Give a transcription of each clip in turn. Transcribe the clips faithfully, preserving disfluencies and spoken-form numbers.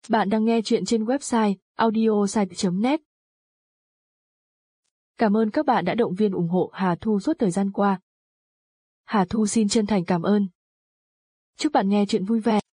Bạn đang nghe chuyện trên website audiosite chấm net. Cảm ơn các bạn đã động viên ủng hộ Hà Thu suốt thời gian qua. Hà Thu xin chân thành cảm ơn. Chúc bạn nghe chuyện vui vẻ.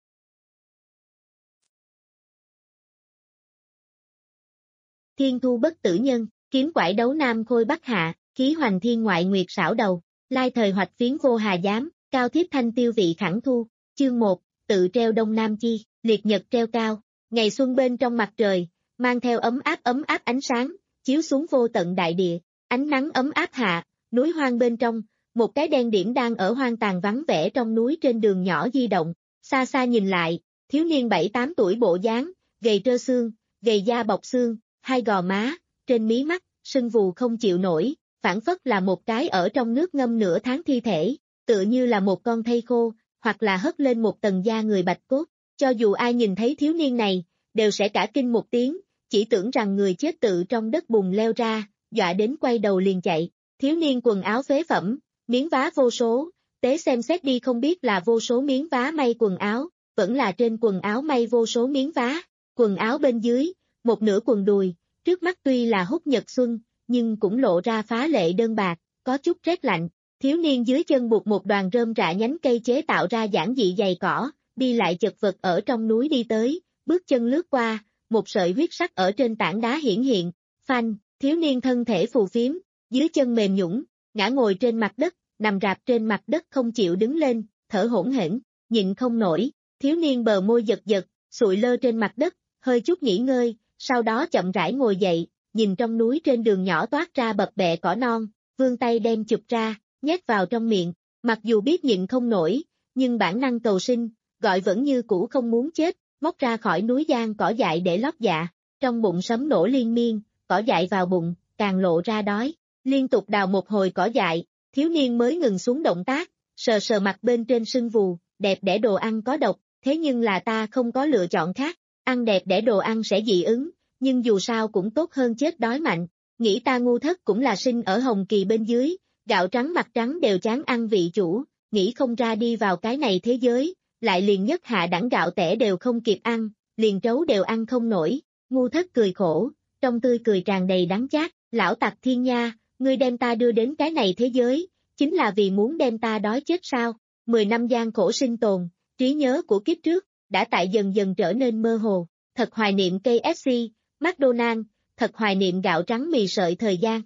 Thiên thu bất tử nhân, kiếm quải đấu nam khôi bắc hạ, khí hoành thiên ngoại nguyệt xảo đầu, lai thời hoạch phiến vô hà giám, cao thiếp thanh tiêu vị khẳng thu, chương một, tự treo đông nam chi, liệt nhật treo cao, ngày xuân bên trong mặt trời, mang theo ấm áp ấm áp ánh sáng, chiếu xuống vô tận đại địa, ánh nắng ấm áp hạ, núi hoang bên trong, một cái đen điểm đang ở hoang tàn vắng vẻ trong núi trên đường nhỏ di động, xa xa nhìn lại, thiếu niên bảy tám tuổi bộ dáng, gầy trơ xương, gầy da bọc xương, hai gò má, trên mí mắt, sưng vù không chịu nổi, phản phất là một cái ở trong nước ngâm nửa tháng thi thể, tựa như là một con thây khô, hoặc là hất lên một tầng da người bạch cốt. Cho dù ai nhìn thấy thiếu niên này, đều sẽ cả kinh một tiếng, chỉ tưởng rằng người chết tự trong đất bùn leo ra, dọa đến quay đầu liền chạy. Thiếu niên quần áo phế phẩm, miếng vá vô số, tế xem xét đi không biết là vô số miếng vá may quần áo, vẫn là trên quần áo may vô số miếng vá, quần áo bên dưới, một nửa quần đùi, trước mắt tuy là hút nhật xuân, nhưng cũng lộ ra phá lệ đơn bạc, có chút rét lạnh. Thiếu niên dưới chân buộc một đoàn rơm rạ nhánh cây chế tạo ra giản dị dày cỏ, đi lại chật vật ở trong núi đi tới, bước chân lướt qua, một sợi huyết sắc ở trên tảng đá hiển hiện, phanh, thiếu niên thân thể phù phiếm, dưới chân mềm nhũn, ngã ngồi trên mặt đất, nằm rạp trên mặt đất không chịu đứng lên, thở hổn hển, nhịn không nổi, thiếu niên bờ môi giật giật, sụi lơ trên mặt đất, hơi chút nghỉ ngơi, sau đó chậm rãi ngồi dậy, nhìn trong núi trên đường nhỏ toát ra bập bẹ cỏ non, vươn tay đem chụp ra, nhét vào trong miệng, mặc dù biết nhịn không nổi, nhưng bản năng cầu sinh, gọi vẫn như cũ không muốn chết, móc ra khỏi núi giang cỏ dại để lót dạ, trong bụng sấm nổ liên miên, cỏ dại vào bụng, càng lộ ra đói, liên tục đào một hồi cỏ dại, thiếu niên mới ngừng xuống động tác, sờ sờ mặt bên trên sưng vù, đẹp đẽ đồ ăn có độc, thế nhưng là ta không có lựa chọn khác, ăn đẹp đẽ đồ ăn sẽ dị ứng, nhưng dù sao cũng tốt hơn chết đói mạnh, nghĩ ta ngu thất cũng là sinh ở Hồng Kỳ bên dưới, gạo trắng mặt trắng đều chán ăn vị chủ, nghĩ không ra đi vào cái này thế giới, lại liền nhất hạ đẳng gạo tẻ đều không kịp ăn, liền trấu đều ăn không nổi, ngu thất cười khổ, trong tươi cười tràn đầy đắng chát, lão tặc thiên nha, ngươi đem ta đưa đến cái này thế giới, chính là vì muốn đem ta đói chết sao, mười năm gian khổ sinh tồn, trí nhớ của kiếp trước, đã tại dần dần trở nên mơ hồ, thật hoài niệm ca ép xê, McDonald's, thật hoài niệm gạo trắng mì sợi thời gian.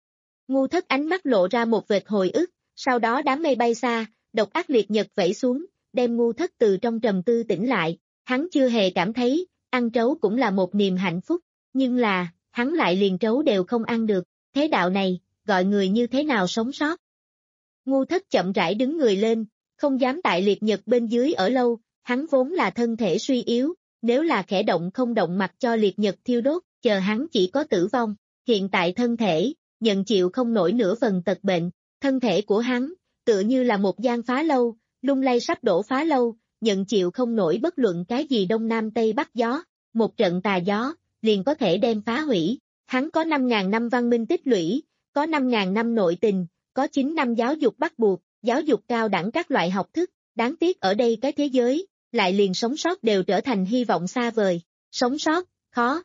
Ngu thất ánh mắt lộ ra một vệt hồi ức, sau đó đám mây bay xa, độc ác liệt nhật vẫy xuống, đem ngu thất từ trong trầm tư tỉnh lại, hắn chưa hề cảm thấy, ăn trấu cũng là một niềm hạnh phúc, nhưng là, hắn lại liền trấu đều không ăn được, thế đạo này, gọi người như thế nào sống sót. Ngu thất chậm rãi đứng người lên, không dám tại liệt nhật bên dưới ở lâu, hắn vốn là thân thể suy yếu, nếu là khẽ động không động mặt cho liệt nhật thiêu đốt, chờ hắn chỉ có tử vong, hiện tại thân thể, nhận chịu không nổi nửa phần tật bệnh, thân thể của hắn, tựa như là một gian phá lâu, lung lay sắp đổ phá lâu, nhận chịu không nổi bất luận cái gì đông nam tây bắc gió, một trận tà gió, liền có thể đem phá hủy, hắn có năm ngàn năm văn minh tích lũy, có năm ngàn năm nội tình, có chín năm giáo dục bắt buộc, giáo dục cao đẳng các loại học thức, đáng tiếc ở đây cái thế giới, lại liền sống sót đều trở thành hy vọng xa vời, sống sót, khó,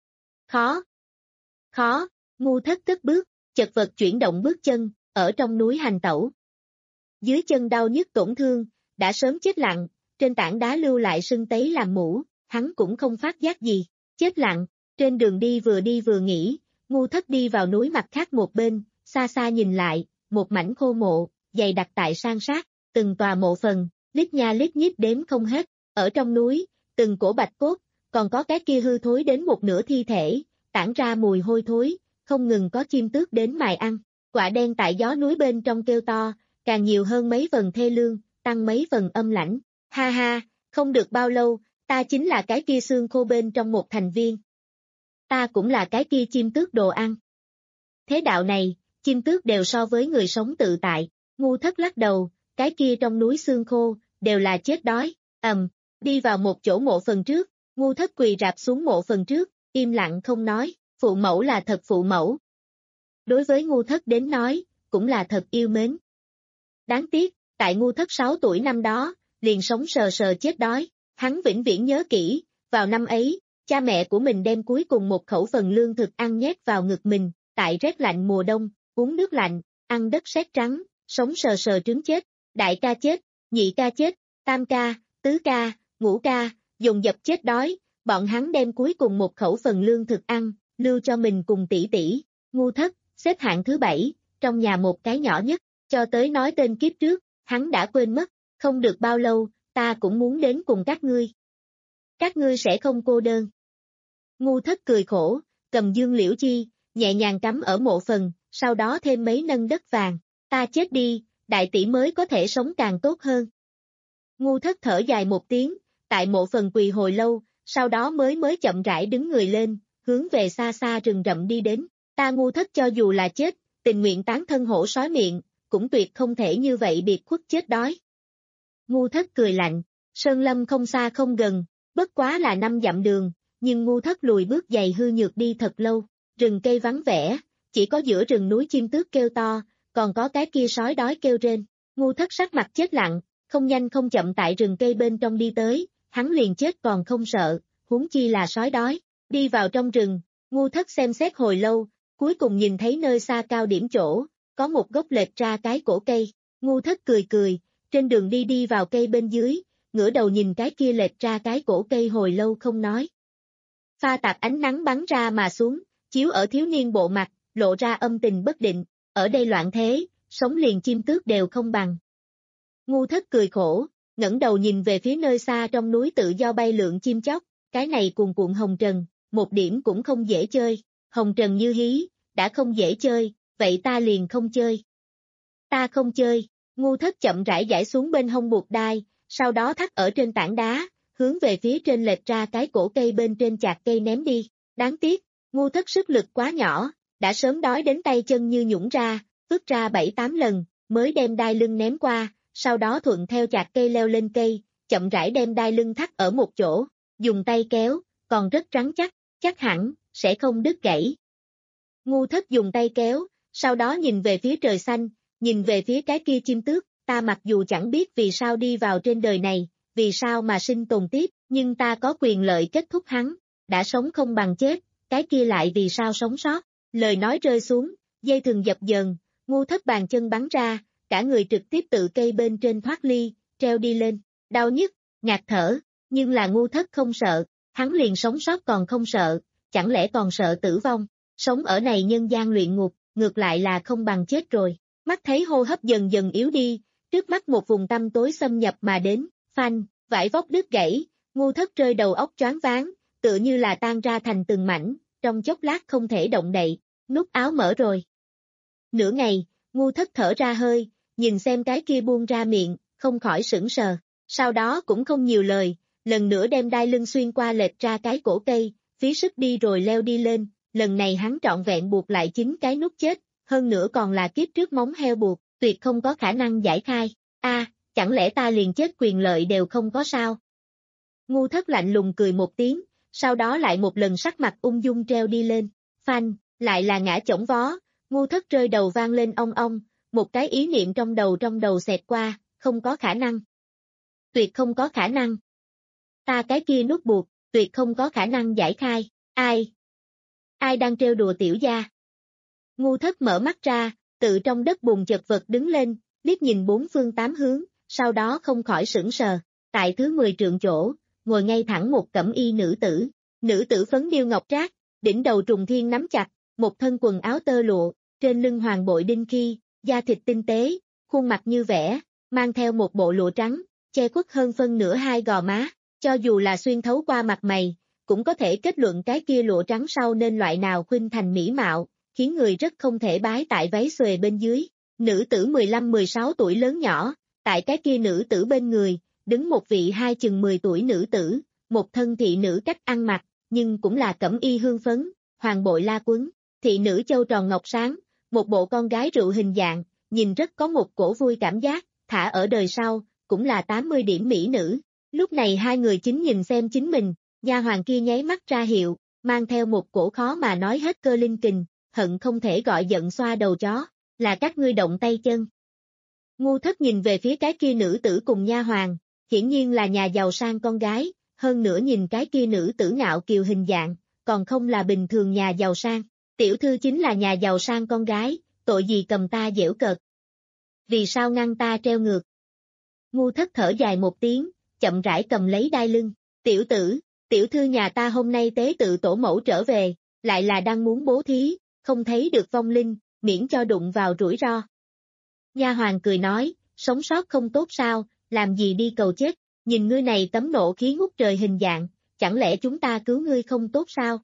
khó, khó, ngu thất tức bước, chật vật chuyển động bước chân, ở trong núi hành tẩu. Dưới chân đau nhức tổn thương, đã sớm chết lặng, trên tảng đá lưu lại sưng tấy làm mũ, hắn cũng không phát giác gì, chết lặng, trên đường đi vừa đi vừa nghỉ, ngu thất đi vào núi mặt khác một bên, xa xa nhìn lại, một mảnh khô mộ, dày đặc tại san sát, từng tòa mộ phần, lít nha lít nhít đếm không hết, ở trong núi, từng cổ bạch cốt, còn có cái kia hư thối đến một nửa thi thể, tản ra mùi hôi thối, không ngừng có chim tước đến mài ăn, quạ đen tại gió núi bên trong kêu to, càng nhiều hơn mấy phần thê lương, tăng mấy phần âm lãnh, ha ha, không được bao lâu, ta chính là cái kia xương khô bên trong một thành viên. Ta cũng là cái kia chim tước đồ ăn. Thế đạo này, chim tước đều so với người sống tự tại, ngu thất lắc đầu, cái kia trong núi xương khô, đều là chết đói, ầm, đi vào một chỗ mộ phần trước, ngu thất quỳ rạp xuống mộ phần trước, im lặng không nói, phụ mẫu là thật phụ mẫu. Đối với ngu thất đến nói, cũng là thật yêu mến. Đáng tiếc, tại ngu thất sáu tuổi năm đó, liền sống sờ sờ chết đói, hắn vĩnh viễn nhớ kỹ, Vào năm ấy, cha mẹ của mình đem cuối cùng một khẩu phần lương thực ăn nhét vào ngực mình, tại rét lạnh mùa đông, uống nước lạnh, ăn đất sét trắng, sống sờ sờ trứng chết, đại ca chết, nhị ca chết, tam ca, tứ ca, ngũ ca, dồn dập chết đói, bọn hắn đem cuối cùng một khẩu phần lương thực ăn, lưu cho mình cùng tỷ tỷ. Ngu Thất, xếp hạng thứ bảy, trong nhà một cái nhỏ nhất, cho tới nói tên kiếp trước, hắn đã quên mất, không được bao lâu, ta cũng muốn đến cùng các ngươi. Các ngươi sẽ không cô đơn. Ngu Thất cười khổ, cầm dương liễu chi, nhẹ nhàng cắm ở mộ phần, sau đó thêm mấy nâng đất vàng, ta chết đi, đại tỷ mới có thể sống càng tốt hơn. Ngu Thất thở dài một tiếng, tại mộ phần quỳ hồi lâu, sau đó mới mới chậm rãi đứng người lên, hướng về xa xa rừng rậm đi đến, ta Ngu Thất cho dù là chết, tình nguyện tán thân hổ sói miệng, cũng tuyệt không thể như vậy biệt khuất chết đói. Ngu Thất cười lạnh, sơn lâm không xa không gần, bất quá là năm dặm đường, nhưng Ngu Thất lùi bước giày hư nhược đi thật lâu, rừng cây vắng vẻ, chỉ có giữa rừng núi chim tước kêu to, còn có cái kia sói đói kêu rên. Ngu Thất sắc mặt chết lặng, không nhanh không chậm tại rừng cây bên trong đi tới, hắn liền chết còn không sợ, huống chi là sói đói. Đi vào trong rừng, Ngu Thất xem xét hồi lâu, cuối cùng nhìn thấy nơi xa cao điểm chỗ, có một gốc lệch ra cái cổ cây. Ngu Thất cười cười, trên đường đi đi vào cây bên dưới, ngửa đầu nhìn cái kia lệch ra cái cổ cây hồi lâu không nói. Pha tạp ánh nắng bắn ra mà xuống, chiếu ở thiếu niên bộ mặt, lộ ra âm tình bất định, ở đây loạn thế, sống liền chim tước đều không bằng. Ngu Thất cười khổ, ngẩng đầu nhìn về phía nơi xa trong núi tự do bay lượn chim chóc, cái này cuồn cuộn hồng trần, một điểm cũng không dễ chơi, hồng trần như hí, đã không dễ chơi, vậy ta liền không chơi. Ta không chơi, Ngu Thất chậm rãi giải xuống bên hông buộc đai, sau đó thắt ở trên tảng đá, hướng về phía trên lệch ra cái cổ cây bên trên chạc cây ném đi. Đáng tiếc, Ngu Thất sức lực quá nhỏ, đã sớm đói đến tay chân như nhũn ra, vứt ra bảy tám lần, mới đem đai lưng ném qua, sau đó thuận theo chạc cây leo lên cây, chậm rãi đem đai lưng thắt ở một chỗ, dùng tay kéo, còn rất rắn chắc, chắc hẳn, sẽ không đứt gãy. Ngu Thất dùng tay kéo, sau đó nhìn về phía trời xanh, nhìn về phía cái kia chim tước, ta mặc dù chẳng biết vì sao đi vào trên đời này, vì sao mà sinh tồn tiếp, nhưng ta có quyền lợi kết thúc hắn, đã sống không bằng chết, cái kia lại vì sao sống sót. Lời nói rơi xuống, dây thừng dập dờn, Ngu Thất bàn chân bắn ra, cả người trực tiếp tự cây bên trên thoát ly, treo đi lên, đau nhức, ngạt thở, nhưng là Ngu Thất không sợ, hắn liền sống sót còn không sợ, chẳng lẽ còn sợ tử vong, sống ở này nhân gian luyện ngục, ngược lại là không bằng chết rồi. Mắt thấy hô hấp dần dần yếu đi, trước mắt một vùng tăm tối xâm nhập mà đến, phanh, vải vóc đứt gãy, Ngu Thất rơi đầu óc choáng váng, tựa như là tan ra thành từng mảnh, trong chốc lát không thể động đậy, nút áo mở rồi. Nửa ngày, Ngu Thất thở ra hơi, nhìn xem cái kia buông ra miệng, không khỏi sững sờ, sau đó cũng không nhiều lời, lần nữa đem đai lưng xuyên qua lệch ra cái cổ cây, phí sức đi rồi leo đi lên, lần này hắn trọn vẹn buộc lại chính cái nút chết, hơn nữa còn là kiếp trước móng heo buộc, tuyệt không có khả năng giải khai. A, à, chẳng lẽ ta liền chết quyền lợi đều không có sao? Ngu Thất lạnh lùng cười một tiếng, sau đó lại một lần sắc mặt ung dung treo đi lên, phanh, lại là ngã chổng vó, Ngu Thất rơi đầu vang lên ong ong, một cái ý niệm trong đầu trong đầu xẹt qua, không có khả năng. Tuyệt không có khả năng. Ta cái kia nút buộc, tuyệt không có khả năng giải khai, ai? Ai đang trêu đùa tiểu gia? Ngu Thất mở mắt ra, tự trong đất bùn chật vật đứng lên, liếc nhìn bốn phương tám hướng, sau đó không khỏi sững sờ, tại thứ mười trượng chỗ, ngồi ngay thẳng một cẩm y nữ tử, nữ tử phấn điêu ngọc trác, đỉnh đầu trùng thiên nắm chặt, một thân quần áo tơ lụa, trên lưng hoàng bội đinh khi, da thịt tinh tế, khuôn mặt như vẽ, mang theo một bộ lụa trắng, che khuất hơn phân nửa hai gò má, cho dù là xuyên thấu qua mặt mày, cũng có thể kết luận cái kia lụa trắng sau nên loại nào khuynh thành mỹ mạo, khiến người rất không thể bái tại váy xuề bên dưới. Nữ tử mười lăm mười sáu tuổi lớn nhỏ, tại cái kia nữ tử bên người, đứng một vị hai chừng mười tuổi nữ tử, một thân thị nữ cách ăn mặc, nhưng cũng là cẩm y hương phấn, hoàng bội la quấn, thị nữ châu tròn ngọc sáng, một bộ con gái rượu hình dạng, nhìn rất có một cổ vui cảm giác, thả ở đời sau, cũng là tám mươi điểm mỹ nữ. Lúc này hai người chính nhìn xem chính mình, nha hoàng kia nháy mắt ra hiệu, mang theo một cổ khó mà nói hết cơ linh kình, hận không thể gọi giận xoa đầu chó, là các ngươi động tay chân. Ngu Thất nhìn về phía cái kia nữ tử cùng nha hoàng, hiển nhiên là nhà giàu sang con gái, hơn nữa nhìn cái kia nữ tử ngạo kiều hình dạng, còn không là bình thường nhà giàu sang. Tiểu thư chính là nhà giàu sang con gái, tội gì cầm ta giễu cợt. Vì sao ngăn ta treo ngược? Ngu thất thở dài một tiếng, chậm rãi cầm lấy đai lưng. Tiểu tử, tiểu thư nhà ta hôm nay tế tự tổ mẫu trở về, lại là đang muốn bố thí, không thấy được vong linh, miễn cho đụng vào rủi ro. Nha hoàn cười nói, sống sót không tốt sao, làm gì đi cầu chết, nhìn ngươi này tấm nộ khí ngút trời hình dạng, chẳng lẽ chúng ta cứu ngươi không tốt sao?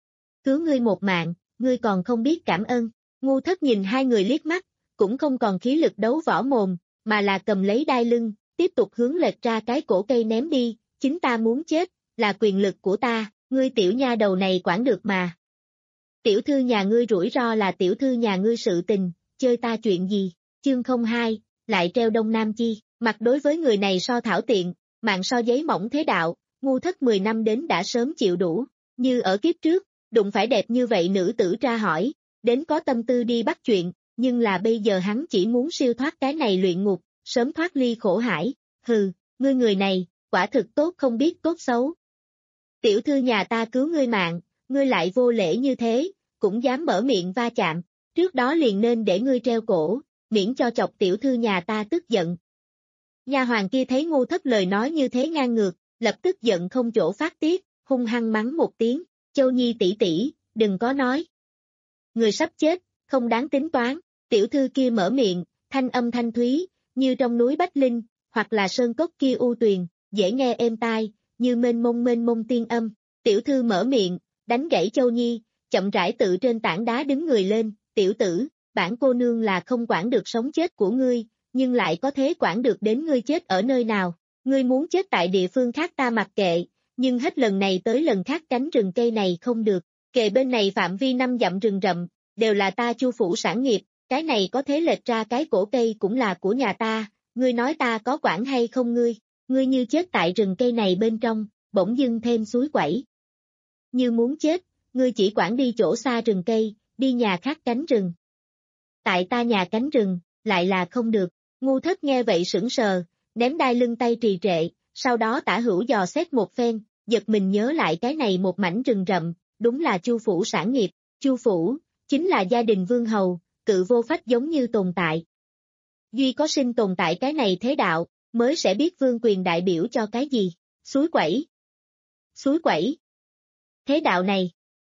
Cứu ngươi một mạng, ngươi còn không biết cảm ơn. Ngu thất nhìn hai người liếc mắt, cũng không còn khí lực đấu võ mồm, mà là cầm lấy đai lưng, tiếp tục hướng lệch ra cái cổ cây ném đi, chính ta muốn chết, là quyền lực của ta, ngươi tiểu nha đầu này quản được mà. Tiểu thư nhà ngươi rủi ro là tiểu thư nhà ngươi sự tình, chơi ta chuyện gì, chương không hai, lại treo Đông Nam Chi, mặt đối với người này so thảo tiện, mạng so giấy mỏng thế đạo, ngu thất mười năm đến đã sớm chịu đủ, như ở kiếp trước, đụng phải đẹp như vậy nữ tử tra hỏi, đến có tâm tư đi bắt chuyện, nhưng là bây giờ hắn chỉ muốn siêu thoát cái này luyện ngục, sớm thoát ly khổ hải, hừ, ngươi người này, quả thực tốt không biết tốt xấu. Tiểu thư nhà ta cứu ngươi mạng, ngươi lại vô lễ như thế, cũng dám mở miệng va chạm, trước đó liền nên để ngươi treo cổ, miễn cho chọc tiểu thư nhà ta tức giận. Nha hoàng kia thấy ngu thất lời nói như thế ngang ngược, lập tức giận không chỗ phát tiết, hung hăng mắng một tiếng, Châu Nhi tỷ tỷ, đừng có nói. Người sắp chết, không đáng tính toán, tiểu thư kia mở miệng, thanh âm thanh thúy, như trong núi Bách Linh, hoặc là sơn cốc kia u tuyền, dễ nghe êm tai, như mênh mông mênh mông tiên âm. Tiểu thư mở miệng, đánh gãy Châu Nhi, chậm rãi tự trên tảng đá đứng người lên, tiểu tử, bản cô nương là không quản được sống chết của ngươi, nhưng lại có thế quản được đến ngươi chết ở nơi nào, ngươi muốn chết tại địa phương khác ta mặc kệ, nhưng hết lần này tới lần khác cánh rừng cây này không được, kề bên này phạm vi năm dặm rừng rậm, đều là ta Chu phủ sản nghiệp, cái này có thế lệch ra cái cổ cây cũng là của nhà ta, ngươi nói ta có quản hay không ngươi, ngươi như chết tại rừng cây này bên trong, bỗng dưng thêm suối quẩy. Như muốn chết, ngươi chỉ quản đi chỗ xa rừng cây, đi nhà khác cánh rừng. Tại ta nhà cánh rừng, lại là không được, ngu thất nghe vậy sững sờ, ném đai lưng tay trì trệ, sau đó tả hữu dò xét một phen, giật mình nhớ lại cái này một mảnh rừng rậm, đúng là Chu phủ sản nghiệp, Chu phủ, chính là gia đình vương hầu, cự vô phách giống như tồn tại. Duy có sinh tồn tại cái này thế đạo, mới sẽ biết vương quyền đại biểu cho cái gì, suối quẩy. Suối quẩy. Thế đạo này.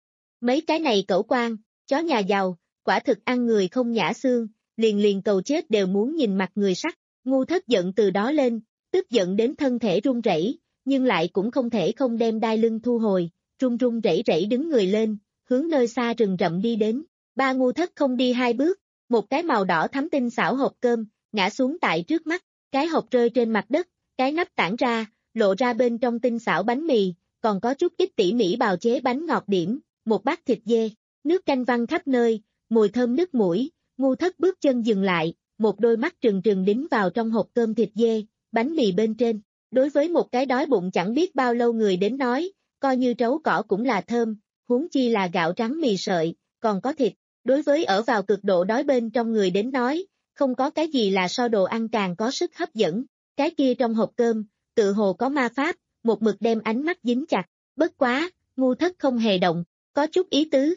Mấy cái này cẩu quan, chó nhà giàu, quả thực ăn người không nhã xương, liền liền cầu chết đều muốn nhìn mặt người sắc, ngu thất giận từ đó lên, tức giận đến thân thể run rẩy, nhưng lại cũng không thể không đem đai lưng thu hồi, run run rẩy rẩy đứng người lên, hướng nơi xa rừng rậm đi đến. Ba ngu thất không đi hai bước, một cái màu đỏ thắm tinh xảo hộp cơm, ngã xuống tại trước mắt, cái hộp rơi trên mặt đất, cái nắp tản ra, lộ ra bên trong tinh xảo bánh mì, còn có chút ít tỉ mỉ bào chế bánh ngọt điểm, một bát thịt dê, nước canh văng khắp nơi, mùi thơm nước mũi, ngu thất bước chân dừng lại, một đôi mắt trừng trừng đính vào trong hộp cơm thịt dê, bánh mì bên trên. Đối với một cái đói bụng chẳng biết bao lâu người đến nói, coi như trấu cỏ cũng là thơm, huống chi là gạo trắng mì sợi, còn có thịt. Đối với ở vào cực độ đói bên trong người đến nói, không có cái gì là so đồ ăn càng có sức hấp dẫn. Cái kia trong hộp cơm, tự hồ có ma pháp, một mực đem ánh mắt dính chặt, bất quá, ngu thất không hề động, có chút ý tứ.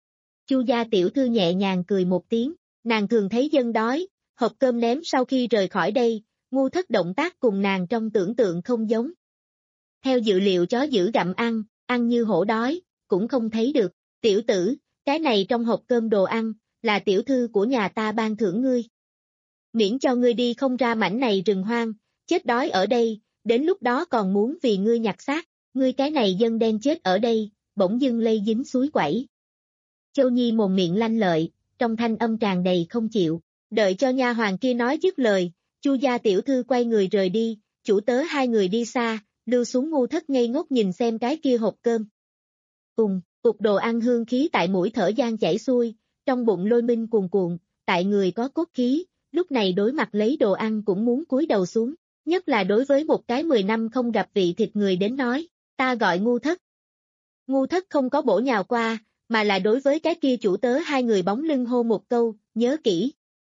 Chu gia tiểu thư nhẹ nhàng cười một tiếng, nàng thường thấy dân đói, hộp cơm ném sau khi rời khỏi đây, ngu thất động tác cùng nàng trong tưởng tượng không giống. Theo dự liệu chó dữ gặm ăn, ăn như hổ đói, cũng không thấy được, tiểu tử, cái này trong hộp cơm đồ ăn, là tiểu thư của nhà ta ban thưởng ngươi. Miễn cho ngươi đi không ra mảnh này rừng hoang, chết đói ở đây, đến lúc đó còn muốn vì ngươi nhặt xác, ngươi cái này dân đen chết ở đây, bỗng dưng lây dính suối quẩy. Châu Nhi mồm miệng lanh lợi, trong thanh âm tràn đầy không chịu, đợi cho nha hoàng kia nói dứt lời, Chu gia tiểu thư quay người rời đi, chủ tớ hai người đi xa, lưu xuống ngu thất ngây ngốc nhìn xem cái kia hộp cơm. Cùng, cục đồ ăn hương khí tại mũi thở gian chảy xuôi, trong bụng lôi minh cuồn cuộn, tại người có cốt khí, lúc này đối mặt lấy đồ ăn cũng muốn cúi đầu xuống, nhất là đối với một cái mười năm không gặp vị thịt người đến nói, ta gọi ngu thất. Ngu thất không có bổ nhào qua, mà là đối với cái kia chủ tớ hai người bóng lưng hô một câu, nhớ kỹ.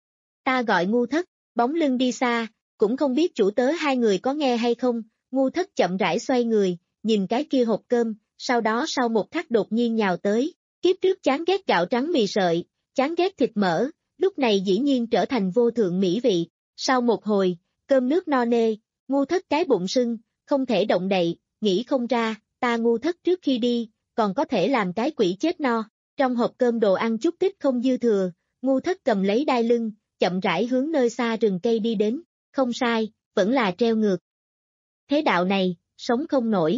Ta gọi ngu thất, bóng lưng đi xa, cũng không biết chủ tớ hai người có nghe hay không, ngu thất chậm rãi xoay người, nhìn cái kia hộp cơm, sau đó sau một khắc đột nhiên nhào tới, kiếp trước chán ghét gạo trắng mì sợi, chán ghét thịt mỡ, lúc này dĩ nhiên trở thành vô thượng mỹ vị, sau một hồi, cơm nước no nê, Ngu Thất cái bụng sưng, không thể động đậy, nghĩ không ra, ta Ngu Thất trước khi đi, còn có thể làm cái quỷ chết no, trong hộp cơm đồ ăn chút tích không dư thừa, Ngu Thất cầm lấy đai lưng, chậm rãi hướng nơi xa rừng cây đi đến, không sai, vẫn là treo ngược. Thế đạo này, sống không nổi.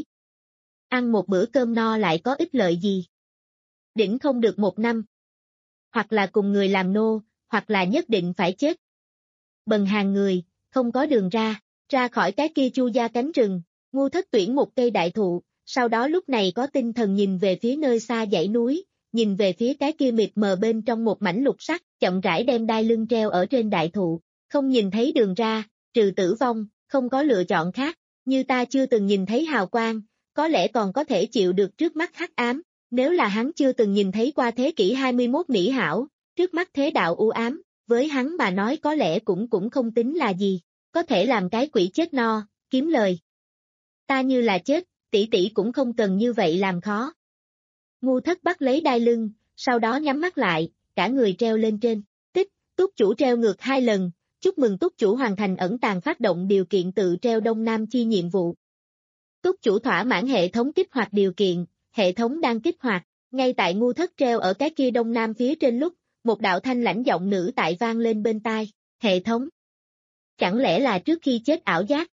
Ăn một bữa cơm no lại có ích lợi gì? Đỉnh không được một năm. Hoặc là cùng người làm nô, hoặc là nhất định phải chết. Bần hàng người, không có đường ra, ra khỏi cái kia chu gia cánh rừng, Ngu Thất tuyển một cây đại thụ, sau đó lúc này có tinh thần nhìn về phía nơi xa dãy núi, nhìn về phía cái kia mịt mờ bên trong một mảnh lục sắc, chậm rãi đem đai lưng treo ở trên đại thụ, không nhìn thấy đường ra, trừ tử vong, không có lựa chọn khác, như ta chưa từng nhìn thấy hào quang, có lẽ còn có thể chịu được trước mắt hắc ám, nếu là hắn chưa từng nhìn thấy qua thế kỷ hai mươi mốt mỹ hảo, trước mắt thế đạo u ám, với hắn mà nói có lẽ cũng cũng không tính là gì, có thể làm cái quỷ chết no, kiếm lời. Ta như là chết, tỷ tỷ cũng không cần như vậy làm khó. Ngu Thất bắt lấy đai lưng, sau đó nhắm mắt lại, cả người treo lên trên, tích, túc chủ treo ngược hai lần, chúc mừng túc chủ hoàn thành ẩn tàng phát động điều kiện tự treo đông nam chi nhiệm vụ. Túc chủ thỏa mãn hệ thống kích hoạt điều kiện, hệ thống đang kích hoạt, ngay tại Ngu Thất treo ở cái kia đông nam phía trên lúc, một đạo thanh lãnh giọng nữ tại vang lên bên tai, hệ thống. Chẳng lẽ là trước khi chết ảo giác?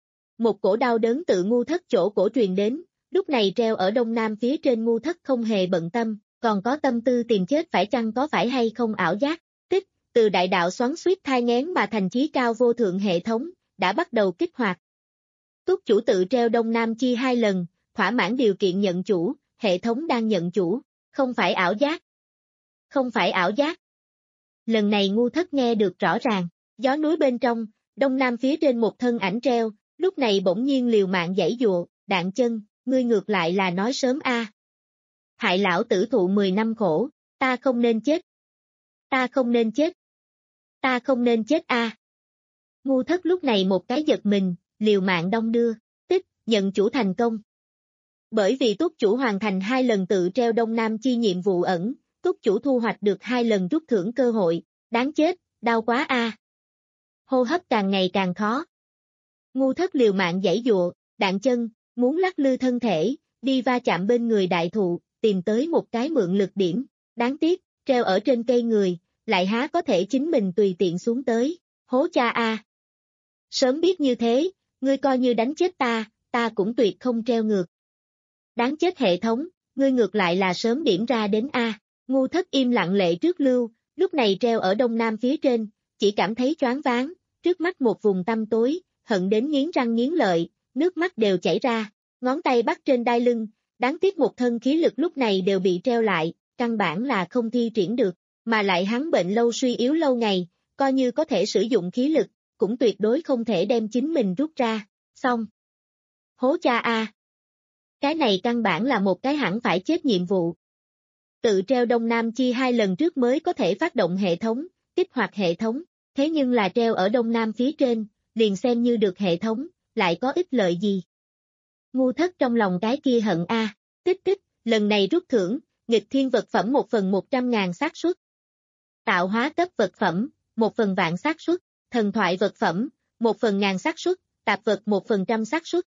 Một cổ đau đớn tự Ngu Thất chỗ cổ truyền đến, lúc này treo ở đông nam phía trên Ngu Thất không hề bận tâm, còn có tâm tư tìm chết phải chăng có phải hay không ảo giác, tích, từ đại đạo xoắn xuýt thai nghén mà thành chí cao vô thượng hệ thống, đã bắt đầu kích hoạt. Túc chủ tự treo đông nam chi hai lần, thỏa mãn điều kiện nhận chủ, hệ thống đang nhận chủ, không phải ảo giác. Không phải ảo giác. Lần này Ngu Thất nghe được rõ ràng, gió núi bên trong, đông nam phía trên một thân ảnh treo, lúc này bỗng nhiên liều mạng giãy dụa, đạn chân, ngươi ngược lại là nói sớm a. À. Hại lão tử thụ mười năm khổ, ta không nên chết. Ta không nên chết. Ta không nên chết a. À. Ngu Thất lúc này một cái giật mình, liều mạng đong đưa, tích, nhận chủ thành công. Bởi vì túc chủ hoàn thành hai lần tự treo đông nam chi nhiệm vụ ẩn, túc chủ thu hoạch được hai lần rút thưởng cơ hội, đáng chết, đau quá a. À. Hô hấp càng ngày càng khó. Ngu Thất liều mạng giãy dụa, đạn chân, muốn lắc lư thân thể, đi va chạm bên người đại thụ, tìm tới một cái mượn lực điểm, đáng tiếc, treo ở trên cây người, lại há có thể chính mình tùy tiện xuống tới, hố cha a. À. Sớm biết như thế, ngươi coi như đánh chết ta, ta cũng tuyệt không treo ngược. Đáng chết hệ thống, ngươi ngược lại là sớm điểm ra đến a. À. Ngu Thất im lặng lệ trước lưu, lúc này treo ở đông nam phía trên, chỉ cảm thấy choáng váng, trước mắt một vùng tăm tối, hận đến nghiến răng nghiến lợi, nước mắt đều chảy ra, ngón tay bắt trên đai lưng, đáng tiếc một thân khí lực lúc này đều bị treo lại, căn bản là không thi triển được, mà lại hắn bệnh lâu suy yếu lâu ngày, coi như có thể sử dụng khí lực, cũng tuyệt đối không thể đem chính mình rút ra, xong. Hố cha a. À. Cái này căn bản là một cái hẳn phải chết nhiệm vụ. Tự treo đông nam chi hai lần trước mới có thể phát động hệ thống, kích hoạt hệ thống, thế nhưng là treo ở đông nam phía trên, liền xem như được hệ thống, lại có ích lợi gì. Ngu Thất trong lòng cái kia hận a, à. Tích tích, lần này rút thưởng, nghịch thiên vật phẩm một phần một trăm ngàn xác suất. Tạo hóa cấp vật phẩm, một phần vạn xác suất, thần thoại vật phẩm, một phần ngàn xác suất, tạp vật một phần trăm xác suất.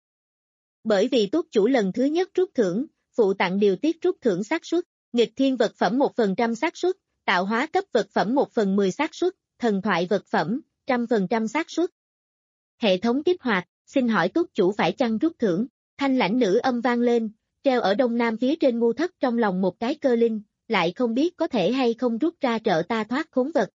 Bởi vì túc chủ lần thứ nhất rút thưởng, phụ tặng điều tiết rút thưởng xác suất, nghịch thiên vật phẩm một phần trăm xác suất, tạo hóa cấp vật phẩm một phần mười xác suất, thần thoại vật phẩm, trăm phần trăm xác suất. Hệ thống kích hoạt, xin hỏi túc chủ phải chăng rút thưởng, thanh lãnh nữ âm vang lên, treo ở đông nam phía trên Ngu Thất trong lòng một cái cơ linh, lại không biết có thể hay không rút ra trợ ta thoát khốn vật.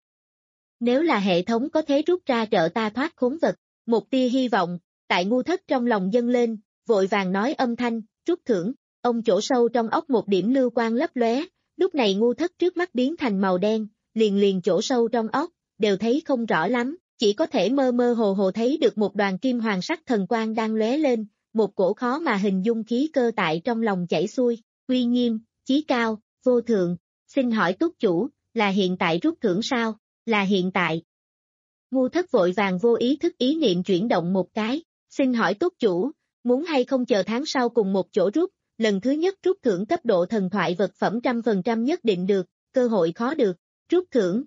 Nếu là hệ thống có thể rút ra trợ ta thoát khốn vật, một tia hy vọng, tại Ngu Thất trong lòng dâng lên, vội vàng nói âm thanh, rút thưởng, ông chỗ sâu trong óc một điểm lưu quang lấp lóe, lúc này Ngu Thất trước mắt biến thành màu đen, liền liền chỗ sâu trong óc, đều thấy không rõ lắm, chỉ có thể mơ mơ hồ hồ thấy được một đoàn kim hoàng sắc thần quang đang lóe lên, một cổ khó mà hình dung khí cơ tại trong lòng chảy xuôi, uy nghiêm, chí cao, vô thượng, xin hỏi túc chủ, là hiện tại rút thưởng sao, là hiện tại. Ngu Thất vội vàng vô ý thức ý niệm chuyển động một cái, xin hỏi túc chủ, Muốn hay không chờ tháng sau cùng một chỗ rút, lần thứ nhất rút thưởng cấp độ thần thoại vật phẩm trăm phần trăm nhất định được, cơ hội khó được, rút thưởng.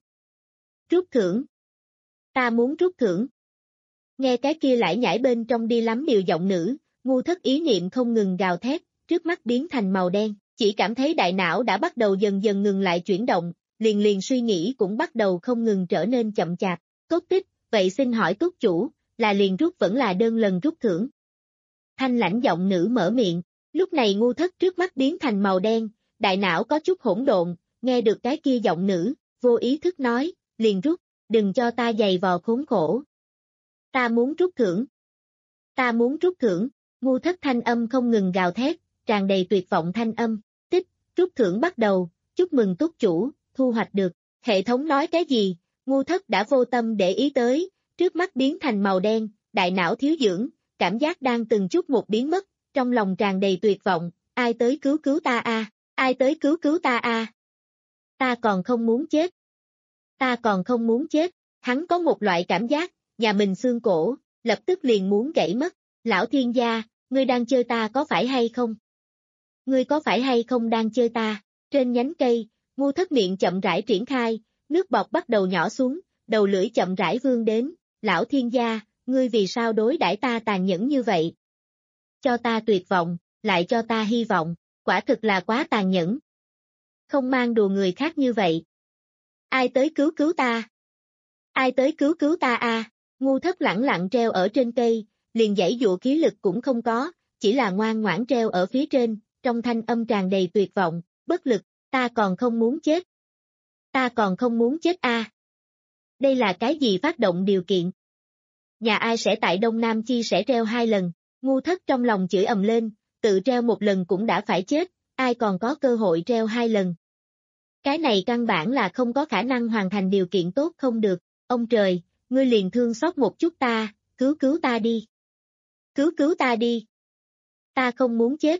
Rút thưởng. Ta muốn rút thưởng. Nghe cái kia lải nhải bên trong đi lắm điều giọng nữ, ngu thất ý niệm không ngừng gào thét, trước mắt biến thành màu đen, chỉ cảm thấy đại não đã bắt đầu dần dần ngừng lại chuyển động, liền liền suy nghĩ cũng bắt đầu không ngừng trở nên chậm chạp, cốt tích, vậy xin hỏi túc chủ, là liền rút vẫn là đơn lần rút thưởng. Thanh lãnh giọng nữ mở miệng, lúc này ngu thất trước mắt biến thành màu đen, đại não có chút hỗn độn, nghe được cái kia giọng nữ, vô ý thức nói, liền rút, đừng cho ta giày vò khốn khổ. Ta muốn rút thưởng. Ta muốn rút thưởng, ngu thất thanh âm không ngừng gào thét, tràn đầy tuyệt vọng thanh âm, tích, rút thưởng bắt đầu, chúc mừng túc chủ, thu hoạch được, hệ thống nói cái gì, ngu thất đã vô tâm để ý tới, trước mắt biến thành màu đen, đại não thiếu dưỡng, cảm giác đang từng chút một biến mất, trong lòng tràn đầy tuyệt vọng, ai tới cứu cứu ta a, ai tới cứu cứu ta a. Ta còn không muốn chết. Ta còn không muốn chết, hắn có một loại cảm giác, nhà mình xương cổ, lập tức liền muốn gãy mất, lão thiên gia, ngươi đang chơi ta có phải hay không? Ngươi có phải hay không đang chơi ta? Trên nhánh cây, ngu thất miệng chậm rãi triển khai, nước bọt bắt đầu nhỏ xuống, đầu lưỡi chậm rãi vươn đến, lão thiên gia, ngươi vì sao đối đãi ta tàn nhẫn như vậy? Cho ta tuyệt vọng, lại cho ta hy vọng, quả thực là quá tàn nhẫn. Không mang đùa người khác như vậy. Ai tới cứu cứu ta? Ai tới cứu cứu ta a? À? Ngu thất lẳng lặng treo ở trên cây, liền giãy dụa khí lực cũng không có, chỉ là ngoan ngoãn treo ở phía trên, trong thanh âm tràn đầy tuyệt vọng, bất lực, ta còn không muốn chết. Ta còn không muốn chết a. À? Đây là cái gì phát động điều kiện? Nhà ai sẽ tại Đông Nam Chi sẽ treo hai lần, ngu thất trong lòng chửi ầm lên, tự treo một lần cũng đã phải chết, ai còn có cơ hội treo hai lần. Cái này căn bản là không có khả năng hoàn thành điều kiện tốt không được, ông trời, ngươi liền thương xót một chút ta, cứu cứu ta đi. Cứu cứu ta đi. Ta không muốn chết.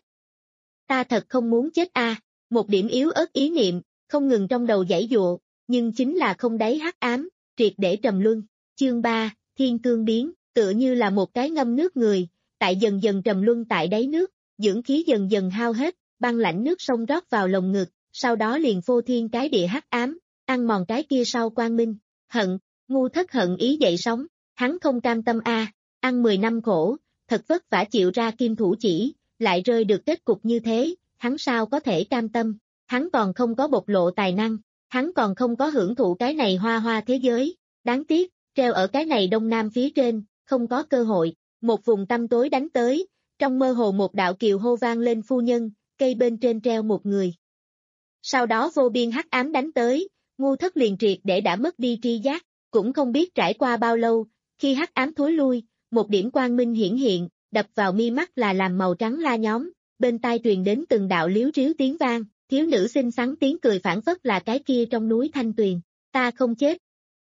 Ta thật không muốn chết a. À. Một điểm yếu ớt ý niệm, không ngừng trong đầu giãy giụa, nhưng chính là không đáy hắc ám, triệt để trầm luân. Chương ba, Thiên Cương biến, tựa như là một cái ngâm nước người, tại dần dần trầm luân tại đáy nước, dưỡng khí dần dần hao hết, băng lạnh nước sông rót vào lồng ngực, sau đó liền phô thiên cái địa hắc ám, ăn mòn cái kia sau quang minh, hận, ngu thất hận ý dậy sóng, hắn không cam tâm a, à, ăn mười năm khổ, thật vất vả chịu ra kim thủ chỉ, lại rơi được kết cục như thế, hắn sao có thể cam tâm, hắn còn không có bộc lộ tài năng, hắn còn không có hưởng thụ cái này hoa hoa thế giới, đáng tiếc, treo ở cái này đông nam phía trên, không có cơ hội, một vùng tăm tối đánh tới, trong mơ hồ một đạo kiều hô vang lên phu nhân, cây bên trên treo một người. Sau đó vô biên hắc ám đánh tới, ngu thất liền triệt để đã mất đi tri giác, cũng không biết trải qua bao lâu, khi hắc ám thối lui, một điểm quang minh hiển hiện, đập vào mi mắt là làm màu trắng la nhóm, bên tai truyền đến từng đạo liếu ríu tiếng vang, thiếu nữ xinh xắn tiếng cười phản phất là cái kia trong núi thanh tuyền, ta không chết.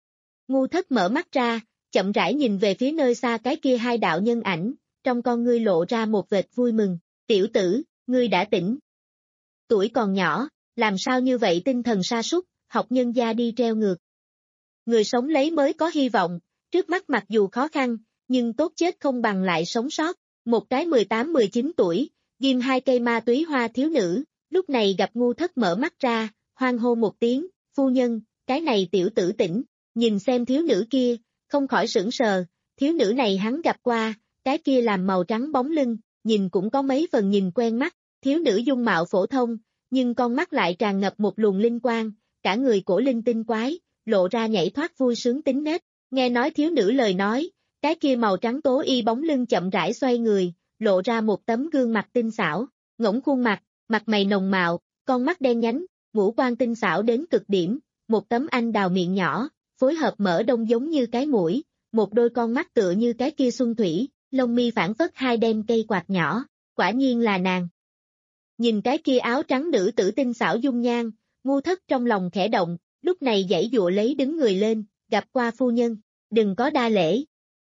Ngu thất mở mắt ra, chậm rãi nhìn về phía nơi xa cái kia hai đạo nhân ảnh, trong con ngươi lộ ra một vệt vui mừng, tiểu tử, ngươi đã tỉnh. Tuổi còn nhỏ, làm sao như vậy tinh thần sa sút, học nhân gia đi treo ngược. Người sống lấy mới có hy vọng, trước mắt mặc dù khó khăn, nhưng tốt chết không bằng lại sống sót, một cái mười tám mười chín tuổi, ghim hai cây ma túy hoa thiếu nữ, lúc này gặp ngu thất mở mắt ra, hoan hô một tiếng, phu nhân, cái này tiểu tử tỉnh, nhìn xem thiếu nữ kia, không khỏi sững sờ, thiếu nữ này hắn gặp qua, cái kia làm màu trắng bóng lưng, nhìn cũng có mấy phần nhìn quen mắt, thiếu nữ dung mạo phổ thông, nhưng con mắt lại tràn ngập một luồng linh quang, cả người cổ linh tinh quái, lộ ra nhảy thoát vui sướng tính nết, nghe nói thiếu nữ lời nói, cái kia màu trắng tố y bóng lưng chậm rãi xoay người, lộ ra một tấm gương mặt tinh xảo, ngỗng khuôn mặt, mặt mày nồng mạo, con mắt đen nhánh, ngũ quan tinh xảo đến cực điểm, một tấm anh đào miệng nhỏ, phối hợp mở đông giống như cái mũi, một đôi con mắt tựa như cái kia xuân thủy, lông mi phản phất hai đem cây quạt nhỏ, quả nhiên là nàng. Nhìn cái kia áo trắng nữ tử tinh xảo dung nhan, ngu thất trong lòng khẽ động, lúc này giãy dụa lấy đứng người lên, gặp qua phu nhân, đừng có đa lễ.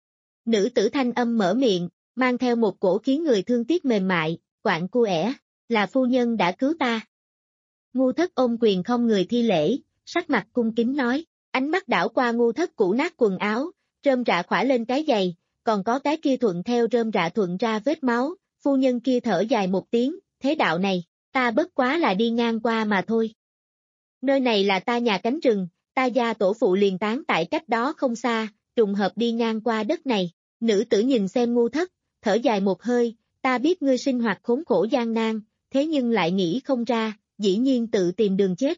Nữ tử thanh âm mở miệng, mang theo một cổ khiến người thương tiếc mềm mại, quạng cu ẻ, là phu nhân đã cứu ta. Ngu thất ôm quyền không người thi lễ, sắc mặt cung kính nói, ánh mắt đảo qua ngu thất cũ nát quần áo, rơm rạ khỏa lên cái giày, còn có cái kia thuận theo rơm rạ thuận ra vết máu, phu nhân kia thở dài một tiếng, thế đạo này, ta bất quá là đi ngang qua mà thôi. Nơi này là ta nhà cánh rừng, ta gia tổ phụ liền tán tại cách đó không xa, trùng hợp đi ngang qua đất này, nữ tử nhìn xem Ngu Thất, thở dài một hơi, ta biết ngươi sinh hoạt khốn khổ gian nan, thế nhưng lại nghĩ không ra, dĩ nhiên tự tìm đường chết.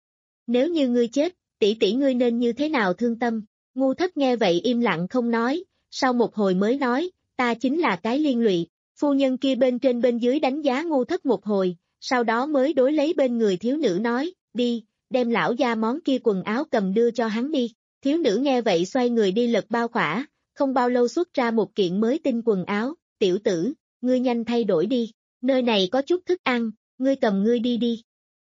Nếu như ngươi chết, tỷ tỷ ngươi nên như thế nào thương tâm? Ngu Thất nghe vậy im lặng không nói, sau một hồi mới nói, ta chính là cái liên lụy. Phu nhân kia bên trên bên dưới đánh giá Ngu Thất một hồi, sau đó mới đối lấy bên người thiếu nữ nói, đi, đem lão gia món kia quần áo cầm đưa cho hắn đi. Thiếu nữ nghe vậy xoay người đi lật bao khỏa, không bao lâu xuất ra một kiện mới tinh quần áo, tiểu tử, ngươi nhanh thay đổi đi, nơi này có chút thức ăn, ngươi cầm ngươi đi đi.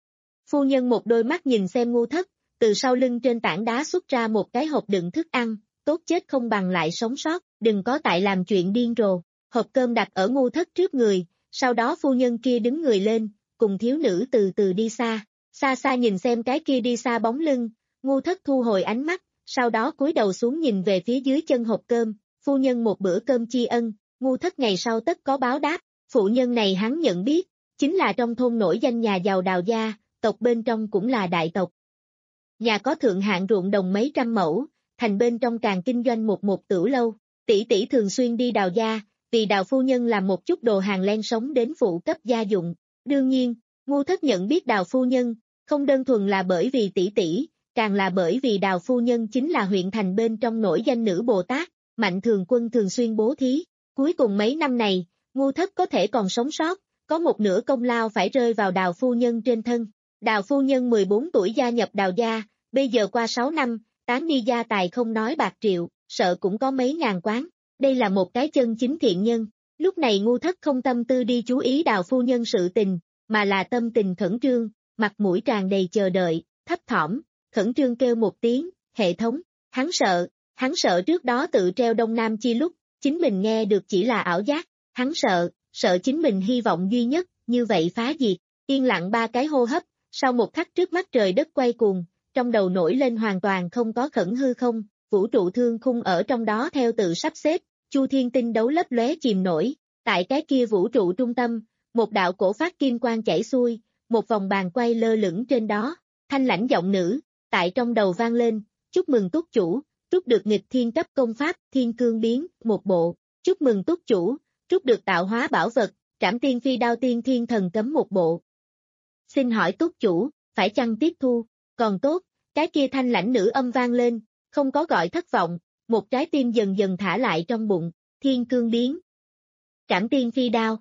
Phu nhân một đôi mắt nhìn xem Ngu Thất, từ sau lưng trên tảng đá xuất ra một cái hộp đựng thức ăn, tốt chết không bằng lại sống sót, đừng có tại làm chuyện điên rồ. Hộp cơm đặt ở Ngu Thất trước người, sau đó phu nhân kia đứng người lên, cùng thiếu nữ từ từ đi xa, xa xa nhìn xem cái kia đi xa bóng lưng, Ngu Thất thu hồi ánh mắt, sau đó cúi đầu xuống nhìn về phía dưới chân hộp cơm, phu nhân một bữa cơm tri ân, Ngu Thất ngày sau tất có báo đáp, phụ nhân này hắn nhận biết, chính là trong thôn nổi danh nhà giàu Đào gia, tộc bên trong cũng là đại tộc. Nhà có thượng hạng ruộng đồng mấy trăm mẫu, thành bên trong càng kinh doanh một một tửu lâu, tỷ tỷ thường xuyên đi Đào gia, vì Đào phu nhân làm một chút đồ hàng len sống đến phụ cấp gia dụng. Đương nhiên, Ngu Thất nhận biết Đào phu nhân, không đơn thuần là bởi vì tỷ tỷ, càng là bởi vì Đào phu nhân chính là huyện thành bên trong nổi danh nữ Bồ Tát, Mạnh Thường Quân thường xuyên bố thí. Cuối cùng mấy năm này, Ngu Thất có thể còn sống sót, có một nửa công lao phải rơi vào Đào phu nhân trên thân. Đào phu nhân mười bốn tuổi gia nhập Đào gia, bây giờ qua sáu năm, tán ni gia tài không nói bạc triệu, sợ cũng có mấy ngàn quán. Đây là một cái chân chính thiện nhân. Lúc này Ngu Thất không tâm tư đi chú ý Đào phu nhân sự tình, mà là tâm tình khẩn trương, mặt mũi tràn đầy chờ đợi, thấp thỏm, khẩn trương kêu một tiếng, hệ thống. Hắn sợ, hắn sợ trước đó tự treo Đông Nam chi lúc, chính mình nghe được chỉ là ảo giác, hắn sợ, sợ chính mình hy vọng duy nhất, như vậy phá diệt. Yên lặng ba cái hô hấp, sau một khắc trước mắt trời đất quay cuồng, trong đầu nổi lên hoàn toàn không có khẩn hư không, vũ trụ thương khung ở trong đó theo tự sắp xếp, chu thiên tinh đấu lấp lóe chìm nổi, tại cái kia vũ trụ trung tâm, một đạo cổ phát kim quang chảy xuôi, một vòng bàn quay lơ lửng trên đó, thanh lãnh giọng nữ, tại trong đầu vang lên, chúc mừng túc chủ, trút được nghịch thiên cấp công pháp, thiên cương biến, một bộ, chúc mừng túc chủ, trút được tạo hóa bảo vật, trảm tiên phi đao tiên thiên thần cấm một bộ. Xin hỏi túc chủ, phải chăng tiếp thu, còn tốt, cái kia thanh lãnh nữ âm vang lên, không có gọi thất vọng, một trái tim dần dần thả lại trong bụng, thiên cương biến. Trảm tiên phi đao.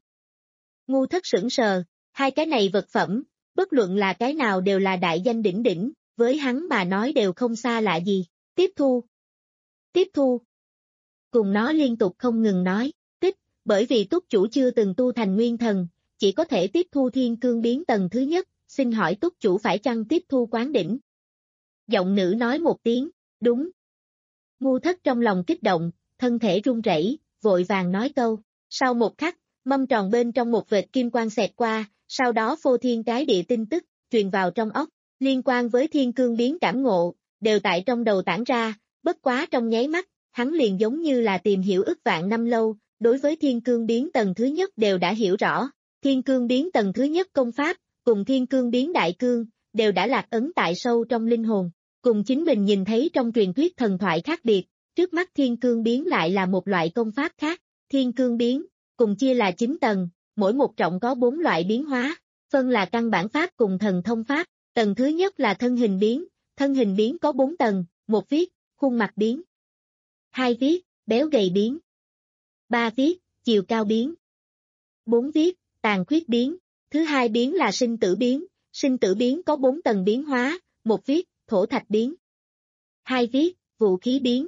Ngu Thất sững sờ, hai cái này vật phẩm, bất luận là cái nào đều là đại danh đỉnh đỉnh, với hắn mà nói đều không xa lạ gì, tiếp thu. Tiếp thu. Cùng nó liên tục không ngừng nói, tích, bởi vì túc chủ chưa từng tu thành nguyên thần, chỉ có thể tiếp thu thiên cương biến tầng thứ nhất, xin hỏi túc chủ phải chăng tiếp thu quán đỉnh. Giọng nữ nói một tiếng, đúng. Ngu Thất trong lòng kích động, thân thể run rẩy, vội vàng nói câu, sau một khắc, mâm tròn bên trong một vệt kim quang xẹt qua, sau đó phô thiên cái địa tin tức, truyền vào trong óc, liên quan với thiên cương biến cảm ngộ, đều tại trong đầu tản ra, bất quá trong nháy mắt, hắn liền giống như là tìm hiểu ức vạn năm lâu, đối với thiên cương biến tầng thứ nhất đều đã hiểu rõ, thiên cương biến tầng thứ nhất công pháp, cùng thiên cương biến đại cương, đều đã lạc ấn tại sâu trong linh hồn, cùng chính mình nhìn thấy trong truyền thuyết thần thoại khác biệt, trước mắt thiên cương biến lại là một loại công pháp khác, thiên cương biến, cùng chia là chín tầng, mỗi một trọng có bốn loại biến hóa, phân là căn bản pháp cùng thần thông pháp, tầng thứ nhất là thân hình biến, thân hình biến có bốn tầng, một viết, khuôn mặt biến, hai viết, béo gầy biến, ba viết, chiều cao biến, bốn viết, tàn khuyết biến, thứ hai biến là sinh tử biến, sinh tử biến có bốn tầng biến hóa, một viết, thổ thạch biến, hai viết, vũ khí biến,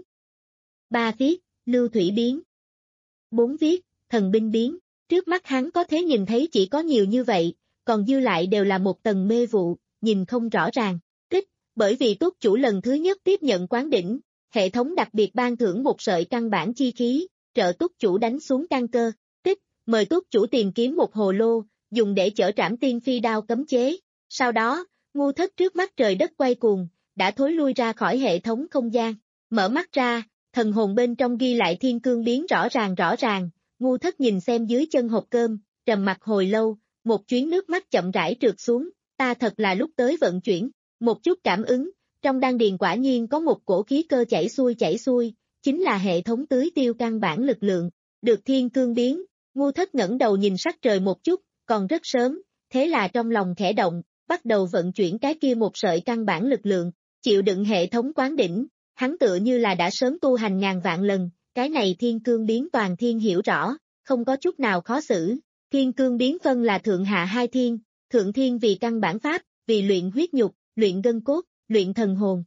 ba viết, lưu thủy biến, bốn viết, thần binh biến, trước mắt hắn có thể nhìn thấy chỉ có nhiều như vậy, còn dư lại đều là một tầng mê vụ, nhìn không rõ ràng, tích, bởi vì túc chủ lần thứ nhất tiếp nhận quán đỉnh, hệ thống đặc biệt ban thưởng một sợi căn bản chi khí, trợ túc chủ đánh xuống căn cơ, tích, mời túc chủ tìm kiếm một hồ lô, dùng để chở trảm tiên phi đao cấm chế, sau đó, Ngu Thất trước mắt trời đất quay cuồng, đã thối lui ra khỏi hệ thống không gian, mở mắt ra, thần hồn bên trong ghi lại thiên cương biến rõ ràng rõ ràng, ngu thất nhìn xem dưới chân hộp cơm, trầm mặt hồi lâu, một chuyến nước mắt chậm rãi trượt xuống, ta thật là lúc tới vận chuyển, một chút cảm ứng, trong đan điền quả nhiên có một cổ khí cơ chảy xuôi chảy xuôi, chính là hệ thống tưới tiêu căn bản lực lượng, được thiên cương biến, ngu thất ngẩng đầu nhìn sắc trời một chút, còn rất sớm, thế là trong lòng khẽ động, bắt đầu vận chuyển cái kia một sợi căn bản lực lượng, chịu đựng hệ thống quán đỉnh, hắn tựa như là đã sớm tu hành ngàn vạn lần, cái này thiên cương biến toàn thiên hiểu rõ, không có chút nào khó xử, thiên cương biến phân là thượng hạ hai thiên, thượng thiên vì căn bản pháp, vì luyện huyết nhục, luyện gân cốt, luyện thần hồn.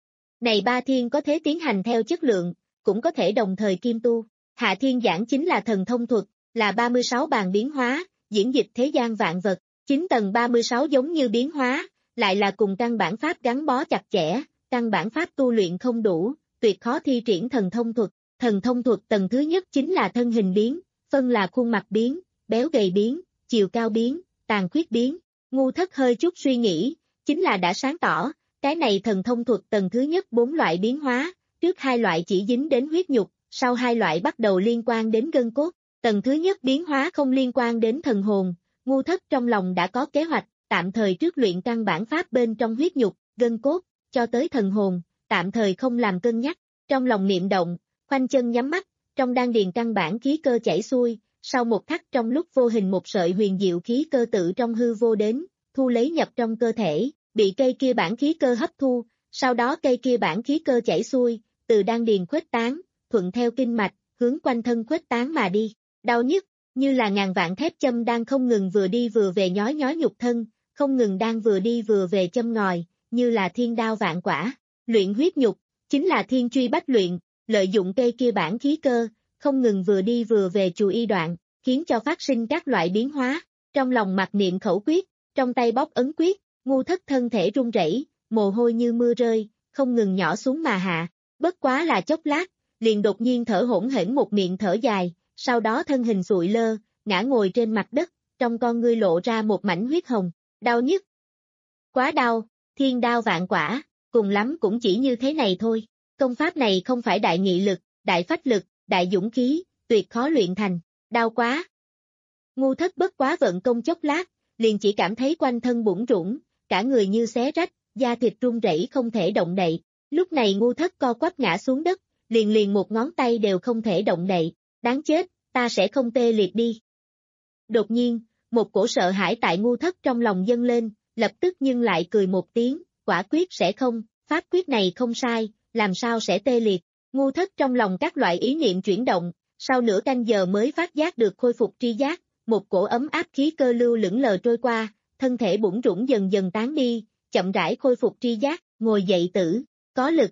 Này ba thiên có thể tiến hành theo chất lượng, cũng có thể đồng thời kim tu, hạ thiên giảng chính là thần thông thuật, là ba mươi sáu bàn biến hóa, diễn dịch thế gian vạn vật, chín tầng ba mươi sáu giống như biến hóa, lại là cùng căn bản pháp gắn bó chặt chẽ, căn bản pháp tu luyện không đủ, tuyệt khó thi triển thần thông thuật, thần thông thuật tầng thứ nhất chính là thân hình biến, phân là khuôn mặt biến, béo gầy biến, chiều cao biến, tàn khuyết biến, ngu thất hơi chút suy nghĩ, chính là đã sáng tỏ, cái này thần thông thuật tầng thứ nhất bốn loại biến hóa, trước hai loại chỉ dính đến huyết nhục, sau hai loại bắt đầu liên quan đến gân cốt, tầng thứ nhất biến hóa không liên quan đến thần hồn, ngu thất trong lòng đã có kế hoạch, tạm thời trước luyện căn bản pháp bên trong huyết nhục, gân cốt, cho tới thần hồn, tạm thời không làm cân nhắc, trong lòng niệm động, khoanh chân nhắm mắt, trong đan điền căn bản khí cơ chảy xuôi, sau một khắc trong lúc vô hình một sợi huyền diệu khí cơ tự trong hư vô đến, thu lấy nhập trong cơ thể, bị cây kia bản khí cơ hấp thu, sau đó cây kia bản khí cơ chảy xuôi, từ đan điền khuếch tán, thuận theo kinh mạch, hướng quanh thân khuếch tán mà đi, đau nhức, như là ngàn vạn thép châm đang không ngừng vừa đi vừa về nhói nhói nhục thân, không ngừng đang vừa đi vừa về châm ngòi, như là thiên đao vạn quả, luyện huyết nhục, chính là thiên truy bách luyện, lợi dụng cây kia bản khí cơ, không ngừng vừa đi vừa về chù y đoạn, khiến cho phát sinh các loại biến hóa, trong lòng mặc niệm khẩu quyết, trong tay bóp ấn quyết, ngu thất thân thể run rẩy, mồ hôi như mưa rơi, không ngừng nhỏ xuống mà hạ, bất quá là chốc lát, liền đột nhiên thở hỗn hển một miệng thở dài, sau đó thân hình sụi lơ, ngã ngồi trên mặt đất, trong con ngươi lộ ra một mảnh huyết hồng, đau nhức. Quá đau, thiên đao vạn quả, cùng lắm cũng chỉ như thế này thôi, công pháp này không phải đại nghị lực, đại phách lực, đại dũng khí, tuyệt khó luyện thành, đau quá. Ngu thất bất quá vận công chốc lát, liền chỉ cảm thấy quanh thân bủn rủn, cả người như xé rách, da thịt run rẩy không thể động đậy, lúc này ngu thất co quắp ngã xuống đất, liền liền một ngón tay đều không thể động đậy, đáng chết, ta sẽ không tê liệt đi. Đột nhiên, một cổ sợ hãi tại ngu thất trong lòng dâng lên, lập tức nhưng lại cười một tiếng, quả quyết sẽ không, pháp quyết này không sai, làm sao sẽ tê liệt, ngu thất trong lòng các loại ý niệm chuyển động, sau nửa canh giờ mới phát giác được khôi phục tri giác, một cổ ấm áp khí cơ lưu lững lờ trôi qua, thân thể bủn rủn dần dần tán đi, chậm rãi khôi phục tri giác, ngồi dậy tử, có lực.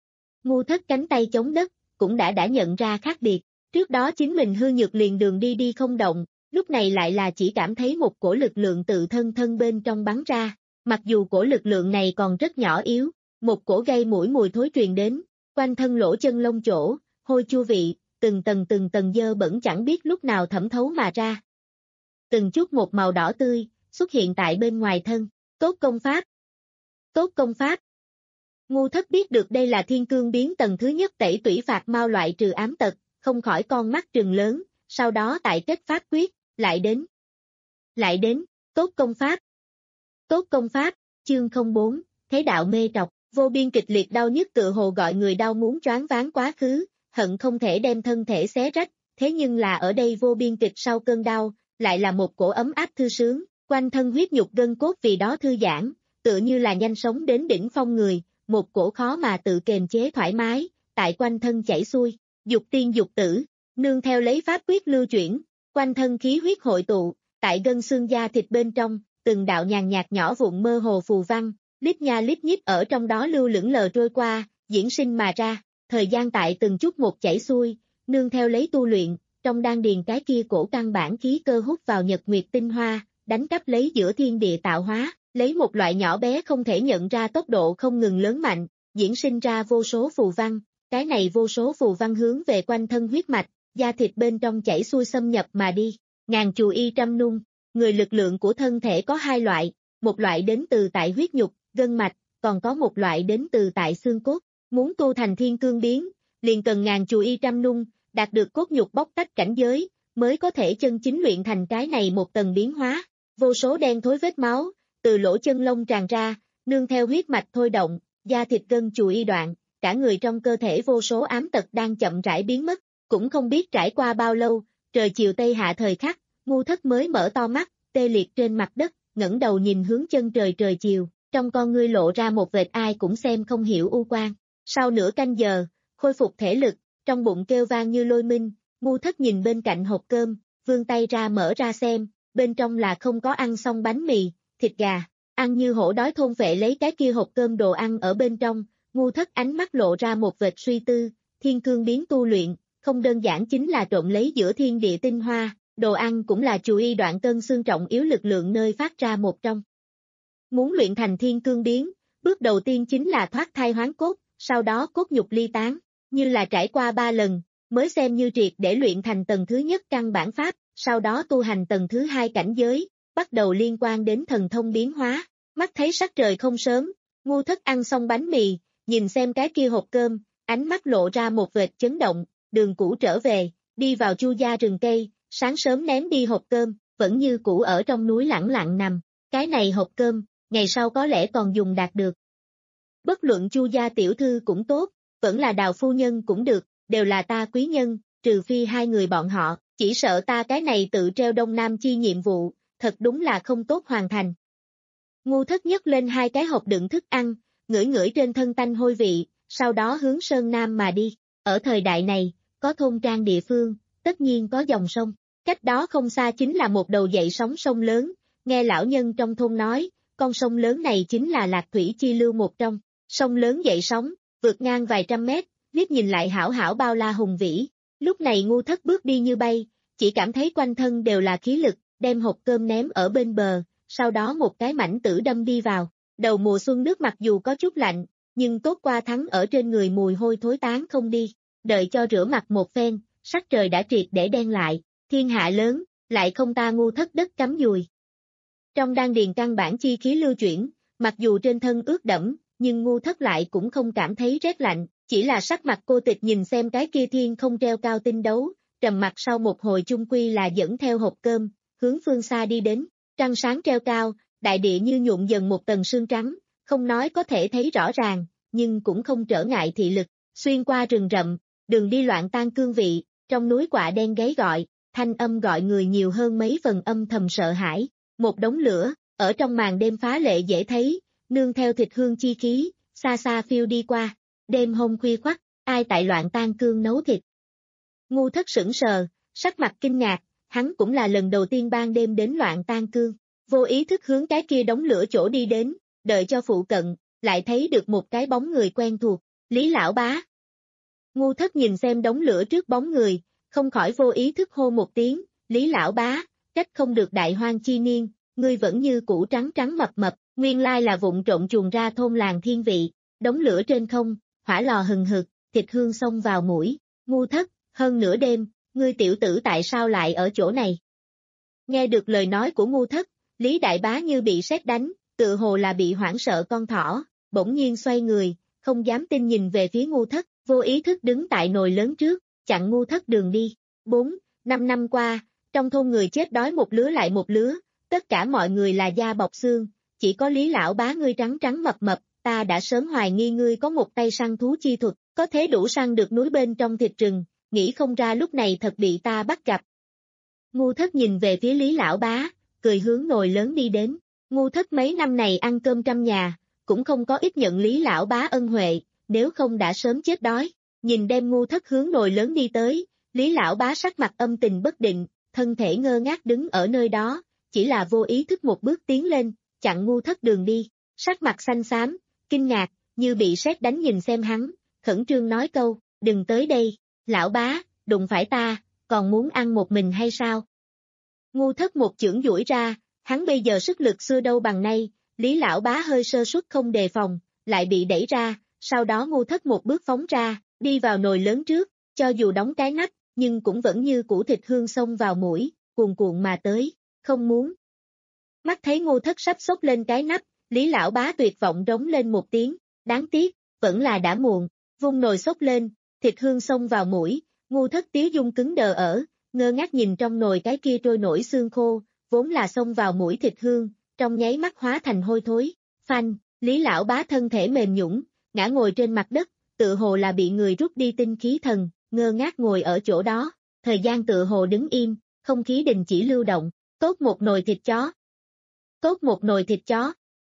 Ngu thất cánh tay chống đất, cũng đã đã nhận ra khác biệt, trước đó chính mình hư nhược liền đường đi đi không động, lúc này lại là chỉ cảm thấy một cổ lực lượng tự thân thân bên trong bắn ra, mặc dù cổ lực lượng này còn rất nhỏ yếu, một cổ gây mũi mùi thối truyền đến, quanh thân lỗ chân lông chỗ, hôi chua vị, từng tầng từng tầng dơ bẩn chẳng biết lúc nào thẩm thấu mà ra. Từng chút một màu đỏ tươi, xuất hiện tại bên ngoài thân, tốt công pháp. Tốt công pháp. Ngu thất biết được đây là thiên cương biến tầng thứ nhất tẩy tủy phạt mau loại trừ ám tật, không khỏi con mắt trừng lớn, sau đó tại kết pháp quyết, lại đến. Lại đến, tốt công pháp. Tốt công pháp, chương không bốn, thế đạo mê trọc, vô biên kịch liệt đau nhức tựa hồ gọi người đau muốn choáng váng quá khứ, hận không thể đem thân thể xé rách, thế nhưng là ở đây vô biên kịch sau cơn đau, lại là một cổ ấm áp thư sướng, quanh thân huyết nhục gân cốt vì đó thư giãn, tựa như là nhanh sống đến đỉnh phong người, một cổ khó mà tự kềm chế thoải mái, tại quanh thân chảy xuôi, dục tiên dục tử, nương theo lấy pháp quyết lưu chuyển, quanh thân khí huyết hội tụ, tại gân xương da thịt bên trong, từng đạo nhàn nhạt nhỏ vụn mơ hồ phù văn, lít nha lít nhít ở trong đó lưu lững lờ trôi qua, diễn sinh mà ra, thời gian tại từng chút một chảy xuôi, nương theo lấy tu luyện, trong đan điền cái kia cổ căn bản khí cơ hút vào nhật nguyệt tinh hoa, đánh cắp lấy giữa thiên địa tạo hóa, lấy một loại nhỏ bé không thể nhận ra tốc độ không ngừng lớn mạnh, diễn sinh ra vô số phù văn, cái này vô số phù văn hướng về quanh thân huyết mạch, da thịt bên trong chảy xuôi xâm nhập mà đi, ngàn chù y trăm nung, người lực lượng của thân thể có hai loại, một loại đến từ tại huyết nhục, gân mạch, còn có một loại đến từ tại xương cốt, muốn tu thành thiên cương biến, liền cần ngàn chù y trăm nung, đạt được cốt nhục bóc tách cảnh giới, mới có thể chân chính luyện thành cái này một tầng biến hóa. Vô số đen thối vết máu, từ lỗ chân lông tràn ra, nương theo huyết mạch thôi động, da thịt gân chù y đoạn, cả người trong cơ thể vô số ám tật đang chậm rãi biến mất, cũng không biết trải qua bao lâu, trời chiều tây hạ thời khắc, Ngu Thất mới mở to mắt, tê liệt trên mặt đất, ngẩng đầu nhìn hướng chân trời trời chiều, trong con ngươi lộ ra một vệt ai cũng xem không hiểu u quan. Sau nửa canh giờ, khôi phục thể lực, trong bụng kêu vang như lôi minh, Ngu Thất nhìn bên cạnh hộp cơm, vươn tay ra mở ra xem, bên trong là không có ăn xong bánh mì, thịt gà, ăn như hổ đói thôn vệ lấy cái kia hộp cơm đồ ăn ở bên trong. Ngu Thất ánh mắt lộ ra một vệt suy tư, thiên cương biến tu luyện, không đơn giản chính là trộn lấy giữa thiên địa tinh hoa, đồ ăn cũng là chù y đoạn cân xương trọng yếu lực lượng nơi phát ra một trong. Muốn luyện thành thiên cương biến, bước đầu tiên chính là thoát thai hoán cốt, sau đó cốt nhục ly tán, như là trải qua ba lần, mới xem như triệt để luyện thành tầng thứ nhất căn bản pháp, sau đó tu hành tầng thứ hai cảnh giới, bắt đầu liên quan đến thần thông biến hóa. Mắt thấy sắc trời không sớm, Ngu Thất ăn xong bánh mì, nhìn xem cái kia hộp cơm, ánh mắt lộ ra một vệt chấn động, đường cũ trở về, đi vào chu gia rừng cây, sáng sớm ném đi hộp cơm, vẫn như cũ ở trong núi lẳng lặng nằm, cái này hộp cơm, ngày sau có lẽ còn dùng đạt được. Bất luận chu gia tiểu thư cũng tốt, vẫn là Đào phu nhân cũng được, đều là ta quý nhân, trừ phi hai người bọn họ, chỉ sợ ta cái này tự treo đông nam chi nhiệm vụ, thật đúng là không tốt hoàn thành. Ngu Thất nhấc lên hai cái hộp đựng thức ăn, ngửi ngửi trên thân tanh hôi vị, sau đó hướng Sơn Nam mà đi. Ở thời đại này, có thôn trang địa phương, tất nhiên có dòng sông, cách đó không xa chính là một đầu dậy sóng sông lớn, nghe lão nhân trong thôn nói, con sông lớn này chính là Lạc Thủy Chi Lưu một trong, sông lớn dậy sóng, vượt ngang vài trăm mét, liếc nhìn lại hảo hảo bao la hùng vĩ. Lúc này Ngu Thất bước đi như bay, chỉ cảm thấy quanh thân đều là khí lực, đem hộp cơm ném ở bên bờ, sau đó một cái mảnh tử đâm đi vào. Đầu mùa xuân nước mặc dù có chút lạnh, nhưng tốt qua thắng ở trên người mùi hôi thối tán không đi. Đợi cho rửa mặt một phen, sắc trời đã triệt để đen lại, thiên hạ lớn, lại không ta Ngu Thất đất cắm dùi. Trong đan điền căn bản chi khí lưu chuyển, mặc dù trên thân ướt đẫm, nhưng Ngu Thất lại cũng không cảm thấy rét lạnh, chỉ là sắc mặt cô tịch nhìn xem cái kia thiên không treo cao tinh đấu, trầm mặt sau một hồi chung quy là dẫn theo hộp cơm, hướng phương xa đi đến, trăng sáng treo cao, đại địa như nhuộm dần một tầng sương trắng, không nói có thể thấy rõ ràng, nhưng cũng không trở ngại thị lực, xuyên qua rừng rậm, đường đi loạn tan cương vị, trong núi quạ đen gáy gọi, thanh âm gọi người nhiều hơn mấy phần âm thầm sợ hãi, một đống lửa, ở trong màn đêm phá lệ dễ thấy, nương theo thịt hương chi khí, xa xa phiêu đi qua, đêm hôm khuya khoắt, ai tại loạn tan cương nấu thịt. Ngu Thất sững sờ, sắc mặt kinh ngạc, hắn cũng là lần đầu tiên ban đêm đến loạn tan cương, vô ý thức hướng cái kia đống lửa chỗ đi đến, đợi cho phụ cận, lại thấy được một cái bóng người quen thuộc, Lý Lão Bá. Ngu Thất nhìn xem đống lửa trước bóng người, không khỏi vô ý thức hô một tiếng, Lý Lão Bá, trách không được đại hoang chi niên, ngươi vẫn như cũ trắng trắng mập mập, nguyên lai là vụng trộn chuồn ra thôn làng thiên vị, đống lửa trên không, hỏa lò hừng hực, thịt hương xông vào mũi, Ngu Thất, hơn nửa đêm, ngươi tiểu tử tại sao lại ở chỗ này? Nghe được lời nói của Ngu Thất, Lý Đại Bá như bị sét đánh, tự hồ là bị hoảng sợ con thỏ, bỗng nhiên xoay người, không dám tin nhìn về phía Ngu Thất, vô ý thức đứng tại nồi lớn trước, chặn Ngu Thất đường đi. Bốn, năm năm qua, trong thôn người chết đói một lứa lại một lứa, tất cả mọi người là da bọc xương, chỉ có Lý Lão Bá ngươi trắng trắng mập mập, ta đã sớm hoài nghi ngươi có một tay săn thú chi thuật, có thể đủ săn được núi bên trong thịt rừng, nghĩ không ra lúc này thật bị ta bắt gặp. Ngu Thất nhìn về phía Lý Lão Bá, cười hướng nồi lớn đi đến. Ngu Thất mấy năm này ăn cơm trăm nhà, cũng không có ít nhận Lý Lão Bá ân huệ, nếu không đã sớm chết đói. Nhìn đem Ngu Thất hướng nồi lớn đi tới, Lý Lão Bá sắc mặt âm tình bất định, thân thể ngơ ngác đứng ở nơi đó, chỉ là vô ý thức một bước tiến lên, chặn Ngu Thất đường đi, sắc mặt xanh xám, kinh ngạc, như bị sét đánh nhìn xem hắn, khẩn trương nói câu, đừng tới đây, Lão Bá, đụng phải ta, còn muốn ăn một mình hay sao? Ngu Thất một chưởng duỗi ra, hắn bây giờ sức lực xưa đâu bằng nay, Lý Lão Bá hơi sơ suất không đề phòng, lại bị đẩy ra, sau đó Ngu Thất một bước phóng ra, đi vào nồi lớn trước, cho dù đóng cái nắp, nhưng cũng vẫn như củ thịt hương xông vào mũi, cuồn cuộn mà tới, không muốn. Mắt thấy Ngu Thất sắp xốc lên cái nắp, Lý Lão Bá tuyệt vọng rống lên một tiếng, đáng tiếc, vẫn là đã muộn, vung nồi xốc lên, thịt hương xông vào mũi, ngu thất tiếu dung cứng đờ ở, ngơ ngác nhìn trong nồi cái kia trôi nổi xương khô, vốn là xông vào mũi thịt hương, trong nháy mắt hóa thành hôi thối, phanh, Lý lão bá thân thể mềm nhũn, ngã ngồi trên mặt đất, tựa hồ là bị người rút đi tinh khí thần, ngơ ngác ngồi ở chỗ đó, thời gian tựa hồ đứng im, không khí đình chỉ lưu động, tốt một nồi thịt chó. Tốt một nồi thịt chó.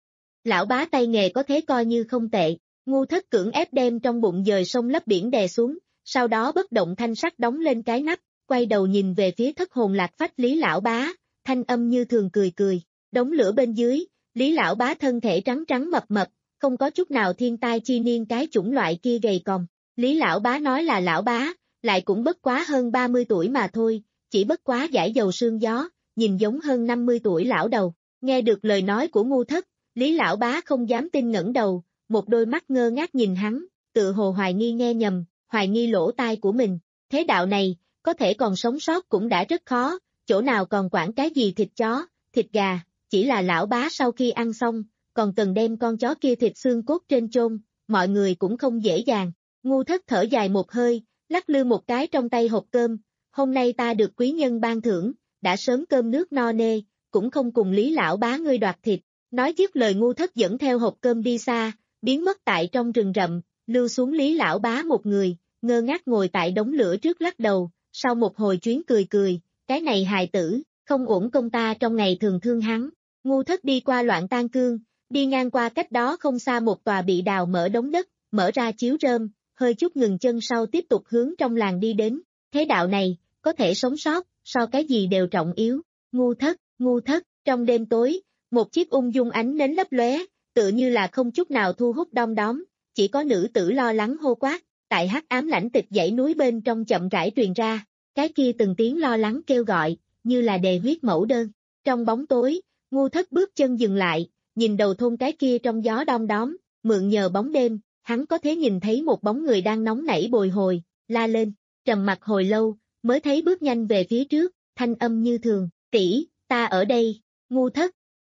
Lão bá tay nghề có thế coi như không tệ, ngu thất cưỡng ép đem trong bụng dời sông lấp biển đè xuống, sau đó bất động thanh sắc đóng lên cái nắp, quay đầu nhìn về phía thất hồn lạc phách Lý lão bá, thanh âm như thường cười cười, đống lửa bên dưới, Lý lão bá thân thể trắng trắng mập mập, không có chút nào thiên tai chi niên cái chủng loại kia gầy còm. Lý lão bá nói là lão bá, lại cũng bất quá hơn ba mươi tuổi mà thôi, chỉ bất quá giải dầu sương gió, nhìn giống hơn năm mươi tuổi lão đầu. Nghe được lời nói của ngu thất, Lý lão bá không dám tin ngẩng đầu, một đôi mắt ngơ ngác nhìn hắn, tự hồ hoài nghi nghe nhầm, hoài nghi lỗ tai của mình. Thế đạo này, có thể còn sống sót cũng đã rất khó, chỗ nào còn quản cái gì thịt chó, thịt gà, chỉ là lão bá sau khi ăn xong, còn cần đem con chó kia thịt xương cốt trên chôn, mọi người cũng không dễ dàng. Ngu thất thở dài một hơi, lắc lư một cái trong tay hộp cơm, hôm nay ta được quý nhân ban thưởng, đã sớm cơm nước no nê, cũng không cùng Lý lão bá ngươi đoạt thịt. Nói dứt lời ngu thất dẫn theo hộp cơm đi xa, biến mất tại trong rừng rậm, lưu xuống Lý lão bá một người, ngơ ngác ngồi tại đống lửa trước lắc đầu, sau một hồi chuyến cười cười, cái này hài tử, không uổng công ta trong ngày thường thương hắn. Ngu thất đi qua Loạn Tan Cương, đi ngang qua cách đó không xa một tòa bị đào mở đống đất, mở ra chiếu rơm, hơi chút ngừng chân sau tiếp tục hướng trong làng đi đến. Thế đạo này, có thể sống sót, so cái gì đều trọng yếu. Ngu thất, ngu thất, trong đêm tối, một chiếc ung dung ánh nến lấp lóe, tựa như là không chút nào thu hút đom đóm, chỉ có nữ tử lo lắng hô quát, tại hắc ám lãnh tịch dãy núi bên trong chậm rãi truyền ra, cái kia từng tiếng lo lắng kêu gọi, như là đề huyết mẫu đơn. Trong bóng tối, ngu thất bước chân dừng lại, nhìn đầu thôn cái kia trong gió đom đóm, mượn nhờ bóng đêm, hắn có thể nhìn thấy một bóng người đang nóng nảy bồi hồi, la lên, trầm mặc hồi lâu, mới thấy bước nhanh về phía trước, thanh âm như thường, tỷ, ta ở đây, ngu thất.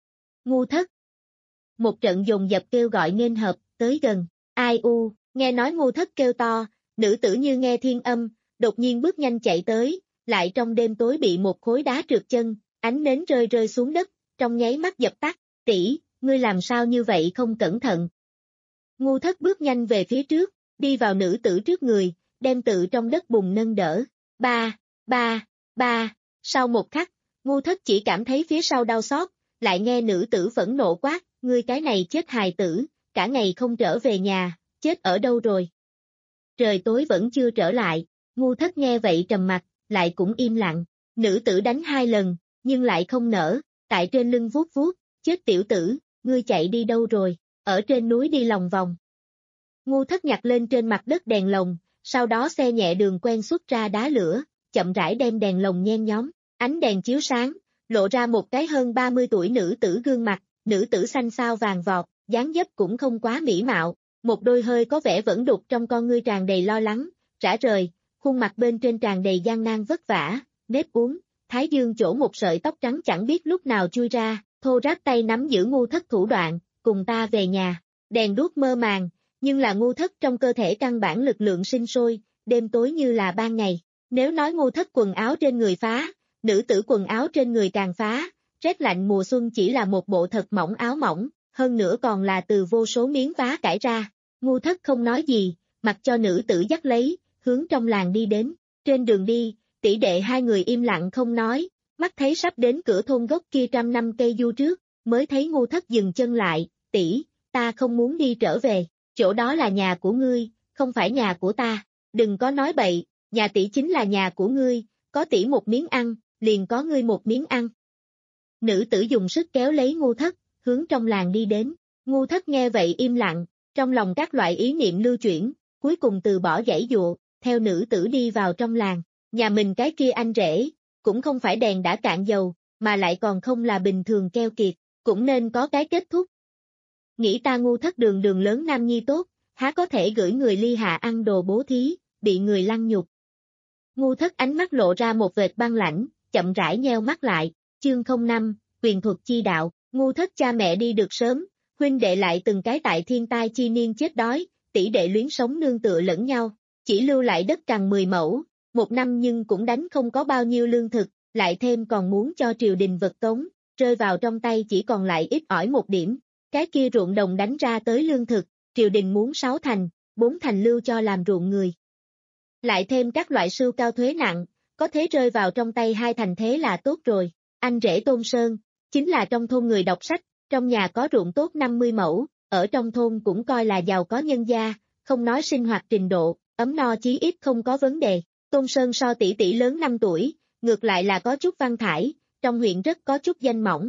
Ngu thất. Một trận dồn dập kêu gọi nghênh hợp, tới gần, ai u, nghe nói ngu thất kêu to, nữ tử như nghe thiên âm, đột nhiên bước nhanh chạy tới, lại trong đêm tối bị một khối đá trượt chân, ánh nến rơi rơi xuống đất, trong nháy mắt dập tắt, tỷ, ngươi làm sao như vậy không cẩn thận. Ngu thất bước nhanh về phía trước, đi vào nữ tử trước người, đem tự trong đất bùn nâng đỡ, ba, ba, ba, sau một khắc, ngu thất chỉ cảm thấy phía sau đau xót, lại nghe nữ tử phẫn nộ quát, ngươi cái này chết hài tử, cả ngày không trở về nhà, chết ở đâu rồi? Trời tối vẫn chưa trở lại, ngu thất nghe vậy trầm mặt, lại cũng im lặng, nữ tử đánh hai lần, nhưng lại không nở, tại trên lưng vuốt vuốt, chết tiểu tử, ngươi chạy đi đâu rồi, ở trên núi đi lòng vòng. Ngu thất nhặt lên trên mặt đất đèn lồng, sau đó xe nhẹ đường quen xuất ra đá lửa, chậm rãi đem đèn lồng nhen nhóm, ánh đèn chiếu sáng, lộ ra một cái hơn ba mươi tuổi nữ tử gương mặt, nữ tử xanh xao vàng vọt, dáng dấp cũng không quá mỹ mạo, một đôi hơi có vẻ vẫn đục trong con ngươi tràn đầy lo lắng, rã rời, khuôn mặt bên trên tràn đầy gian nan vất vả, nếp uốn, thái dương chỗ một sợi tóc trắng chẳng biết lúc nào chui ra, thô ráp tay nắm giữ ngu thất thủ đoạn, cùng ta về nhà, đèn đuốc mơ màng, nhưng là ngu thất trong cơ thể căn bản lực lượng sinh sôi, đêm tối như là ban ngày, nếu nói ngu thất quần áo trên người phá, nữ tử quần áo trên người càng phá, rét lạnh mùa xuân chỉ là một bộ thật mỏng áo mỏng, hơn nữa còn là từ vô số miếng vá cải ra, ngu thất không nói gì, mặc cho nữ tử dắt lấy, hướng trong làng đi đến, trên đường đi, tỷ đệ hai người im lặng không nói, mắt thấy sắp đến cửa thôn gốc kia trăm năm cây du trước, mới thấy ngu thất dừng chân lại, tỷ, ta không muốn đi trở về, chỗ đó là nhà của ngươi, không phải nhà của ta, đừng có nói bậy, nhà tỷ chính là nhà của ngươi, có tỷ một miếng ăn, liền có ngươi một miếng ăn. Nữ tử dùng sức kéo lấy ngu thất, hướng trong làng đi đến, ngu thất nghe vậy im lặng, trong lòng các loại ý niệm lưu chuyển, cuối cùng từ bỏ giãy dụa, theo nữ tử đi vào trong làng, nhà mình cái kia anh rể, cũng không phải đèn đã cạn dầu, mà lại còn không là bình thường keo kiệt, cũng nên có cái kết thúc. Nghĩ ta ngu thất đường đường lớn nam nhi tốt, há có thể gửi người ly hạ ăn đồ bố thí, bị người lăng nhục. Ngu thất ánh mắt lộ ra một vệt băng lãnh, chậm rãi nheo mắt lại, chương không năm, quyền thuật chi đạo, ngu thất cha mẹ đi được sớm, huynh đệ lại từng cái tại thiên tai chi niên chết đói, tỷ đệ luyến sống nương tựa lẫn nhau, chỉ lưu lại đất cằn mười mẫu, một năm nhưng cũng đánh không có bao nhiêu lương thực, lại thêm còn muốn cho triều đình vật tống, rơi vào trong tay chỉ còn lại ít ỏi một điểm, cái kia ruộng đồng đánh ra tới lương thực, triều đình muốn sáu thành, bốn thành lưu cho làm ruộng người. Lại thêm các loại sưu cao thuế nặng, có thế rơi vào trong tay hai thành thế là tốt rồi. Anh rể Tôn Sơn, chính là trong thôn người đọc sách, trong nhà có ruộng tốt năm mươi mẫu, ở trong thôn cũng coi là giàu có nhân gia, không nói sinh hoạt trình độ, ấm no chí ít không có vấn đề. Tôn Sơn so tỷ tỷ lớn năm tuổi, ngược lại là có chút văn thải, trong huyện rất có chút danh mỏng.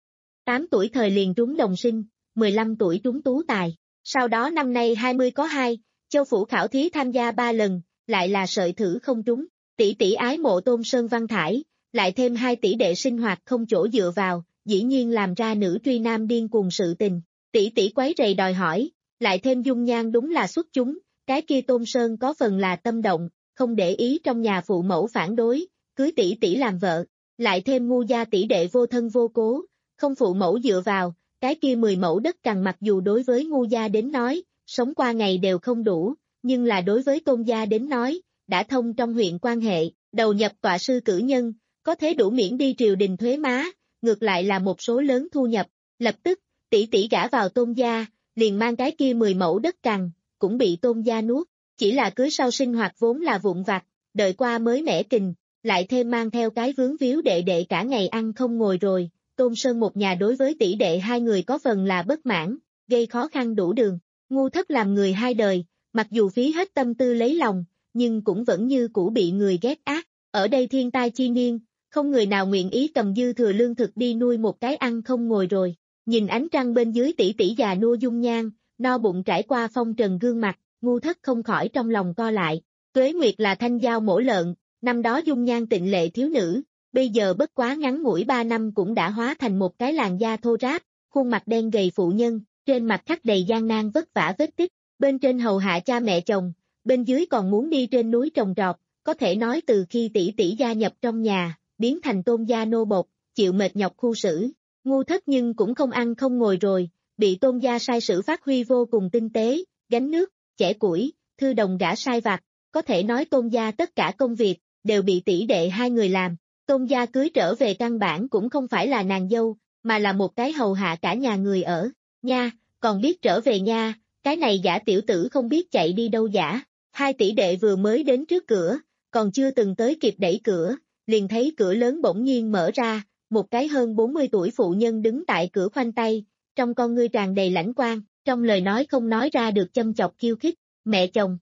tám tuổi thời liền trúng đồng sinh, mười lăm tuổi trúng tú tài, sau đó năm nay hai mươi có hai, châu phủ khảo thí tham gia ba lần, lại là sợi thử không trúng. Tỷ tỷ ái mộ Tôn Sơn văn thải, lại thêm hai tỷ đệ sinh hoạt không chỗ dựa vào, dĩ nhiên làm ra nữ truy nam điên cuồng sự tình. Tỷ tỷ quấy rầy đòi hỏi, lại thêm dung nhan đúng là xuất chúng, cái kia Tôn Sơn có phần là tâm động, không để ý trong nhà phụ mẫu phản đối, cưới tỷ tỷ làm vợ, lại thêm ngu gia tỷ đệ vô thân vô cố, không phụ mẫu dựa vào, cái kia mười mẫu đất cằn mặc dù đối với ngu gia đến nói, sống qua ngày đều không đủ, nhưng là đối với Tôn gia đến nói, đã thông trong huyện quan hệ, đầu nhập tọa sư cử nhân, có thế đủ miễn đi triều đình thuế má, ngược lại là một số lớn thu nhập, lập tức, tỷ tỷ gả vào Tôn gia, liền mang cái kia mười mẫu đất cằn, cũng bị Tôn gia nuốt, chỉ là cưới sau sinh hoạt vốn là vụn vặt, đợi qua mới mẻ kình, lại thêm mang theo cái vướng víu đệ đệ cả ngày ăn không ngồi rồi, Tôn Sơn một nhà đối với tỷ đệ hai người có phần là bất mãn, gây khó khăn đủ đường, ngu thất làm người hai đời, mặc dù phí hết tâm tư lấy lòng, nhưng cũng vẫn như cũ bị người ghét ác, ở đây thiên tai chi niên, không người nào nguyện ý cầm dư thừa lương thực đi nuôi một cái ăn không ngồi rồi, nhìn ánh trăng bên dưới tỷ tỷ già nua dung nhan, no bụng trải qua phong trần gương mặt, ngu thất không khỏi trong lòng co lại, Tuế Nguyệt là thanh giao mổ lợn, năm đó dung nhan tịnh lệ thiếu nữ, bây giờ bất quá ngắn ngủi ba năm cũng đã hóa thành một cái làn da thô ráp, khuôn mặt đen gầy phụ nhân, trên mặt khắc đầy gian nan vất vả vết tích, bên trên hầu hạ cha mẹ chồng, bên dưới còn muốn đi trên núi trồng trọt, có thể nói từ khi tỷ tỷ gia nhập trong nhà, biến thành Tôn gia nô bộc, chịu mệt nhọc khu xử, ngu thất nhưng cũng không ăn không ngồi rồi, bị Tôn gia sai sử phát huy vô cùng tinh tế, gánh nước, chẻ củi, thư đồng gã sai vặt, có thể nói Tôn gia tất cả công việc, đều bị tỷ đệ hai người làm, Tôn gia cưới trở về căn bản cũng không phải là nàng dâu, mà là một cái hầu hạ cả nhà người ở, nha, còn biết trở về nha, cái này giả tiểu tử không biết chạy đi đâu giả. Hai tỷ đệ vừa mới đến trước cửa, còn chưa từng tới kịp đẩy cửa, liền thấy cửa lớn bỗng nhiên mở ra, một cái hơn bốn mươi tuổi phụ nhân đứng tại cửa khoanh tay, trong con ngươi tràn đầy lãnh quang, trong lời nói không nói ra được châm chọc khiêu khích, mẹ chồng.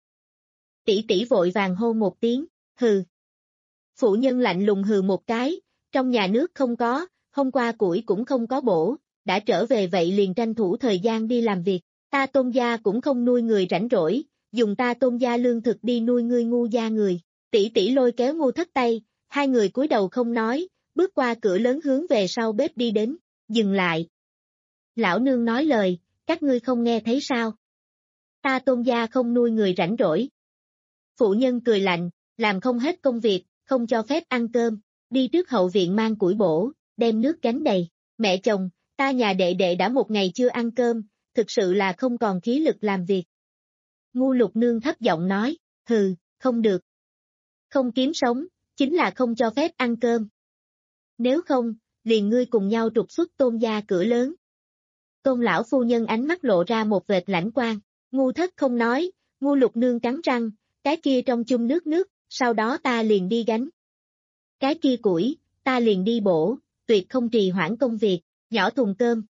Tỷ tỷ vội vàng hô một tiếng, hừ. Phụ nhân lạnh lùng hừ một cái, trong nhà nước không có, hôm qua củi cũng không có bổ, đã trở về vậy liền tranh thủ thời gian đi làm việc, ta Tôn gia cũng không nuôi người rảnh rỗi. Dùng ta Tôn gia lương thực đi nuôi ngươi ngu gia người, tỷ tỷ lôi kéo ngu thất tay, hai người cúi đầu không nói, bước qua cửa lớn hướng về sau bếp đi đến, dừng lại. Lão nương nói lời, các ngươi không nghe thấy sao? Ta Tôn gia không nuôi người rảnh rỗi. Phụ nhân cười lạnh, làm không hết công việc, không cho phép ăn cơm, đi trước hậu viện mang củi bổ, đem nước gánh đầy, mẹ chồng, ta nhà đệ đệ đã một ngày chưa ăn cơm, thực sự là không còn khí lực làm việc. Ngu Lục Nương thấp giọng nói, hừ, không được. Không kiếm sống, chính là không cho phép ăn cơm. Nếu không, liền ngươi cùng nhau trục xuất Tôn gia cửa lớn. Tôn lão phu nhân ánh mắt lộ ra một vệt lãnh quang, ngu thất không nói, Ngu Lục Nương cắn răng, cái kia trong chung nước nước, sau đó ta liền đi gánh. Cái kia củi, ta liền đi bổ, tuyệt không trì hoãn công việc, nhỏ thùng cơm.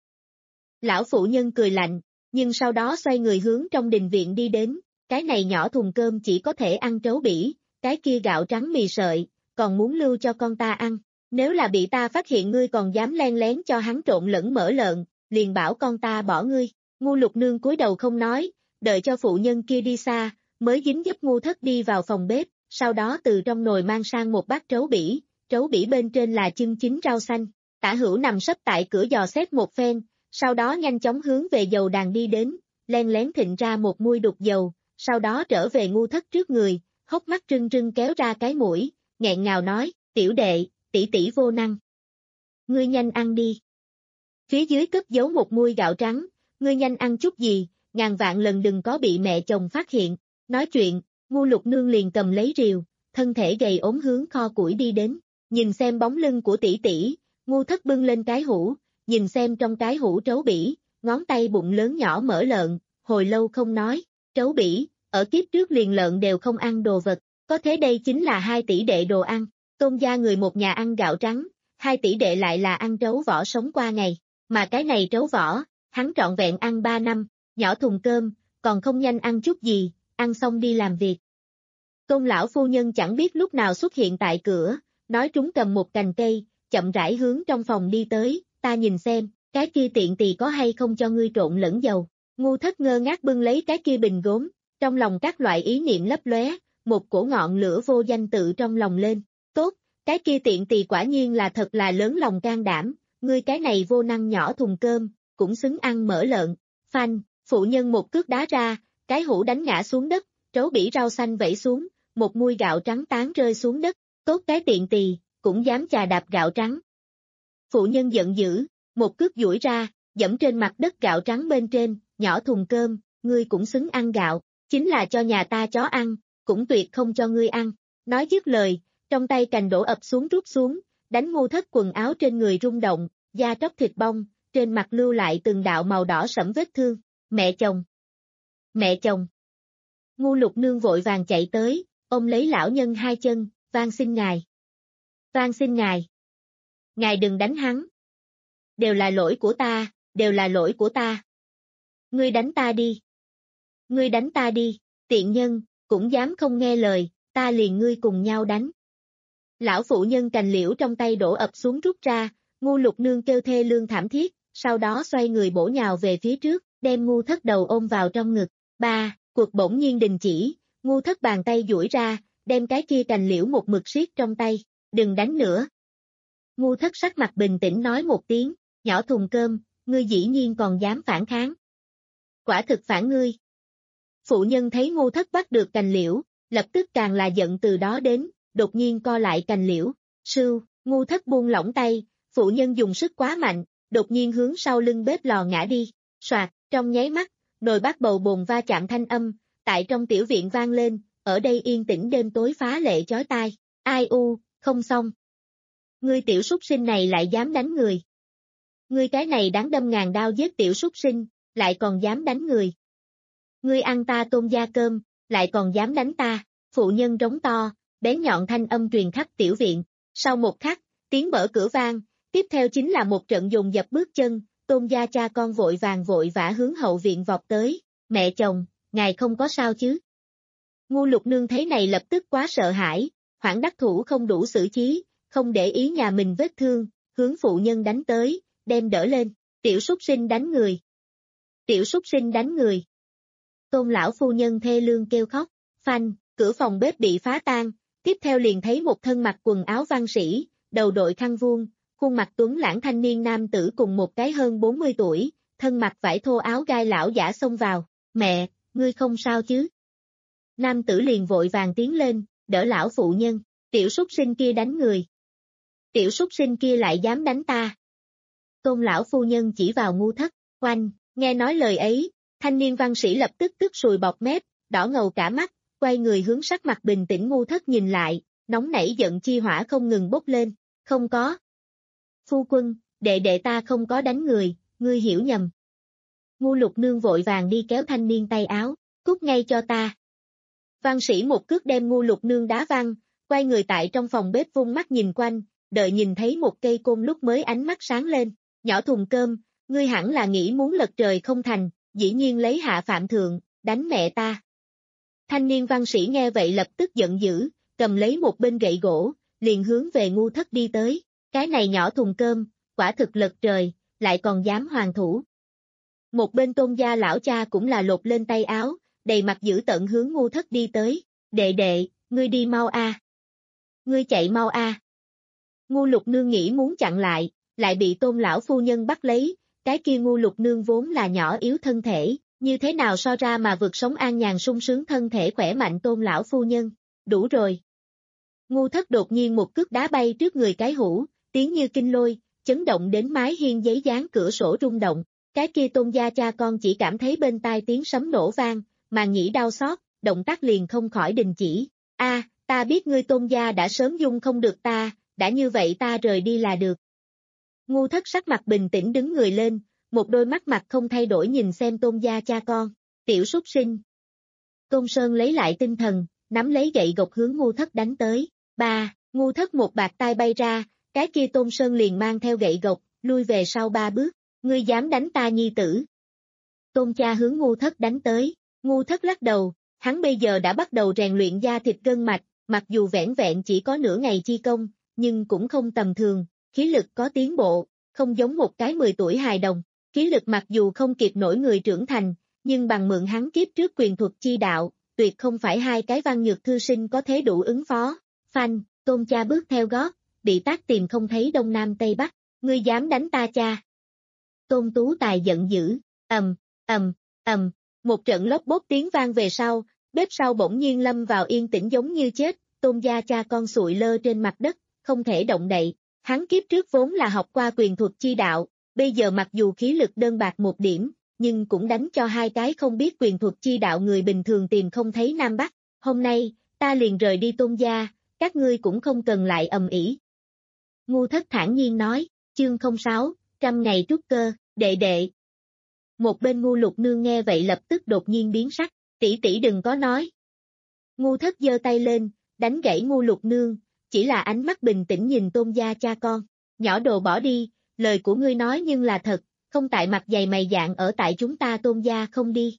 Lão phụ nhân cười lạnh, nhưng sau đó xoay người hướng trong đình viện đi đến, cái này nhỏ thùng cơm chỉ có thể ăn trấu bỉ, cái kia gạo trắng mì sợi, còn muốn lưu cho con ta ăn, nếu là bị ta phát hiện ngươi còn dám len lén cho hắn trộn lẫn mỡ lợn, liền bảo con ta bỏ ngươi, Ngu Lục Nương cúi đầu không nói, đợi cho phụ nhân kia đi xa, mới dính giúp ngu thất đi vào phòng bếp, sau đó từ trong nồi mang sang một bát trấu bỉ, trấu bỉ bên trên là chân chín rau xanh, Tả Hữu nằm sấp tại cửa dò xét một phen, sau đó nhanh chóng hướng về dầu đàn đi đến, len lén thịnh ra một muôi đục dầu, sau đó trở về ngu thất trước người, hốc mắt trưng trưng kéo ra cái mũi, nghẹn ngào nói, tiểu đệ, tỷ tỷ vô năng. Ngươi nhanh ăn đi. Phía dưới cất giấu một muôi gạo trắng, ngươi nhanh ăn chút gì, ngàn vạn lần đừng có bị mẹ chồng phát hiện, nói chuyện, Ngu Lục Nương liền cầm lấy rìu, thân thể gầy ốm hướng kho củi đi đến, nhìn xem bóng lưng của tỷ tỷ, Ngu Thất bưng lên cái hũ, nhìn xem trong cái hũ trấu bỉ, ngón tay bụng lớn nhỏ mỡ lợn, hồi lâu không nói, trấu bỉ, ở kiếp trước liền lợn đều không ăn đồ vật, có thế đây chính là hai tỷ đệ đồ ăn, Tôn gia người một nhà ăn gạo trắng, hai tỷ đệ lại là ăn trấu vỏ sống qua ngày, mà cái này trấu vỏ, hắn trọn vẹn ăn ba năm, nhỏ thùng cơm, còn không nhanh ăn chút gì, ăn xong đi làm việc. Tôn lão phu nhân chẳng biết lúc nào xuất hiện tại cửa, nói trúng cầm một cành cây, chậm rãi hướng trong phòng đi tới, ta nhìn xem, cái kia tiện tỳ có hay không cho ngươi trộn lẫn dầu. Ngu Thất ngơ ngác bưng lấy cái kia bình gốm, trong lòng các loại ý niệm lấp lóe, một cổ ngọn lửa vô danh tự trong lòng lên. Tốt, cái kia tiện tỳ quả nhiên là thật là lớn lòng can đảm, ngươi cái này vô năng nhỏ thùng cơm, cũng xứng ăn mỡ lợn. Phanh, phụ nhân một cước đá ra, cái hũ đánh ngã xuống đất, trấu bỉ rau xanh vẩy xuống, một muôi gạo trắng tán rơi xuống đất. Tốt cái tiện tỳ, cũng dám chà đạp gạo trắng. Phụ nhân giận dữ, một cước duỗi ra, dẫm trên mặt đất gạo trắng bên trên, nhỏ thùng cơm, ngươi cũng xứng ăn gạo, chính là cho nhà ta chó ăn, cũng tuyệt không cho ngươi ăn. Nói dứt lời, trong tay cành đổ ập xuống rút xuống, đánh Ngu Thất quần áo trên người rung động, da tróc thịt bong, trên mặt lưu lại từng đạo màu đỏ sẫm vết thương. Mẹ chồng! Mẹ chồng! Ngu Lục Nương vội vàng chạy tới, ôm lấy lão nhân hai chân, van xin ngài. Van xin ngài. Ngài đừng đánh hắn. Đều là lỗi của ta, đều là lỗi của ta. Ngươi đánh ta đi. Ngươi đánh ta đi, tiện nhân, cũng dám không nghe lời, ta liền ngươi cùng nhau đánh. Lão phụ nhân cành liễu trong tay đổ ập xuống rút ra, Ngu Lục Nương kêu thê lương thảm thiết, sau đó xoay người bổ nhào về phía trước, đem Ngu Thất đầu ôm vào trong ngực. Ba, cuộc bỗng nhiên đình chỉ, Ngu Thất bàn tay duỗi ra, đem cái kia cành liễu một mực siết trong tay, đừng đánh nữa. Ngu Thất sắc mặt bình tĩnh nói một tiếng, nhỏ thùng cơm, ngươi dĩ nhiên còn dám phản kháng. Quả thực phản ngươi. Phụ nhân thấy Ngu Thất bắt được cành liễu, lập tức càng là giận từ đó đến, đột nhiên co lại cành liễu, sưu, Ngu Thất buông lỏng tay, phụ nhân dùng sức quá mạnh, đột nhiên hướng sau lưng bếp lò ngã đi, soạt, trong nháy mắt, nồi bát bầu bồn va chạm thanh âm, tại trong tiểu viện vang lên, ở đây yên tĩnh đêm tối phá lệ chói tai, ai u, không xong. Ngươi tiểu súc sinh này lại dám đánh người. Ngươi cái này đáng đâm ngàn đao giết tiểu súc sinh, lại còn dám đánh người. Ngươi ăn ta Tôn gia cơm, lại còn dám đánh ta, phụ nhân rống to, bén nhọn thanh âm truyền khắp tiểu viện, sau một khắc, tiếng mở cửa vang, tiếp theo chính là một trận dồn dập bước chân, Tôn gia cha con vội vàng vội vã hướng hậu viện vọt tới, mẹ chồng, ngài không có sao chứ. Ngu Lục Nương thấy này lập tức quá sợ hãi, hoảng đắc thủ không đủ xử trí, không để ý nhà mình vết thương, hướng phụ nhân đánh tới, đem đỡ lên, tiểu súc sinh đánh người. Tiểu súc sinh đánh người. Tôn lão phu nhân thê lương kêu khóc, phanh, cửa phòng bếp bị phá tan, tiếp theo liền thấy một thân mặc quần áo văn sĩ, đầu đội khăn vuông, khuôn mặt tuấn lãng thanh niên nam tử cùng một cái hơn bốn mươi tuổi, thân mặc vải thô áo gai lão giả xông vào, mẹ, ngươi không sao chứ? Nam tử liền vội vàng tiến lên, đỡ lão phụ nhân, tiểu súc sinh kia đánh người. Tiểu súc sinh kia lại dám đánh ta. Tôn lão phu nhân chỉ vào Ngu Thất, oanh, nghe nói lời ấy, thanh niên văn sĩ lập tức tức sùi bọt mép, đỏ ngầu cả mắt, quay người hướng sắc mặt bình tĩnh Ngu Thất nhìn lại, nóng nảy giận chi hỏa không ngừng bốc lên, không có. Phu quân, đệ đệ ta không có đánh người, ngươi hiểu nhầm. Ngu Lục Nương vội vàng đi kéo thanh niên tay áo, cút ngay cho ta. Văn sĩ một cước đem Ngu Lục Nương đá văng, quay người tại trong phòng bếp vung mắt nhìn quanh, đợi nhìn thấy một cây côn lúc mới ánh mắt sáng lên, nhỏ thùng cơm, ngươi hẳn là nghĩ muốn lật trời không thành, dĩ nhiên lấy hạ phạm thượng, đánh mẹ ta. Thanh niên văn sĩ nghe vậy lập tức giận dữ, cầm lấy một bên gậy gỗ, liền hướng về Ngu Thất đi tới, cái này nhỏ thùng cơm, quả thực lật trời, lại còn dám hoàn thủ. Một bên Tôn gia lão cha cũng là lột lên tay áo, đầy mặt dữ tợn hướng Ngu Thất đi tới, đệ đệ, ngươi đi mau a, ngươi chạy mau a. Ngu Lục Nương nghĩ muốn chặn lại, lại bị Tôn lão phu nhân bắt lấy, cái kia Ngu Lục Nương vốn là nhỏ yếu thân thể, như thế nào so ra mà vượt sống an nhàn sung sướng thân thể khỏe mạnh Tôn lão phu nhân, đủ rồi. Ngu Thất đột nhiên một cước đá bay trước người cái hũ, tiếng như kinh lôi, chấn động đến mái hiên giấy dán cửa sổ rung động, cái kia Tôn gia cha con chỉ cảm thấy bên tai tiếng sấm nổ vang, màng nhĩ đau xót, động tác liền không khỏi đình chỉ. A, ta biết ngươi Tôn gia đã sớm dung không được ta, đã như vậy ta rời đi là được. Ngu Thất sắc mặt bình tĩnh đứng người lên, một đôi mắt mặt không thay đổi nhìn xem Tôn gia cha con. Tiểu súc sinh. Tôn Sơn lấy lại tinh thần, nắm lấy gậy gộc hướng Ngu Thất đánh tới. Ba, Ngu Thất một bạt tai bay ra, cái kia Tôn Sơn liền mang theo gậy gộc, lui về sau ba bước. Ngươi dám đánh ta nhi tử. Tôn cha hướng Ngu Thất đánh tới. Ngu Thất lắc đầu, hắn bây giờ đã bắt đầu rèn luyện da thịt gân mạch, mặc dù vẻn vẹn chỉ có nửa ngày chi công, nhưng cũng không tầm thường, khí lực có tiến bộ, không giống một cái mười tuổi hài đồng. Khí lực mặc dù không kịp nổi người trưởng thành, nhưng bằng mượn hắn kiếp trước quyền thuật chi đạo, tuyệt không phải hai cái văn nhược thư sinh có thể đủ ứng phó. Phanh, Tôn cha bước theo gót, bị tác tìm không thấy đông nam tây bắc, ngươi dám đánh ta cha. Tôn Tú Tài giận dữ, ầm, ầm, ầm, một trận lốp bốp tiếng vang về sau, bếp sau bỗng nhiên lâm vào yên tĩnh giống như chết, Tôn gia cha con sụi lơ trên mặt đất, không thể động đậy. Hắn kiếp trước vốn là học qua quyền thuật chi đạo, bây giờ mặc dù khí lực đơn bạc một điểm, nhưng cũng đánh cho hai cái không biết quyền thuật chi đạo người bình thường tìm không thấy Nam Bắc. Hôm nay, ta liền rời đi Tôn gia, các ngươi cũng không cần lại ầm ĩ. Ngu Thất thản nhiên nói, chương không sáu, trăm ngày trúc cơ, đệ đệ. Một bên Ngu Lục Nương nghe vậy lập tức đột nhiên biến sắc, tỷ tỷ đừng có nói. Ngu Thất giơ tay lên, đánh gãy Ngu Lục Nương, chỉ là ánh mắt bình tĩnh nhìn Tôn gia cha con. Nhỏ đồ bỏ đi, lời của ngươi nói nhưng là thật, không tại mặt dày mày dạn ở tại chúng ta Tôn gia không đi.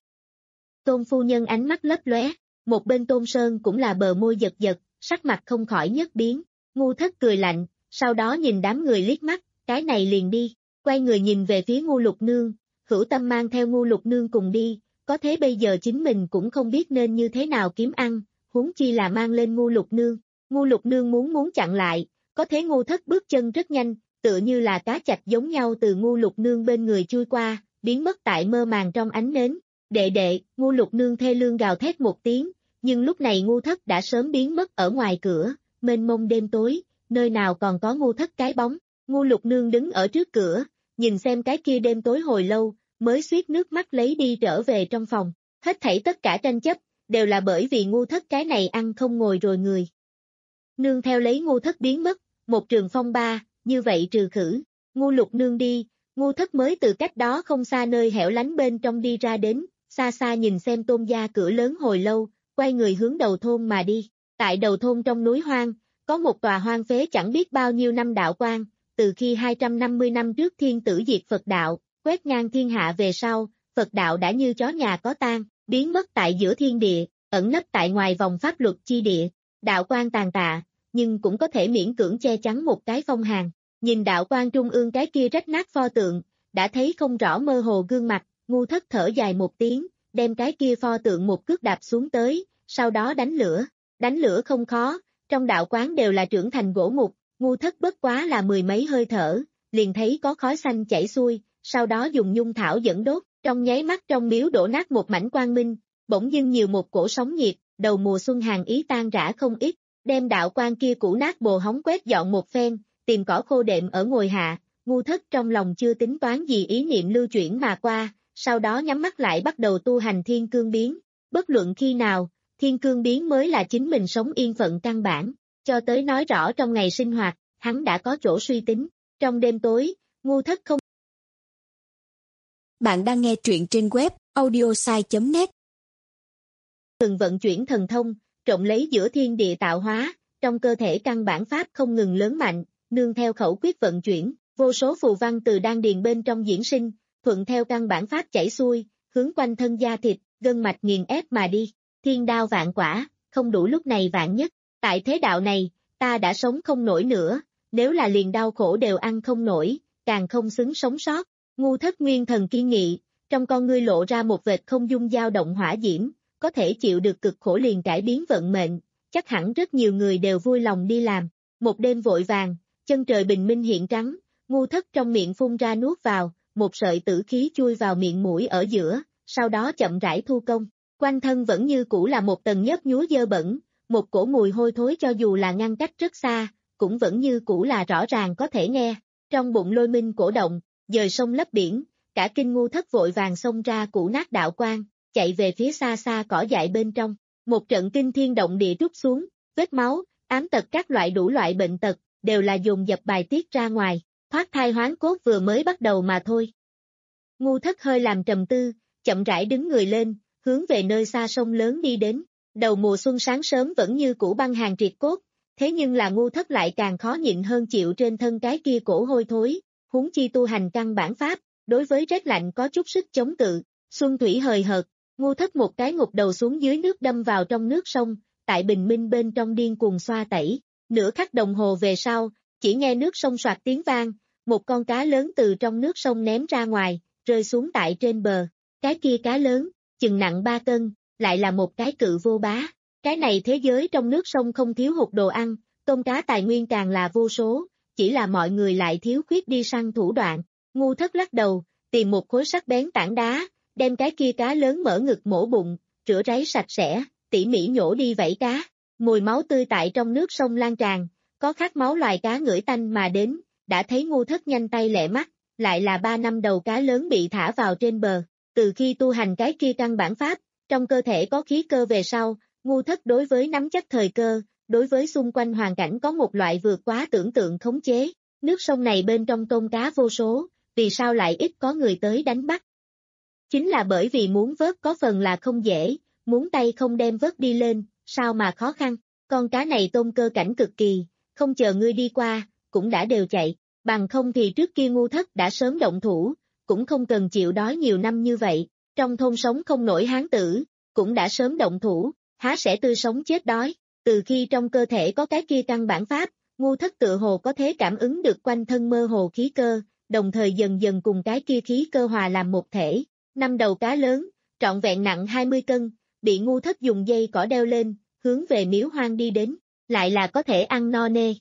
Tôn phu nhân ánh mắt lấp lóe, một bên Tôn Sơn cũng là bờ môi giật giật, sắc mặt không khỏi nhất biến. Ngu Thất cười lạnh, sau đó nhìn đám người liếc mắt, cái này liền đi, quay người nhìn về phía Ngu Lục Nương, hữu tâm mang theo Ngu Lục Nương cùng đi, có thế bây giờ chính mình cũng không biết nên như thế nào kiếm ăn, huống chi là mang lên Ngu Lục Nương. Ngu Lục Nương muốn muốn chặn lại, có thế Ngu Thất bước chân rất nhanh, tựa như là cá chạch giống nhau từ Ngu Lục Nương bên người chui qua, biến mất tại mơ màng trong ánh nến. Đệ đệ, Ngu Lục Nương thê lương gào thét một tiếng, nhưng lúc này Ngu Thất đã sớm biến mất ở ngoài cửa, mênh mông đêm tối, nơi nào còn có Ngu Thất cái bóng. Ngu Lục Nương đứng ở trước cửa, nhìn xem cái kia đêm tối hồi lâu, mới suýt nước mắt lấy đi trở về trong phòng. Hết thảy tất cả tranh chấp, đều là bởi vì Ngu Thất cái này ăn không ngồi rồi người. Nương theo lấy Ngu Thất biến mất, một trường phong ba, như vậy trừ khử. Ngu Lục Nương đi, Ngu Thất mới từ cách đó không xa nơi hẻo lánh bên trong đi ra đến, xa xa nhìn xem Tôn gia cửa lớn hồi lâu, quay người hướng đầu thôn mà đi. Tại đầu thôn trong núi hoang, có một tòa hoang phế chẳng biết bao nhiêu năm đạo quan, từ khi hai trăm năm mươi năm trước thiên tử diệt Phật đạo, quét ngang thiên hạ về sau, Phật đạo đã như chó nhà có tang, biến mất tại giữa thiên địa, ẩn nấp tại ngoài vòng pháp luật chi địa. Đạo quan tàn tạ, nhưng cũng có thể miễn cưỡng che chắn một cái phong hàn. Nhìn đạo quan trung ương cái kia rách nát pho tượng, đã thấy không rõ mơ hồ gương mặt, Ngu Thất thở dài một tiếng, đem cái kia pho tượng một cước đạp xuống tới, sau đó đánh lửa. Đánh lửa không khó, trong đạo quán đều là trưởng thành gỗ mục, Ngu Thất bất quá là mười mấy hơi thở, liền thấy có khói xanh chảy xuôi, sau đó dùng nhung thảo dẫn đốt, trong nháy mắt trong miếu đổ nát một mảnh quang minh, bỗng dưng nhiều một cổ sóng nhiệt, đầu mùa xuân hàng ý tan rã không ít, đem đạo quan kia cũ nát bồ hóng quét dọn một phen, tìm cỏ khô đệm ở ngồi hạ. Ngu Thất trong lòng chưa tính toán gì ý niệm lưu chuyển mà qua, sau đó nhắm mắt lại bắt đầu tu hành thiên cương biến. Bất luận khi nào, thiên cương biến mới là chính mình sống yên phận căn bản, cho tới nói rõ trong ngày sinh hoạt, hắn đã có chỗ suy tính. Trong đêm tối, Ngu Thất không. Bạn đang nghe truyện trên web audiosai chấm net. Từng vận chuyển thần thông, trộn lấy giữa thiên địa tạo hóa, trong cơ thể căn bản pháp không ngừng lớn mạnh, nương theo khẩu quyết vận chuyển, vô số phù văn từ đan điền bên trong diễn sinh, thuận theo căn bản pháp chảy xuôi, hướng quanh thân da thịt, gân mạch nghiền ép mà đi. Thiên đao vạn quả, không đủ lúc này vạn nhất, tại thế đạo này, ta đã sống không nổi nữa, nếu là liền đau khổ đều ăn không nổi, càng không xứng sống sót. Ngu Thất nguyên thần kiên nghị, trong con ngươi lộ ra một vệt không dung dao động hỏa diễm, có thể chịu được cực khổ liền cải biến vận mệnh, chắc hẳn rất nhiều người đều vui lòng đi làm. Một đêm vội vàng, chân trời bình minh hiện trắng, Ngu Thất trong miệng phun ra nuốt vào, một sợi tử khí chui vào miệng mũi ở giữa, sau đó chậm rãi thu công. Quanh thân vẫn như cũ là một tầng nhớp nhúa dơ bẩn, một cổ mùi hôi thối cho dù là ngăn cách rất xa, cũng vẫn như cũ là rõ ràng có thể nghe. Trong bụng lôi minh cổ động, dời sông lấp biển, cả kinh Ngu Thất vội vàng xông ra cũ nát đạo quan, chạy về phía xa xa cỏ dại bên trong. Một trận kinh thiên động địa trút xuống, vết máu, ám tật các loại đủ loại bệnh tật, đều là dồn dập bài tiết ra ngoài, thoát thai hoán cốt vừa mới bắt đầu mà thôi. Ngu Thất hơi làm trầm tư, chậm rãi đứng người lên, hướng về nơi xa sông lớn đi đến. Đầu mùa xuân sáng sớm vẫn như cũ băng hàng triệt cốt, thế nhưng là Ngu Thất lại càng khó nhịn hơn chịu trên thân cái kia cổ hôi thối, huống chi tu hành căn bản pháp, đối với rét lạnh có chút sức chống cự. Xuân thủy hời hợt, Ngu Thất một cái ngục đầu xuống dưới nước đâm vào trong nước sông, tại bình minh bên trong điên cuồng xoa tẩy. Nửa khắc đồng hồ về sau, chỉ nghe nước sông soạt tiếng vang, một con cá lớn từ trong nước sông ném ra ngoài, rơi xuống tại trên bờ. Cái kia cá lớn, chừng nặng ba cân, lại là một cái cự vô bá. Cái này thế giới trong nước sông không thiếu hụt đồ ăn, tôm cá tài nguyên càng là vô số, chỉ là mọi người lại thiếu khuyết đi săn thủ đoạn. Ngu Thất lắc đầu, tìm một khối sắc bén tảng đá, đem cái kia cá lớn mở ngực mổ bụng, rửa ráy sạch sẽ, tỉ mỉ nhổ đi vảy cá. Mùi máu tươi tại trong nước sông lan tràn, có khát máu loài cá ngửi tanh mà đến, đã thấy Ngu Thất nhanh tay lẹ mắt, lại là ba năm đầu cá lớn bị thả vào trên bờ. Từ khi tu hành cái kia căn bản pháp, trong cơ thể có khí cơ về sau, Ngu Thất đối với nắm chắc thời cơ, đối với xung quanh hoàn cảnh có một loại vượt quá tưởng tượng khống chế. Nước sông này bên trong tôm cá vô số, vì sao lại ít có người tới đánh bắt? Chính là bởi vì muốn vớt có phần là không dễ, muốn tay không đem vớt đi lên, sao mà khó khăn. Con cá này tôm cơ cảnh cực kỳ, không chờ ngươi đi qua, cũng đã đều chạy, bằng không thì trước kia Ngu Thất đã sớm động thủ, cũng không cần chịu đói nhiều năm như vậy. Trong thôn sống không nổi hán tử, cũng đã sớm động thủ, há sẽ tươi sống chết đói. Từ khi trong cơ thể có cái kia căn bản pháp, Ngu Thất tự hồ có thể cảm ứng được quanh thân mơ hồ khí cơ, đồng thời dần dần cùng cái kia khí cơ hòa làm một thể. Năm đầu cá lớn, trọn vẹn nặng hai mươi cân, bị Ngu Thất dùng dây cỏ đeo lên, hướng về miếu hoang đi đến, lại là có thể ăn no nê.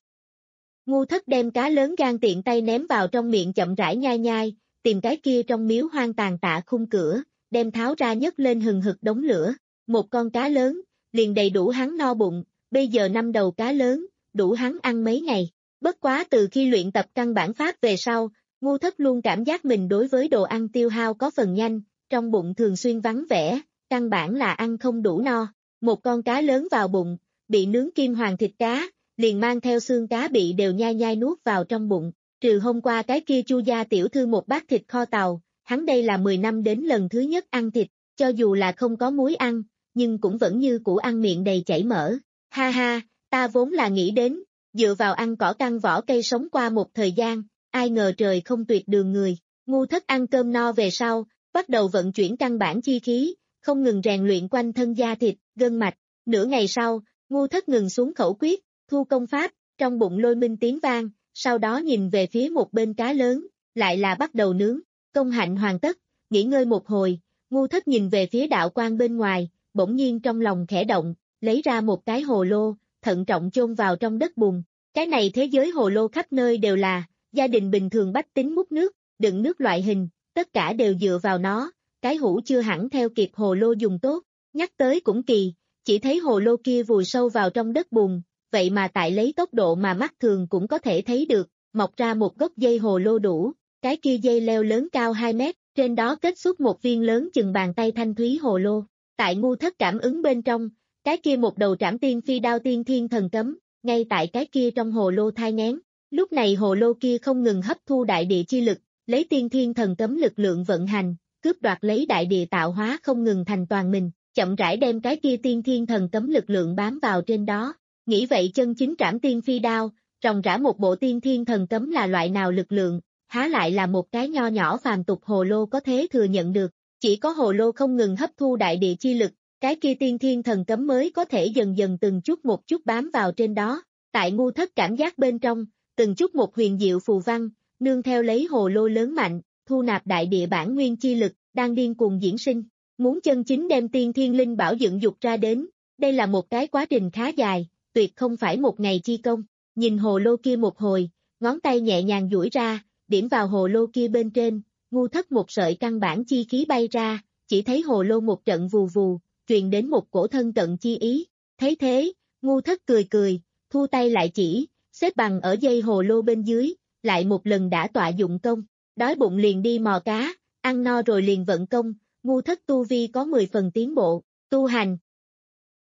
Ngu Thất đem cá lớn gan tiện tay ném vào trong miệng chậm rãi nhai nhai, tìm cái kia trong miếu hoang tàn tạ khung cửa, đem tháo ra nhấc lên hừng hực đống lửa. Một con cá lớn, liền đầy đủ hắn no bụng, bây giờ năm đầu cá lớn, đủ hắn ăn mấy ngày. Bất quá từ khi luyện tập căn bản pháp về sau, Ngu Thất luôn cảm giác mình đối với đồ ăn tiêu hao có phần nhanh, trong bụng thường xuyên vắng vẻ, căn bản là ăn không đủ no. Một con cá lớn vào bụng, bị nướng kim hoàng thịt cá, liền mang theo xương cá bị đều nhai nhai nuốt vào trong bụng. Trừ hôm qua cái kia Chu gia tiểu thư một bát thịt kho tàu, hắn đây là mười năm đến lần thứ nhất ăn thịt, cho dù là không có muối ăn, nhưng cũng vẫn như cũ ăn miệng đầy chảy mỡ. Ha ha, ta vốn là nghĩ đến, dựa vào ăn cỏ căn vỏ cây sống qua một thời gian, ai ngờ trời không tuyệt đường người. Ngu Thất ăn cơm no về sau, bắt đầu vận chuyển căn bản chi khí, không ngừng rèn luyện quanh thân da thịt, gân mạch. Nửa ngày sau, Ngu Thất ngừng xuống khẩu quyết, thu công pháp, trong bụng lôi minh tiếng vang, sau đó nhìn về phía một bên cá lớn, lại là bắt đầu nướng. Công hạnh hoàn tất, nghỉ ngơi một hồi, Ngu Thất nhìn về phía đạo quan bên ngoài, bỗng nhiên trong lòng khẽ động, lấy ra một cái hồ lô, thận trọng chôn vào trong đất bùn. Cái này thế giới hồ lô khắp nơi đều là, gia đình bình thường bách tính múc nước, đựng nước loại hình, tất cả đều dựa vào nó, cái hũ chưa hẳn theo kịp hồ lô dùng tốt. Nhắc tới cũng kỳ, chỉ thấy hồ lô kia vùi sâu vào trong đất bùn, vậy mà tại lấy tốc độ mà mắt thường cũng có thể thấy được, mọc ra một gốc dây hồ lô đủ, cái kia dây leo lớn cao hai mét, trên đó kết xuất một viên lớn chừng bàn tay thanh thúy hồ lô. Tại Ngu Thất cảm ứng bên trong, cái kia một đầu trảm tiên phi đao tiên thiên thần cấm, ngay tại cái kia trong hồ lô thai nghén. Lúc này hồ lô kia không ngừng hấp thu đại địa chi lực, lấy tiên thiên thần cấm lực lượng vận hành, cướp đoạt lấy đại địa tạo hóa không ngừng thành toàn mình, chậm rãi đem cái kia tiên thiên thần cấm lực lượng bám vào trên đó. Nghĩ vậy chân chính trảm tiên phi đao, ròng rã một bộ tiên thiên thần cấm là loại nào lực lượng, há lại là một cái nho nhỏ phàm tục hồ lô có thể thừa nhận được. Chỉ có hồ lô không ngừng hấp thu đại địa chi lực, cái kia tiên thiên thần cấm mới có thể dần dần từng chút một chút bám vào trên đó. Tại Ngu Thất cảm giác bên trong, từng chút một huyền diệu phù văn, nương theo lấy hồ lô lớn mạnh, thu nạp đại địa bản nguyên chi lực, đang điên cuồng diễn sinh. Muốn chân chính đem tiên thiên linh bảo dựng dục ra đến, đây là một cái quá trình khá dài, tuyệt không phải một ngày chi công. Nhìn hồ lô kia một hồi, ngón tay nhẹ nhàng duỗi ra, điểm vào hồ lô kia bên trên, Ngu Thất một sợi căn bản chi khí bay ra, chỉ thấy hồ lô một trận vù vù, truyền đến một cổ thân cận chi ý. Thấy thế, Ngu Thất cười cười, thu tay lại chỉ, xếp bằng ở dây hồ lô bên dưới, lại một lần đã tọa dụng công, đói bụng liền đi mò cá, ăn no rồi liền vận công. Ngu Thất tu vi có mười phần tiến bộ, tu hành.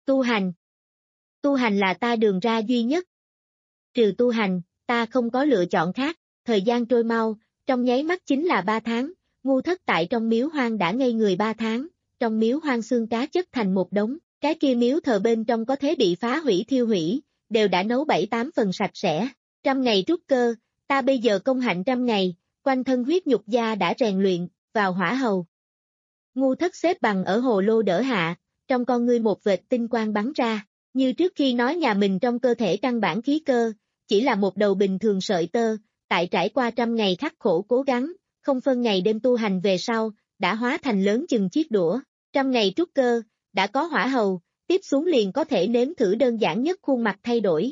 Tu hành. Tu hành là ta đường ra duy nhất. Trừ tu hành, ta không có lựa chọn khác. Thời gian trôi mau, trong nháy mắt chính là ba tháng, Ngu Thất tại trong miếu hoang đã ngây người ba tháng, trong miếu hoang xương cá chất thành một đống, cái kia miếu thờ bên trong có thế bị phá hủy thiêu hủy, đều đã nấu bảy tám phần sạch sẽ. Trăm ngày trúc cơ, ta bây giờ công hạnh trăm ngày, quanh thân huyết nhục da đã rèn luyện, vào hỏa hầu. Ngu Thất xếp bằng ở hồ lô đỡ hạ, trong con ngươi một vệt tinh quang bắn ra, như trước khi nói nhà mình trong cơ thể căn bản khí cơ, chỉ là một đầu bình thường sợi tơ, tại trải qua trăm ngày khắc khổ cố gắng, không phân ngày đêm tu hành về sau, đã hóa thành lớn chừng chiếc đũa, trăm ngày trúc cơ, đã có hỏa hầu, tiếp xuống liền có thể nếm thử đơn giản nhất khuôn mặt thay đổi.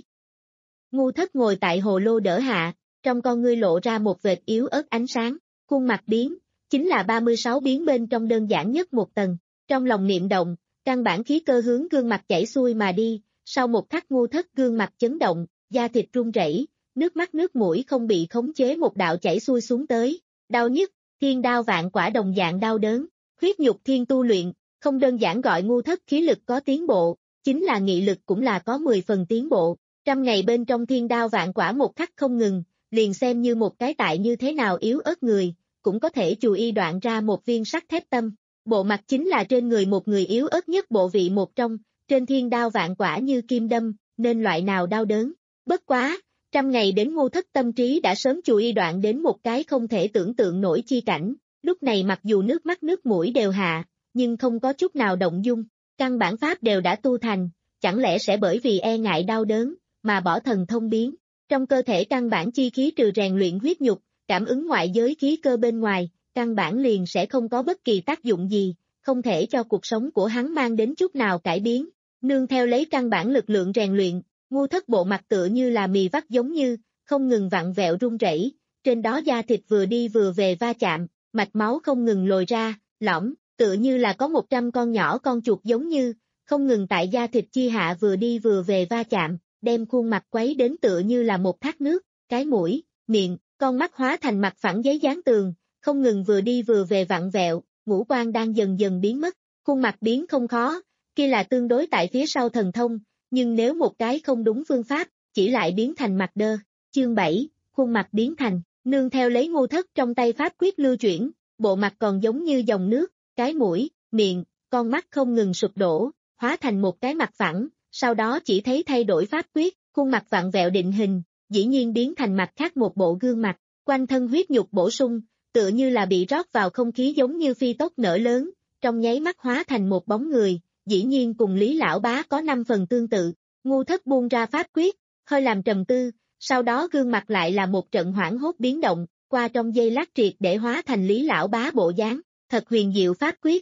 Ngu Thất ngồi tại hồ lô đỡ hạ, trong con ngươi lộ ra một vệt yếu ớt ánh sáng, khuôn mặt biến, chính là ba mươi sáu biến bên trong đơn giản nhất một tầng, trong lòng niệm động, căn bản khí cơ hướng gương mặt chảy xuôi mà đi, sau một khắc Ngu Thất gương mặt chấn động, da thịt run rẩy, nước mắt nước mũi không bị khống chế một đạo chảy xuôi xuống tới, đau nhức, thiên đao vạn quả đồng dạng đau đớn, huyết nhục thiên tu luyện, không đơn giản gọi Ngu Thất khí lực có tiến bộ, chính là nghị lực cũng là có mười phần tiến bộ, trăm ngày bên trong thiên đao vạn quả một khắc không ngừng, liền xem như một cái tại như thế nào yếu ớt người, cũng có thể chù y đoạn ra một viên sắt thép tâm, bộ mặt chính là trên người một người yếu ớt nhất bộ vị một trong, trên thiên đao vạn quả như kim đâm, nên loại nào đau đớn, bất quá. Trăm ngày đến Ngu Thất tâm trí đã sớm chù y đoạn đến một cái không thể tưởng tượng nổi chi cảnh, lúc này mặc dù nước mắt nước mũi đều hạ, nhưng không có chút nào động dung, căn bản pháp đều đã tu thành, chẳng lẽ sẽ bởi vì e ngại đau đớn, mà bỏ thần thông biến, trong cơ thể căn bản chi khí trừ rèn luyện huyết nhục, cảm ứng ngoại giới khí cơ bên ngoài, căn bản liền sẽ không có bất kỳ tác dụng gì, không thể cho cuộc sống của hắn mang đến chút nào cải biến, nương theo lấy căn bản lực lượng rèn luyện. Ngu Thất bộ mặt tựa như là mì vắt giống như, không ngừng vặn vẹo run rẩy, trên đó da thịt vừa đi vừa về va chạm, mạch máu không ngừng lồi ra, lõm, tựa như là có một trăm con nhỏ con chuột giống như, không ngừng tại da thịt chi hạ vừa đi vừa về va chạm, đem khuôn mặt quấy đến tựa như là một thác nước, cái mũi, miệng, con mắt hóa thành mặt phẳng giấy dán tường, không ngừng vừa đi vừa về vặn vẹo, ngũ quan đang dần dần biến mất, khuôn mặt biến không khó, kia là tương đối tại phía sau thần thông. Nhưng nếu một cái không đúng phương pháp, chỉ lại biến thành mặt đơ. Chương bảy, khuôn mặt biến thành, nương theo lấy Ngu Thất trong tay pháp quyết lưu chuyển, bộ mặt còn giống như dòng nước, cái mũi, miệng, con mắt không ngừng sụp đổ, hóa thành một cái mặt phẳng, sau đó chỉ thấy thay đổi pháp quyết, khuôn mặt vặn vẹo định hình, dĩ nhiên biến thành mặt khác một bộ gương mặt, quanh thân huyết nhục bổ sung, tựa như là bị rót vào không khí giống như phi tốc nở lớn, trong nháy mắt hóa thành một bóng người. Dĩ nhiên cùng Lý Lão Bá có năm phần tương tự, Ngu Thất buông ra pháp quyết, hơi làm trầm tư, sau đó gương mặt lại là một trận hoảng hốt biến động, qua trong giây lát triệt để hóa thành Lý Lão Bá bộ dáng, thật huyền diệu pháp quyết.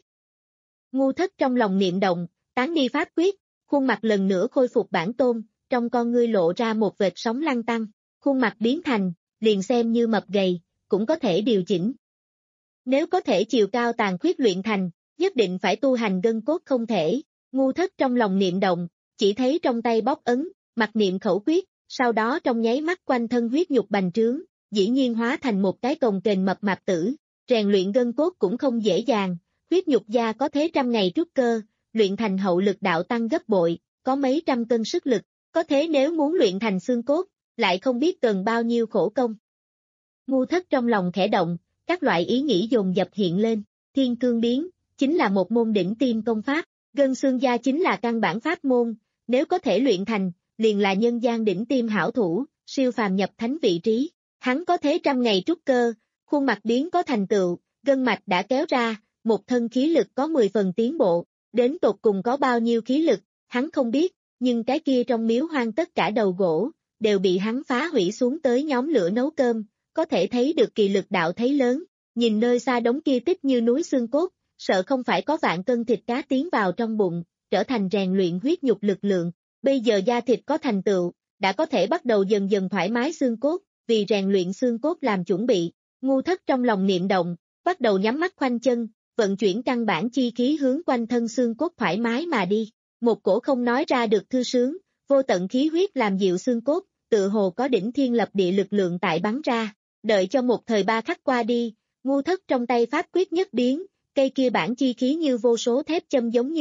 Ngu Thất trong lòng niệm động, tán đi pháp quyết, khuôn mặt lần nữa khôi phục bản tôn, trong con ngươi lộ ra một vệt sóng lăn tăng, khuôn mặt biến thành, liền xem như mập gầy, cũng có thể điều chỉnh. Nếu có thể chiều cao tàn khuyết luyện thành, nhất định phải tu hành gân cốt không thể, Ngu Thất trong lòng niệm động, chỉ thấy trong tay bóp ấn, mặt niệm khẩu quyết, sau đó trong nháy mắt quanh thân huyết nhục bành trướng, dĩ nhiên hóa thành một cái cồng kềnh mập mạp tử, rèn luyện gân cốt cũng không dễ dàng, huyết nhục da có thế trăm ngày trúc cơ, luyện thành hậu lực đạo tăng gấp bội, có mấy trăm cân sức lực, có thế nếu muốn luyện thành xương cốt, lại không biết cần bao nhiêu khổ công. Ngu Thất trong lòng khẽ động, các loại ý nghĩ dồn dập hiện lên, thiên cương biến, chính là một môn đỉnh tiêm công pháp, gân xương da chính là căn bản pháp môn, nếu có thể luyện thành, liền là nhân gian đỉnh tiêm hảo thủ, siêu phàm nhập thánh vị trí, hắn có thế trăm ngày trúc cơ, khuôn mặt biến có thành tựu, gân mạch đã kéo ra, một thân khí lực có mười phần tiến bộ, đến tột cùng có bao nhiêu khí lực, hắn không biết, nhưng cái kia trong miếu hoang tất cả đầu gỗ, đều bị hắn phá hủy xuống tới nhóm lửa nấu cơm, có thể thấy được kỳ lực đạo thấy lớn, nhìn nơi xa đống kia tích như núi xương cốt, sợ không phải có vạn cân thịt cá tiến vào trong bụng, trở thành rèn luyện huyết nhục lực lượng, bây giờ da thịt có thành tựu, đã có thể bắt đầu dần dần thoải mái xương cốt, vì rèn luyện xương cốt làm chuẩn bị, Ngu Thất trong lòng niệm động, bắt đầu nhắm mắt khoanh chân, vận chuyển căn bản chi khí hướng quanh thân xương cốt thoải mái mà đi, một cổ không nói ra được thư sướng, vô tận khí huyết làm dịu xương cốt, tự hồ có đỉnh thiên lập địa lực lượng tại bắn ra, đợi cho một thời ba khắc qua đi, Ngu Thất trong tay pháp quyết nhất biến, cây kia bản chi khí như vô số thép châm giống như,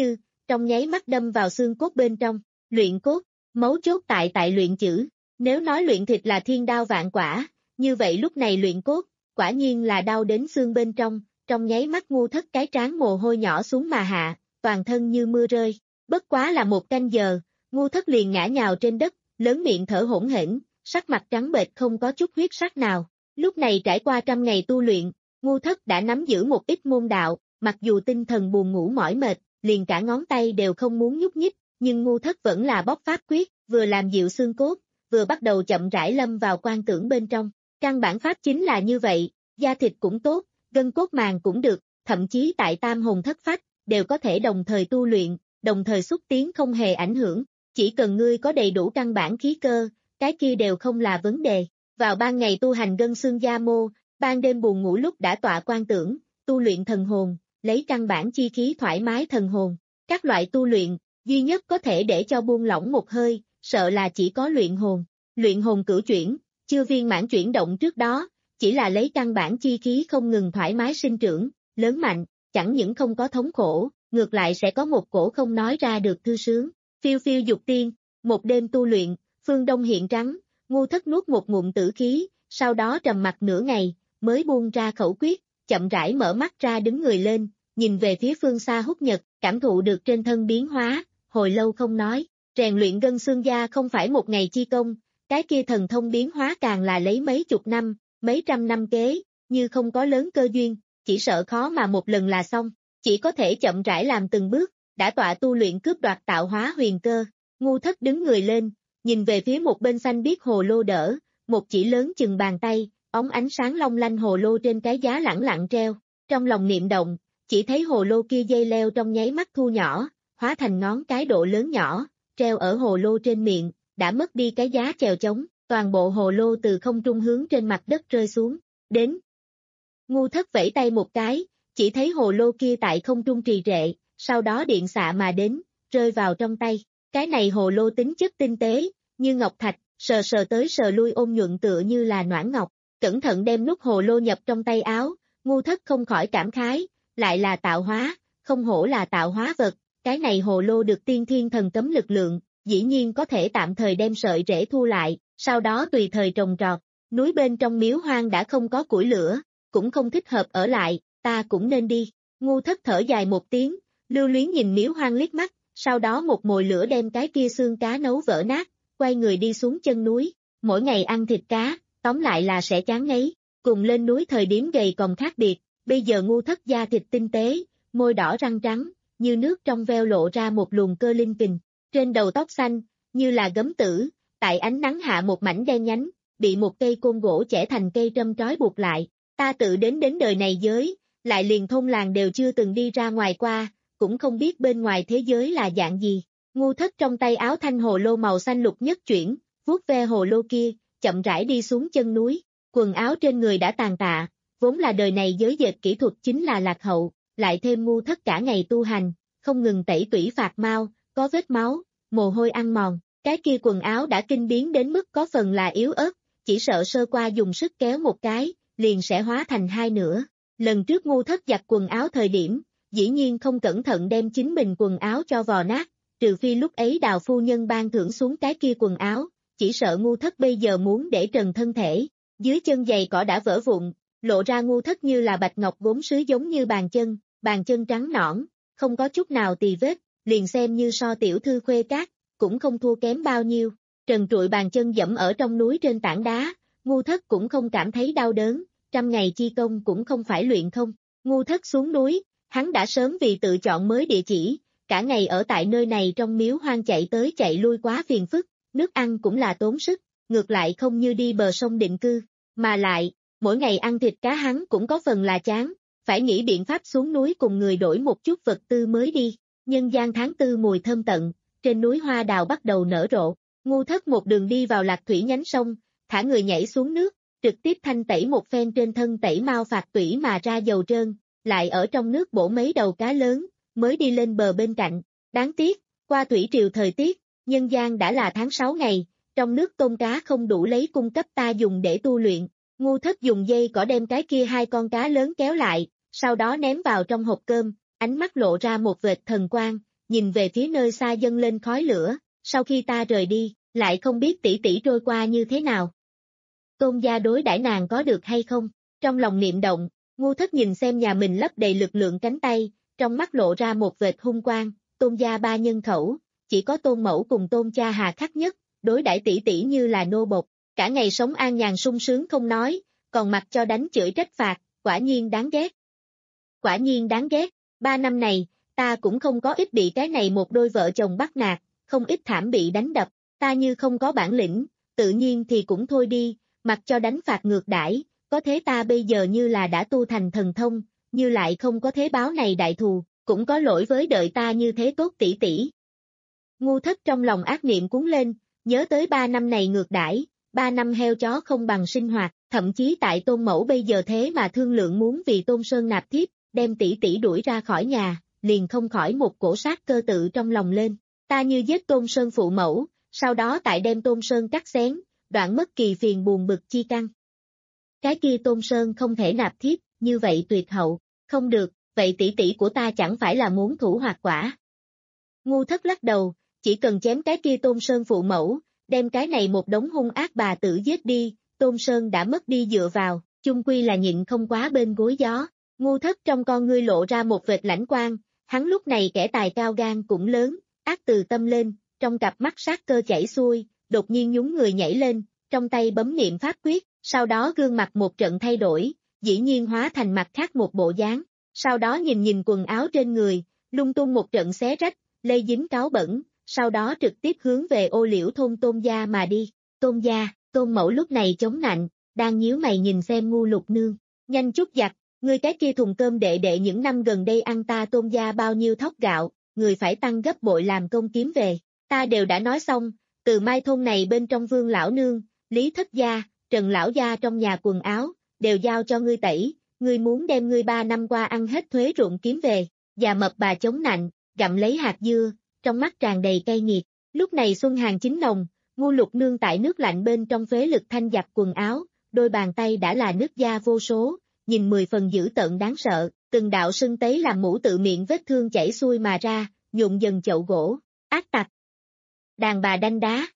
trong nháy mắt đâm vào xương cốt bên trong. Luyện cốt, mấu chốt tại tại luyện chữ. Nếu nói luyện thịt là thiên đao vạn quả, như vậy lúc này luyện cốt, quả nhiên là đau đến xương bên trong, trong nháy mắt Ngu Thất cái trán mồ hôi nhỏ xuống mà hạ, toàn thân như mưa rơi. Bất quá là một canh giờ, Ngu Thất liền ngã nhào trên đất, lớn miệng thở hỗn hển, sắc mặt trắng bệch không có chút huyết sắc nào. Lúc này trải qua trăm ngày tu luyện, Ngu Thất đã nắm giữ một ít môn đạo, mặc dù tinh thần buồn ngủ mỏi mệt, liền cả ngón tay đều không muốn nhúc nhích, nhưng Ngu Thất vẫn là bóc pháp quyết, vừa làm dịu xương cốt, vừa bắt đầu chậm rãi lâm vào quan tưởng bên trong. Căn bản pháp chính là như vậy, da thịt cũng tốt, gân cốt màng cũng được, thậm chí tại tam hồn thất phách, đều có thể đồng thời tu luyện, đồng thời xúc tiến không hề ảnh hưởng, chỉ cần ngươi có đầy đủ căn bản khí cơ, cái kia đều không là vấn đề. Vào ban ngày tu hành gân xương da mô, ban đêm buồn ngủ lúc đã tọa quan tưởng, tu luyện thần hồn, lấy căn bản chi khí thoải mái thần hồn. Các loại tu luyện, duy nhất có thể để cho buông lỏng một hơi, sợ là chỉ có luyện hồn. Luyện hồn cửu chuyển, chưa viên mãn chuyển động trước đó, chỉ là lấy căn bản chi khí không ngừng thoải mái sinh trưởng, lớn mạnh, chẳng những không có thống khổ, ngược lại sẽ có một cổ không nói ra được thư sướng. Phiêu phiêu dục tiên, một đêm tu luyện, phương đông hiện trắng, Ngu Thất nuốt một ngụm tử khí, sau đó trầm mặc nửa ngày, mới buông ra khẩu quyết, chậm rãi mở mắt ra đứng người lên, nhìn về phía phương xa Húc Nhật, cảm thụ được trên thân biến hóa, hồi lâu không nói. Rèn luyện gân xương da không phải một ngày chi công, cái kia thần thông biến hóa càng là lấy mấy chục năm, mấy trăm năm kế, như không có lớn cơ duyên, chỉ sợ khó mà một lần là xong, chỉ có thể chậm rãi làm từng bước, đã tọa tu luyện cướp đoạt tạo hóa huyền cơ. Ngu Thất đứng người lên, nhìn về phía một bên xanh biếc hồ lô đỡ, một chỉ lớn chừng bàn tay, ống ánh sáng long lanh hồ lô trên cái giá lẳng lặng treo, trong lòng niệm động, chỉ thấy hồ lô kia dây leo trong nháy mắt thu nhỏ, hóa thành ngón cái độ lớn nhỏ, treo ở hồ lô trên miệng, đã mất đi cái giá chèo chống, toàn bộ hồ lô từ không trung hướng trên mặt đất rơi xuống, đến. Ngu Thất vẫy tay một cái, chỉ thấy hồ lô kia tại không trung trì trệ, sau đó điện xạ mà đến, rơi vào trong tay. Cái này hồ lô tính chất tinh tế, như ngọc thạch, sờ sờ tới sờ lui ôn nhuận tựa như là noãn ngọc, cẩn thận đem nút hồ lô nhập trong tay áo, Ngu Thất không khỏi cảm khái, lại là tạo hóa, không hổ là tạo hóa vật, cái này hồ lô được tiên thiên thần cấm lực lượng, dĩ nhiên có thể tạm thời đem sợi rễ thu lại, sau đó tùy thời trồng trọt. Núi bên trong miếu hoang đã không có củi lửa, cũng không thích hợp ở lại, ta cũng nên đi. Ngu Thất thở dài một tiếng, lưu luyến nhìn miếu hoang liếc mắt, sau đó một mồi lửa đem cái kia xương cá nấu vỡ nát, quay người đi xuống chân núi, mỗi ngày ăn thịt cá, tóm lại là sẽ chán ngấy, cùng lên núi thời điểm gầy còn khác biệt, bây giờ Ngu Thất da thịt tinh tế, môi đỏ răng trắng, như nước trong veo lộ ra một luồng cơ linh kình, trên đầu tóc xanh, như là gấm tử, tại ánh nắng hạ một mảnh đen nhánh, bị một cây côn gỗ chẻ thành cây trâm trói buộc lại, ta tự đến đến đời này giới, lại liền thôn làng đều chưa từng đi ra ngoài qua, cũng không biết bên ngoài thế giới là dạng gì. Ngu Thất trong tay áo thanh hồ lô màu xanh lục nhất chuyển, vuốt ve hồ lô kia, chậm rãi đi xuống chân núi, quần áo trên người đã tàn tạ, vốn là đời này giới dệt kỹ thuật chính là lạc hậu, lại thêm Ngu Thất cả ngày tu hành, không ngừng tẩy tủy phạt mau, có vết máu, mồ hôi ăn mòn, cái kia quần áo đã kinh biến đến mức có phần là yếu ớt, chỉ sợ sơ qua dùng sức kéo một cái, liền sẽ hóa thành hai nửa. Lần trước Ngu Thất giặt quần áo thời điểm, dĩ nhiên không cẩn thận đem chính mình quần áo cho vò nát, trừ phi lúc ấy Đào phu nhân ban thưởng xuống cái kia quần áo, chỉ sợ Ngu Thất bây giờ muốn để trần thân thể, dưới chân giày cỏ đã vỡ vụn, lộ ra Ngu Thất như là bạch ngọc gốm sứ giống như bàn chân, bàn chân trắng nõn, không có chút nào tì vết, liền xem như so tiểu thư Khuê Cát, cũng không thua kém bao nhiêu. Trần trụi bàn chân dẫm ở trong núi trên tảng đá, Ngu Thất cũng không cảm thấy đau đớn, trăm ngày chi công cũng không phải luyện không. Ngu Thất xuống núi, hắn đã sớm vì tự chọn mới địa chỉ, cả ngày ở tại nơi này trong miếu hoang chạy tới chạy lui quá phiền phức, nước ăn cũng là tốn sức, ngược lại không như đi bờ sông định cư, mà lại, mỗi ngày ăn thịt cá hắn cũng có phần là chán, phải nghĩ biện pháp xuống núi cùng người đổi một chút vật tư mới đi. Nhân gian tháng tư mùi thơm tận, trên núi hoa đào bắt đầu nở rộ, Ngu Thất một đường đi vào lạc thủy nhánh sông, thả người nhảy xuống nước, trực tiếp thanh tẩy một phen trên thân tẩy mau phạt tủy mà ra dầu trơn, lại ở trong nước bổ mấy đầu cá lớn, mới đi lên bờ bên cạnh. Đáng tiếc, qua thủy triều thời tiết, nhân gian đã là tháng sáu ngày, trong nước tôm cá không đủ lấy cung cấp ta dùng để tu luyện. Ngu Thất dùng dây cỏ đem cái kia hai con cá lớn kéo lại, sau đó ném vào trong hộp cơm, ánh mắt lộ ra một vệt thần quang, nhìn về phía nơi xa dâng lên khói lửa, sau khi ta rời đi, lại không biết tỷ tỷ trôi qua như thế nào. Tôn gia đối đãi nàng có được hay không? Trong lòng niệm động, Ngu Thất nhìn xem nhà mình lấp đầy lực lượng cánh tay, trong mắt lộ ra một vệt hung quang, Tôn gia ba nhân khẩu, chỉ có Tôn mẫu cùng Tôn cha hà khắc nhất, đối đãi tỷ tỷ như là nô bộc, cả ngày sống an nhàn sung sướng không nói, còn mặc cho đánh chửi trách phạt, quả nhiên đáng ghét. Quả nhiên đáng ghét, ba năm này, ta cũng không có ít bị cái này một đôi vợ chồng bắt nạt, không ít thảm bị đánh đập, ta như không có bản lĩnh, tự nhiên thì cũng thôi đi, mặc cho đánh phạt ngược đãi, có thế ta bây giờ như là đã tu thành thần thông, như lại không có thế báo này đại thù, cũng có lỗi với đợi ta như thế tốt tỷ tỷ. Ngu Thất trong lòng ác niệm cuốn lên, nhớ tới ba năm này ngược đãi, ba năm heo chó không bằng sinh hoạt, thậm chí tại Tôn mẫu bây giờ thế mà thương lượng muốn vì Tôn Sơn nạp thiếp, đem tỷ tỷ đuổi ra khỏi nhà, liền không khỏi một cổ sát cơ tự trong lòng lên. Ta như giết Tôn Sơn phụ mẫu, sau đó tại đem Tôn Sơn cắt xén, đoạn mất kỳ phiền buồn bực chi căn. Cái kia Tôn Sơn không thể nạp thiếp, như vậy tuyệt hậu, không được, vậy tỷ tỷ của ta chẳng phải là muốn thủ hoạt quả. Ngu Thất lắc đầu, chỉ cần chém cái kia Tôn Sơn phụ mẫu, đem cái này một đống hung ác bà tử giết đi, Tôn Sơn đã mất đi dựa vào, chung quy là nhịn không quá bên gối gió. Ngu Thất trong con ngươi lộ ra một vệt lãnh quang, hắn lúc này kẻ tài cao gan cũng lớn, ác từ tâm lên, trong cặp mắt sát cơ chảy xuôi, đột nhiên nhún người nhảy lên, trong tay bấm niệm pháp quyết, sau đó gương mặt một trận thay đổi, dĩ nhiên hóa thành mặt khác một bộ dáng, sau đó nhìn nhìn quần áo trên người, lung tung một trận xé rách, lây dính cáo bẩn, sau đó trực tiếp hướng về Ô Liễu thôn Tôn gia mà đi. Tôn gia, Tôn mẫu lúc này chống nạnh, đang nhíu mày nhìn xem Ngu Lục Nương, nhanh chút giặt, người cái kia thùng cơm đệ đệ những năm gần đây ăn ta Tôn gia bao nhiêu thóc gạo, người phải tăng gấp bội làm công kiếm về, ta đều đã nói xong, từ mai thôn này bên trong Vương lão nương, Lý thất gia, Trần lão gia trong nhà quần áo, đều giao cho ngươi tẩy, ngươi muốn đem ngươi ba năm qua ăn hết thuế ruộng kiếm về, già mập bà chống nạnh, gặm lấy hạt dưa, trong mắt tràn đầy cay nghiệt. Lúc này xuân hàng chính nồng, Ngu Lục Nương tại nước lạnh bên trong phế lực thanh giặt quần áo, đôi bàn tay đã là nước da vô số, nhìn mười phần dữ tợn đáng sợ, từng đạo sưng tấy làm mũ tự miệng vết thương chảy xuôi mà ra, nhuộm dần chậu gỗ, ác tặc. Đàn bà đanh đá.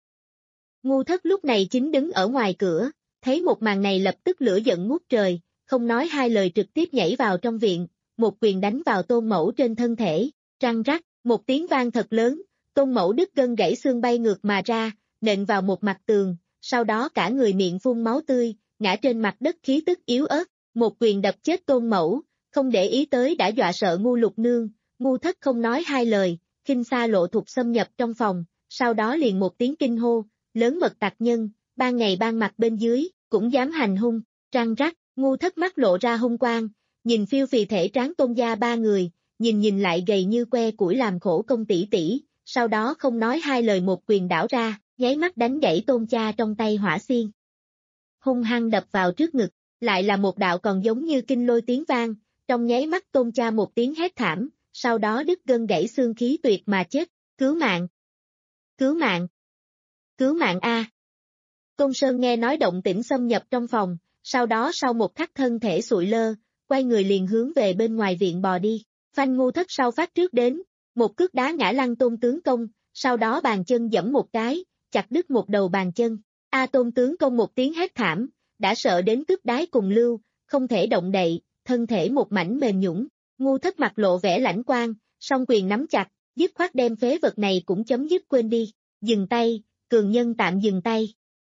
Ngu Thất lúc này chính đứng ở ngoài cửa, thấy một màn này lập tức lửa giận ngút trời, không nói hai lời trực tiếp nhảy vào trong viện, một quyền đánh vào Tôn mẫu trên thân thể, răng rắc, một tiếng vang thật lớn, Tôn mẫu đứt gân gãy xương bay ngược mà ra, nện vào một mặt tường, sau đó cả người miệng phun máu tươi, ngã trên mặt đất khí tức yếu ớt, một quyền đập chết Tôn mẫu, không để ý tới đã dọa sợ Ngu Lục Nương, Ngu Thất không nói hai lời, khinh xa lộ thục xâm nhập trong phòng, sau đó liền một tiếng kinh hô, lớn mật tặc nhân, ban ngày ban mặt bên dưới, cũng dám hành hung, răng rắc, Ngu Thất mắt lộ ra hung quang, nhìn phiêu phì thể tráng Tôn gia ba người, nhìn nhìn lại gầy như que củi làm khổ công tỷ tỷ, sau đó không nói hai lời một quyền đảo ra, nháy mắt đánh gãy Tôn cha trong tay hỏa xiên. Hung hăng đập vào trước ngực, lại là một đạo còn giống như kinh lôi tiếng vang, trong nháy mắt Tôn cha một tiếng hét thảm, sau đó đứt gân gãy xương khí tuyệt mà chết, cứu mạng, cứu mạng, cứu mạng a. Tôn Sơn nghe nói động tĩnh xâm nhập trong phòng, sau đó sau một khắc thân thể sụi lơ, quay người liền hướng về bên ngoài viện bò đi, phanh Ngu Thất sau phát trước đến, một cước đá ngã lăn Tôn tướng công, sau đó bàn chân giẫm một cái, chặt đứt một đầu bàn chân, a Tôn tướng công một tiếng hét thảm, đã sợ đến cước đái cùng lưu, không thể động đậy, thân thể một mảnh mềm nhũn. Ngu Thất mặt lộ vẻ lãnh quang, song quyền nắm chặt, dứt khoát đem phế vật này cũng chấm dứt quên đi, dừng tay, cường nhân tạm dừng tay.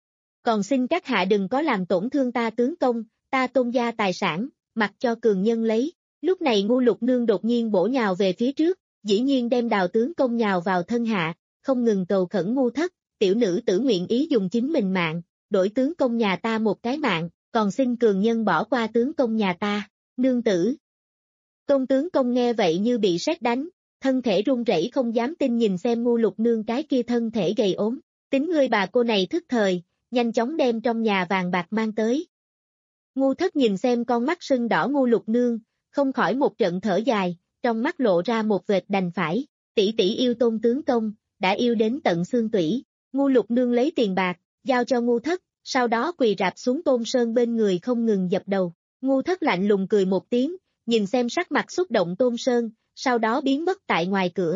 Còn xin các hạ đừng có làm tổn thương ta tướng công, ta Tôn gia tài sản, mặc cho cường nhân lấy. Lúc này Ngu Lục Nương đột nhiên bổ nhào về phía trước, dĩ nhiên đem Đào tướng công nhào vào thân hạ, không ngừng cầu khẩn Ngu Thất, tiểu nữ tử nguyện ý dùng chính mình mạng, đổi tướng công nhà ta một cái mạng, còn xin cường nhân bỏ qua tướng công nhà ta, nương tử. Tôn tướng công nghe vậy như bị sét đánh, thân thể run rẩy không dám tin nhìn xem Ngu Lục Nương cái kia thân thể gầy ốm, tính ngươi bà cô này thức thời, nhanh chóng đem trong nhà vàng bạc mang tới. Ngu Thất nhìn xem con mắt sưng đỏ Ngu Lục Nương, không khỏi một trận thở dài, trong mắt lộ ra một vệt đành phải, tỷ tỷ yêu Tôn tướng công, đã yêu đến tận xương tủy. Ngu Lục Nương lấy tiền bạc, giao cho Ngu Thất, sau đó quỳ rạp xuống Tôn Sơn bên người không ngừng dập đầu. Ngu Thất lạnh lùng cười một tiếng, nhìn xem sắc mặt xúc động Tôn Sơn, sau đó biến mất tại ngoài cửa,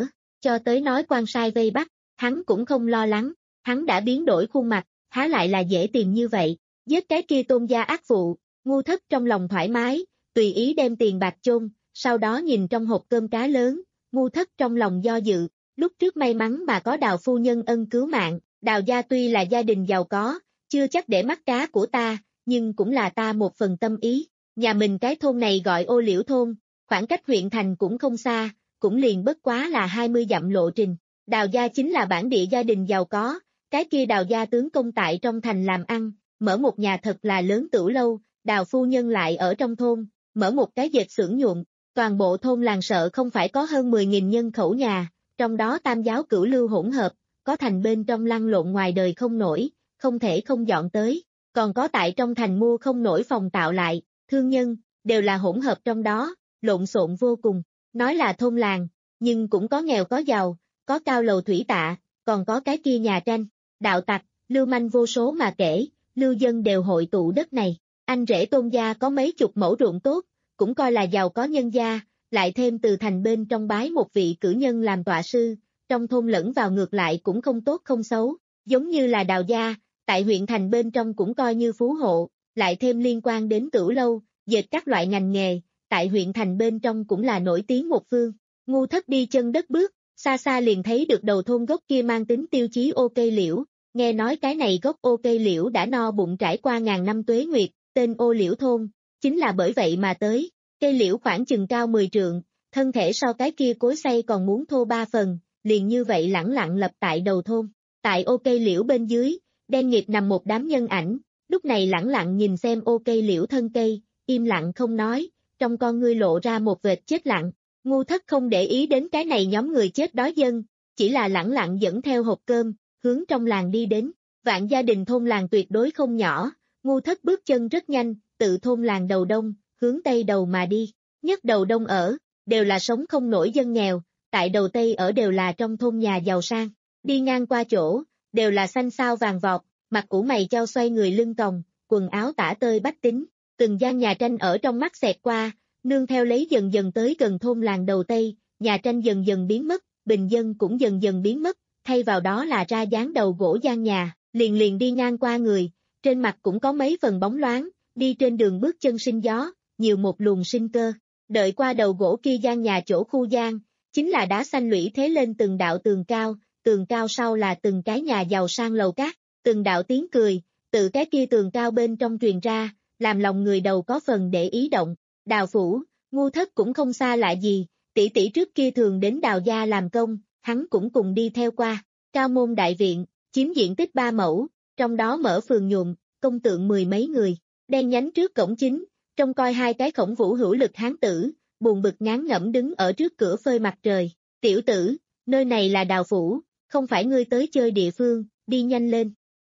cho tới nói quan sai vây bắt, hắn cũng không lo lắng, hắn đã biến đổi khuôn mặt, há lại là dễ tìm như vậy, giết cái kia Tôn gia ác phụ, Ngu Thất trong lòng thoải mái, tùy ý đem tiền bạc chôn, sau đó nhìn trong hộp cơm cá lớn, Ngu Thất trong lòng do dự, lúc trước may mắn mà có Đào phu nhân ân cứu mạng, Đào gia tuy là gia đình giàu có, chưa chắc để mắt cá của ta, nhưng cũng là ta một phần tâm ý, nhà mình cái thôn này gọi Ô Liễu thôn, khoảng cách huyện thành cũng không xa, cũng liền bất quá là hai mươi dặm lộ trình, Đào gia chính là bản địa gia đình giàu có, cái kia Đào gia tướng công tại trong thành làm ăn, mở một nhà thật là lớn tửu lâu, Đào phu nhân lại ở trong thôn, mở một cái dệt xưởng nhuộm, toàn bộ thôn làng sợ không phải có hơn mười nghìn nhân khẩu nhà, trong đó tam giáo cửu lưu hỗn hợp, có thành bên trong lăn lộn ngoài đời không nổi, không thể không dọn tới, còn có tại trong thành mua không nổi phòng tạo lại, thương nhân, đều là hỗn hợp trong đó, lộn xộn vô cùng, nói là thôn làng, nhưng cũng có nghèo có giàu, có cao lầu thủy tạ, còn có cái kia nhà tranh, đạo tặc, lưu manh vô số mà kể, lưu dân đều hội tụ đất này, anh rể Tôn gia có mấy chục mẫu ruộng tốt, cũng coi là giàu có nhân gia, lại thêm từ thành bên trong bái một vị cử nhân làm tọa sư, trong thôn lẫn vào ngược lại cũng không tốt không xấu, giống như là Đào gia, tại huyện thành bên trong cũng coi như phú hộ, lại thêm liên quan đến tửu lâu, dệt các loại ngành nghề, tại huyện thành bên trong cũng là nổi tiếng một phương. Ngu Thất đi chân đất bước, xa xa liền thấy được đầu thôn gốc kia mang tính tiêu chí ô cây liễu, nghe nói cái này gốc ô cây liễu đã no bụng trải qua ngàn năm tuế nguyệt, tên Ô Liễu thôn, chính là bởi vậy mà tới, cây liễu khoảng chừng cao mười trượng, thân thể so cái kia cối xay còn muốn thô ba phần, liền như vậy lẳng lặng lập tại đầu thôn, tại ô cây liễu bên dưới, đen nghịt nằm một đám nhân ảnh, lúc này lẳng lặng nhìn xem ô cây liễu thân cây, im lặng không nói, trong con ngươi lộ ra một vệt chết lặng, Ngu Thất không để ý đến cái này nhóm người chết đói dân, chỉ là lẳng lặng dẫn theo hộp cơm, hướng trong làng đi đến, vạn gia đình thôn làng tuyệt đối không nhỏ, Ngu Thất bước chân rất nhanh, tự thôn làng đầu đông, hướng tây đầu mà đi, nhất đầu đông ở, đều là sống không nổi dân nghèo, tại đầu tây ở đều là trong thôn nhà giàu sang, đi ngang qua chỗ, đều là xanh xao vàng vọt, mặt ủ mày chau xoay người lưng còng, quần áo tả tơi bách tính, từng gian nhà tranh ở trong mắt xẹt qua, nương theo lấy dần dần tới gần thôn làng đầu tây, nhà tranh dần dần biến mất, bình dân cũng dần dần biến mất, thay vào đó là ra dáng đầu gỗ gian nhà, liền liền đi ngang qua người, trên mặt cũng có mấy phần bóng loáng, đi trên đường bước chân sinh gió, nhiều một luồng sinh cơ, đợi qua đầu gỗ kia gian nhà chỗ khu gian, chính là đá xanh lũy thế lên từng đạo tường cao, tường cao sau là từng cái nhà giàu sang lầu cát, từng đạo tiếng cười, từ cái kia tường cao bên trong truyền ra, làm lòng người đầu có phần để ý động, Đào phủ, Ngu Thất cũng không xa lạ gì, tỷ tỷ trước kia thường đến Đào gia làm công, hắn cũng cùng đi theo qua, cao môn đại viện, chiếm diện tích ba mẫu, trong đó mở phường nhuộm, công tượng mười mấy người, đen nhánh trước cổng chính, trông coi hai cái khổng vũ hữu lực hán tử, buồn bực ngán ngẩm đứng ở trước cửa phơi mặt trời, tiểu tử, nơi này là Đào phủ, không phải ngươi tới chơi địa phương, đi nhanh lên.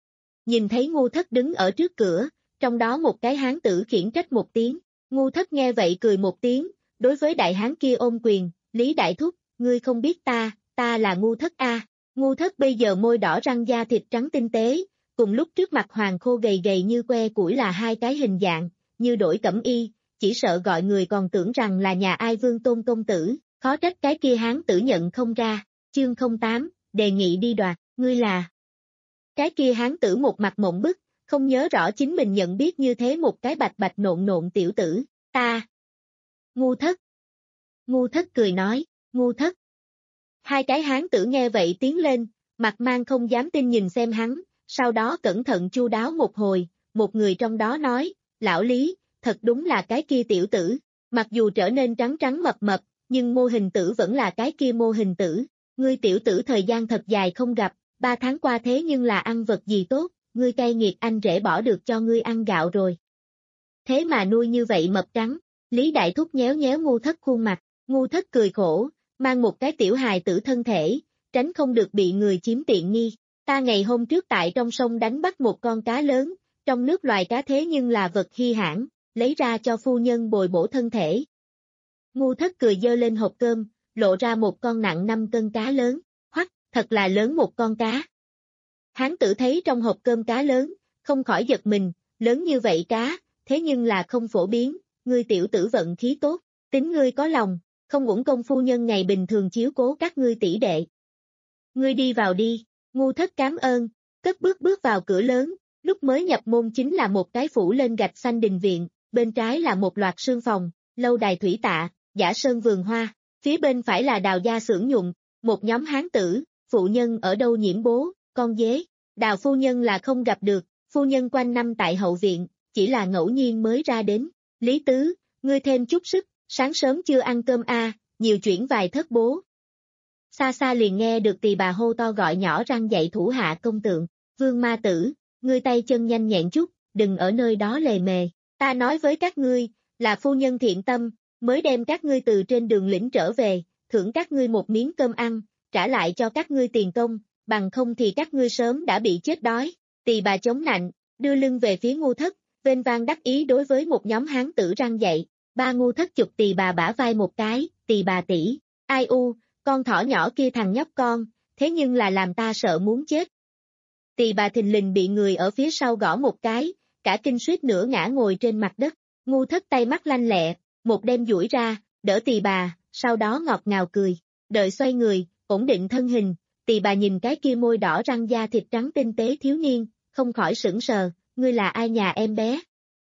Nhìn thấy Ngu Thất đứng ở trước cửa, trong đó một cái hán tử khiển trách một tiếng, Ngu Thất nghe vậy cười một tiếng, đối với đại hán kia ôm quyền, Lý Đại Thúc, ngươi không biết ta, ta là Ngu Thất a. Ngu Thất bây giờ môi đỏ răng da thịt trắng tinh tế, cùng lúc trước mặt hoàng khô gầy gầy như que củi là hai cái hình dạng, như đổi cẩm y, chỉ sợ gọi người còn tưởng rằng là nhà ai Vương Tôn công tử, khó trách cái kia hán tử nhận không ra, chương không tám, đề nghị đi đoạt, ngươi là. Cái kia hán tử một mặt mộng bức, không nhớ rõ chính mình nhận biết như thế một cái bạch bạch nộn nộn tiểu tử, ta. Ngu Thất. Ngu Thất cười nói, Ngu Thất. Hai cái hán tử nghe vậy tiến lên, mặt mang không dám tin nhìn xem hắn, sau đó cẩn thận chu đáo một hồi, một người trong đó nói, lão Lý, thật đúng là cái kia tiểu tử, mặc dù trở nên trắng trắng mập mập, nhưng mô hình tử vẫn là cái kia mô hình tử, ngươi tiểu tử thời gian thật dài không gặp, ba tháng qua thế nhưng là ăn vật gì tốt, ngươi cay nghiệt anh rể bỏ được cho ngươi ăn gạo rồi. Thế mà nuôi như vậy mập trắng, Lý Đại Thúc nhéo nhéo Ngu Thất khuôn mặt, Ngu Thất cười khổ, mang một cái tiểu hài tử thân thể, tránh không được bị người chiếm tiện nghi. Ta ngày hôm trước tại trong sông đánh bắt một con cá lớn, trong nước loài cá thế nhưng là vật hi hãn, lấy ra cho phu nhân bồi bổ thân thể. Ngu Thất cười dơ lên hộp cơm, lộ ra một con nặng năm cân cá lớn, hoắc, thật là lớn một con cá. Hán tử thấy trong hộp cơm cá lớn, không khỏi giật mình, lớn như vậy cá, thế nhưng là không phổ biến, ngươi tiểu tử vận khí tốt, tính ngươi có lòng, không uổng công phu nhân ngày bình thường chiếu cố các ngươi tỷ đệ. Ngươi đi vào đi, Ngu Thất cảm ơn, cất bước bước vào cửa lớn, lúc mới nhập môn chính là một cái phủ lên gạch xanh đình viện, bên trái là một loạt sương phòng, lâu đài thủy tạ, giả sơn vườn hoa, phía bên phải là đào gia xưởng nhuộm, một nhóm hán tử, phụ nhân ở đâu nhiễm bố, con dế, đào phu nhân là không gặp được, phu nhân quanh năm tại hậu viện, chỉ là ngẫu nhiên mới ra đến, Lý Tứ, ngươi thêm chút sức, sáng sớm chưa ăn cơm a, à, nhiều chuyển vài thất bố. Xa xa liền nghe được tỳ bà hô to gọi nhỏ răng dạy thủ hạ công tượng, Vương ma tử, ngươi tay chân nhanh nhẹn chút, đừng ở nơi đó lề mề, ta nói với các ngươi, là phu nhân thiện tâm, mới đem các ngươi từ trên đường lĩnh trở về, thưởng các ngươi một miếng cơm ăn, trả lại cho các ngươi tiền công, bằng không thì các ngươi sớm đã bị chết đói. Tỳ bà chống nạnh, đưa lưng về phía Ngu Thất, vênh vang đắc ý đối với một nhóm hán tử răng dạy, ba Ngu Thất chụp tỳ bà bả vai một cái, tỳ bà tỷ, ai u, con thỏ nhỏ kia thằng nhóc con, thế nhưng là làm ta sợ muốn chết. Tỳ bà thình lình bị người ở phía sau gõ một cái, cả kinh suýt nữa ngã ngồi trên mặt đất, Ngu Thất tay mắt lanh lẹ, một đem duỗi ra, đỡ tỳ bà, sau đó ngọt ngào cười, đợi xoay người, ổn định thân hình, tỳ bà nhìn cái kia môi đỏ răng da thịt trắng tinh tế thiếu niên, không khỏi sững sờ, ngươi là ai nhà em bé?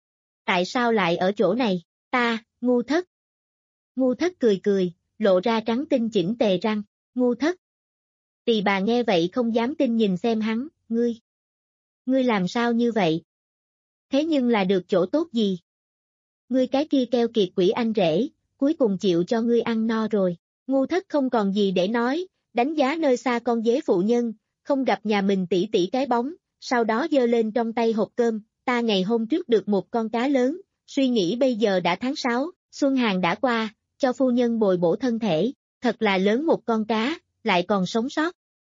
Tại sao lại ở chỗ này? Ta, Ngu Thất. Ngu Thất cười cười, lộ ra trắng tinh chỉnh tề răng, Ngu Thất. Tỳ bà nghe vậy không dám tin nhìn xem hắn, ngươi. Ngươi làm sao như vậy? Thế nhưng là được chỗ tốt gì? Ngươi cái kia keo kiệt quỷ anh rể, cuối cùng chịu cho ngươi ăn no rồi. Ngu Thất không còn gì để nói, đánh giá nơi xa con dế phụ nhân, không gặp nhà mình tỷ tỷ cái bóng, sau đó giơ lên trong tay hộp cơm, ta ngày hôm trước được một con cá lớn, suy nghĩ bây giờ đã tháng sáu, xuân hàng đã qua, cho phu nhân bồi bổ thân thể, thật là lớn một con cá, lại còn sống sót.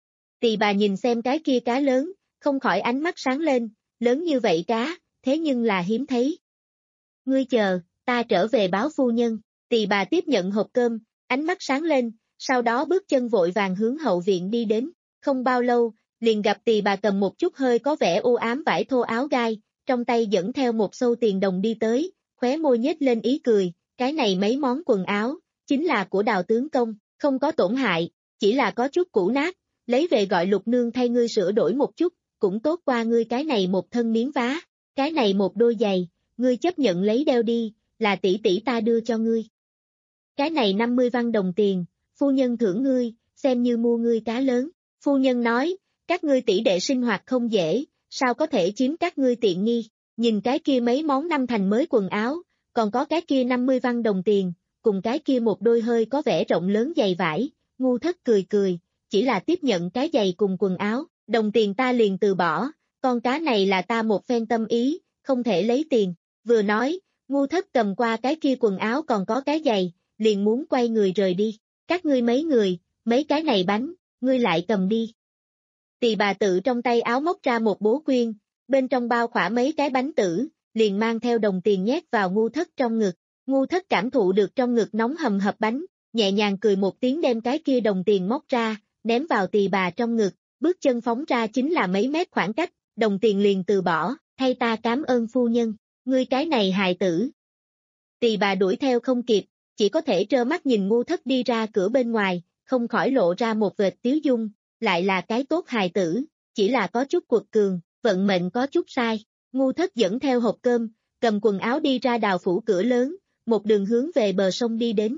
Tỳ bà nhìn xem cái kia cá lớn, không khỏi ánh mắt sáng lên, lớn như vậy cá, thế nhưng là hiếm thấy. Ngươi chờ, ta trở về báo phu nhân, tỳ bà tiếp nhận hộp cơm, ánh mắt sáng lên, sau đó bước chân vội vàng hướng hậu viện đi đến, không bao lâu, liền gặp tỳ bà cầm một chút hơi có vẻ u ám vải thô áo gai, trong tay dẫn theo một xâu tiền đồng đi tới, khóe môi nhếch lên ý cười, cái này mấy món quần áo, chính là của Đào tướng công, không có tổn hại, chỉ là có chút cũ nát, lấy về gọi Lục nương thay ngươi sửa đổi một chút, cũng tốt qua ngươi cái này một thân miếng vá, cái này một đôi giày, ngươi chấp nhận lấy đeo đi, là tỷ tỷ ta đưa cho ngươi. Cái này năm mươi văn đồng tiền, phu nhân thưởng ngươi, xem như mua ngươi cá lớn. Phu nhân nói, các ngươi tỷ đệ sinh hoạt không dễ, sao có thể chiếm các ngươi tiện nghi, nhìn cái kia mấy món năm thành mới quần áo, còn có cái kia năm mươi văn đồng tiền, cùng cái kia một đôi hơi có vẻ rộng lớn giày vải, Ngu Thất cười cười, chỉ là tiếp nhận cái giày cùng quần áo, đồng tiền ta liền từ bỏ, con cá này là ta một phen tâm ý, không thể lấy tiền, vừa nói, Ngu Thất cầm qua cái kia quần áo còn có cái giày, liền muốn quay người rời đi, các ngươi mấy người, mấy cái này bánh, ngươi lại cầm đi. Tỳ bà tự trong tay áo móc ra một bố quyên, bên trong bao khỏa mấy cái bánh tử, liền mang theo đồng tiền nhét vào Ngu Thất trong ngực, Ngu Thất cảm thụ được trong ngực nóng hầm hập bánh, nhẹ nhàng cười một tiếng đem cái kia đồng tiền móc ra, ném vào tỳ bà trong ngực, bước chân phóng ra chính là mấy mét khoảng cách, đồng tiền liền từ bỏ, thay ta cảm ơn phu nhân, ngươi cái này hài tử. Tỳ bà đuổi theo không kịp, chỉ có thể trơ mắt nhìn Ngu Thất đi ra cửa bên ngoài, không khỏi lộ ra một vệt tiếu dung, lại là cái tốt hài tử, chỉ là có chút quật cường, vận mệnh có chút sai. Ngu Thất dẫn theo hộp cơm, cầm quần áo đi ra đào phủ cửa lớn, một đường hướng về bờ sông đi đến.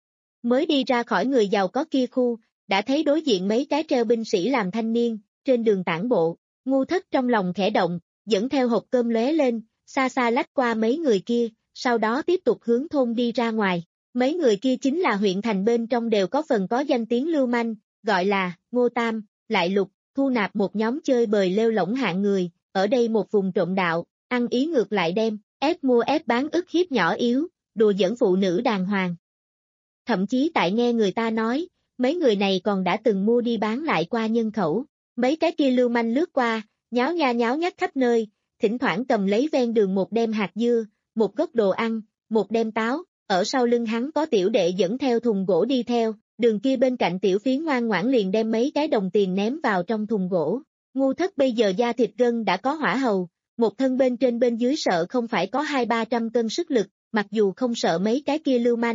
Mới đi ra khỏi người giàu có kia khu, đã thấy đối diện mấy cái treo binh sĩ làm thanh niên, trên đường tản bộ, Ngu Thất trong lòng khẽ động, dẫn theo hộp cơm lóe lên, xa xa lách qua mấy người kia, sau đó tiếp tục hướng thôn đi ra ngoài. Mấy người kia chính là huyện thành bên trong đều có phần có danh tiếng lưu manh, gọi là Ngô Tam, Lại Lục, thu nạp một nhóm chơi bời lêu lỏng hạng người, ở đây một vùng trộm đạo, ăn ý ngược lại đem, ép mua ép bán ức hiếp nhỏ yếu, đùa giỡn phụ nữ đàng hoàng. Thậm chí tại nghe người ta nói, mấy người này còn đã từng mua đi bán lại qua nhân khẩu, mấy cái kia lưu manh lướt qua, nháo nha nháo nhắt khắp nơi, thỉnh thoảng cầm lấy ven đường một đem hạt dưa, một gốc đồ ăn, một đem táo. Ở sau lưng hắn có tiểu đệ dẫn theo thùng gỗ đi theo, đường kia bên cạnh tiểu phiến ngoan ngoãn liền đem mấy cái đồng tiền ném vào trong thùng gỗ. Ngu Thất bây giờ da thịt gân đã có hỏa hầu, một thân bên trên bên dưới sợ không phải có hai ba trăm cân sức lực, mặc dù không sợ mấy cái kia lưu manh,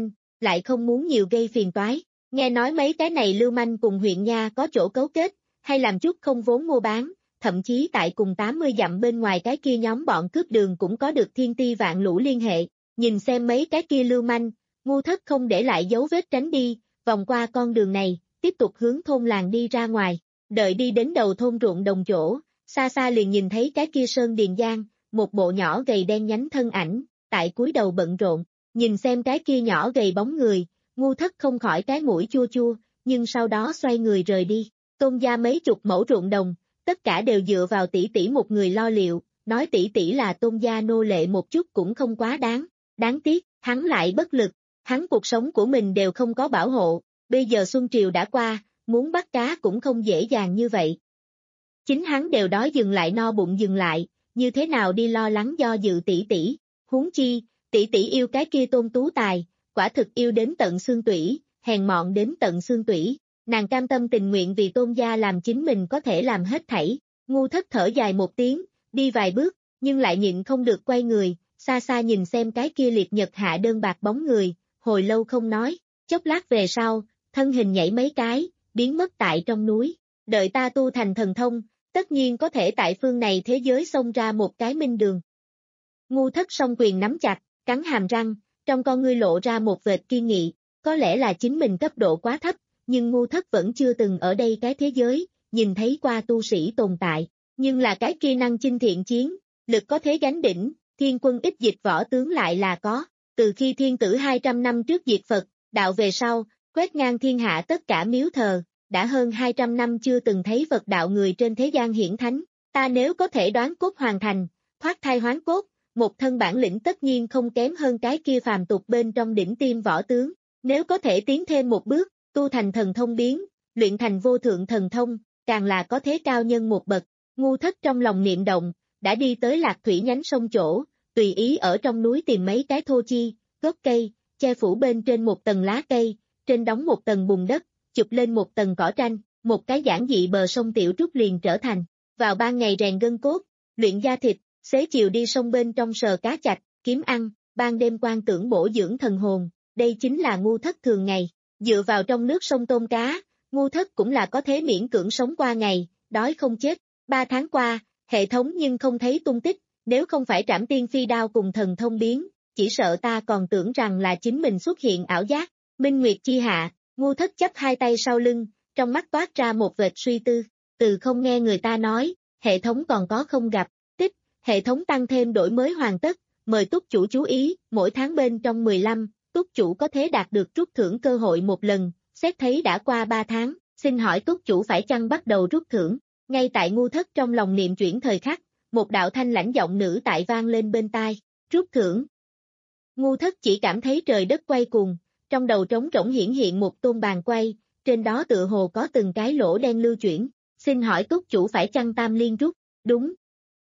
lại không muốn nhiều gây phiền toái. Nghe nói mấy cái này lưu manh cùng huyện nha có chỗ cấu kết, hay làm chút không vốn mua bán, thậm chí tại cùng tám mươi dặm bên ngoài cái kia nhóm bọn cướp đường cũng có được thiên ti vạn lũ liên hệ. Nhìn xem mấy cái kia lưu manh, Ngu Thất không để lại dấu vết tránh đi, vòng qua con đường này, tiếp tục hướng thôn làng đi ra ngoài. Đợi đi đến đầu thôn ruộng đồng chỗ, xa xa liền nhìn thấy cái kia Sơn Điền Giang, một bộ nhỏ gầy đen nhánh thân ảnh, tại cúi đầu bận rộn. Nhìn xem cái kia nhỏ gầy bóng người, Ngu Thất không khỏi cái mũi chua chua, nhưng sau đó xoay người rời đi. Tôn gia mấy chục mẫu ruộng đồng, tất cả đều dựa vào tỷ tỷ một người lo liệu, nói tỷ tỷ là Tôn gia nô lệ một chút cũng không quá đáng. Đáng tiếc, hắn lại bất lực, hắn cuộc sống của mình đều không có bảo hộ, bây giờ xuân triều đã qua, muốn bắt cá cũng không dễ dàng như vậy. Chính hắn đều đói dừng lại no bụng dừng lại, như thế nào đi lo lắng do dự tỷ tỷ, huống chi, tỷ tỷ yêu cái kia Tôn Tú Tài, quả thực yêu đến tận xương tủy, hèn mọn đến tận xương tủy, nàng cam tâm tình nguyện vì Tôn gia làm chính mình có thể làm hết thảy. Ngu Thất thở dài một tiếng, đi vài bước, nhưng lại nhịn không được quay người, xa xa nhìn xem cái kia liệt nhật hạ đơn bạc bóng người, hồi lâu không nói, chốc lát về sau, thân hình nhảy mấy cái, biến mất tại trong núi, đợi ta tu thành thần thông, tất nhiên có thể tại phương này thế giới xông ra một cái minh đường. Ngu Thất song quyền nắm chặt, cắn hàm răng, trong con ngươi lộ ra một vệt kiên nghị, có lẽ là chính mình cấp độ quá thấp, nhưng Ngu Thất vẫn chưa từng ở đây cái thế giới, nhìn thấy qua tu sĩ tồn tại, nhưng là cái kia năng chinh thiện chiến, lực có thế gánh đỉnh, thiên quân ích dịch võ tướng lại là có, từ khi thiên tử hai trăm năm trước diệt Phật, đạo về sau, quét ngang thiên hạ tất cả miếu thờ, đã hơn hai trăm năm chưa từng thấy Phật đạo người trên thế gian hiển thánh, ta nếu có thể đoán cốt hoàn thành, thoát thai hoán cốt, một thân bản lĩnh tất nhiên không kém hơn cái kia phàm tục bên trong đỉnh tiêm võ tướng, nếu có thể tiến thêm một bước, tu thành thần thông biến, luyện thành vô thượng thần thông, càng là có thế cao nhân một bậc. Ngu Thất trong lòng niệm động, đã đi tới Lạc Thủy nhánh sông chỗ, tùy ý ở trong núi tìm mấy cái thô chi, gốc cây, che phủ bên trên một tầng lá cây, trên đóng một tầng bùn đất, chụp lên một tầng cỏ tranh, một cái giản dị bờ sông tiểu trúc liền trở thành. Vào ban ngày rèn gân cốt, luyện da thịt, xế chiều đi sông bên trong sờ cá chạch, kiếm ăn, ban đêm quan tưởng bổ dưỡng thần hồn, đây chính là Ngu Thất thường ngày. Dựa vào trong nước sông tôm cá, Ngu Thất cũng là có thế miễn cưỡng sống qua ngày, đói không chết. Ba tháng qua, hệ thống nhưng không thấy tung tích, nếu không phải Trảm Tiên Phi đao cùng thần thông biến, chỉ sợ ta còn tưởng rằng là chính mình xuất hiện ảo giác. Minh Nguyệt chi hạ, Ngu Thất chắp hai tay sau lưng, trong mắt toát ra một vệt suy tư, từ không nghe người ta nói, hệ thống còn có không gặp, tích, hệ thống tăng thêm đổi mới hoàn tất, mời túc chủ chú ý, mỗi tháng bên trong mười lăm, túc chủ có thể đạt được rút thưởng cơ hội một lần, xét thấy đã qua ba tháng, xin hỏi túc chủ phải chăng bắt đầu rút thưởng. Ngay tại Ngu Thất trong lòng niệm chuyển thời khắc, một đạo thanh lãnh giọng nữ tại vang lên bên tai, rút thưởng. Ngu Thất chỉ cảm thấy trời đất quay cuồng, trong đầu trống rỗng hiển hiện một tôn bàn quay, trên đó tựa hồ có từng cái lỗ đen lưu chuyển, xin hỏi túc chủ phải chăng tam liên rút, đúng.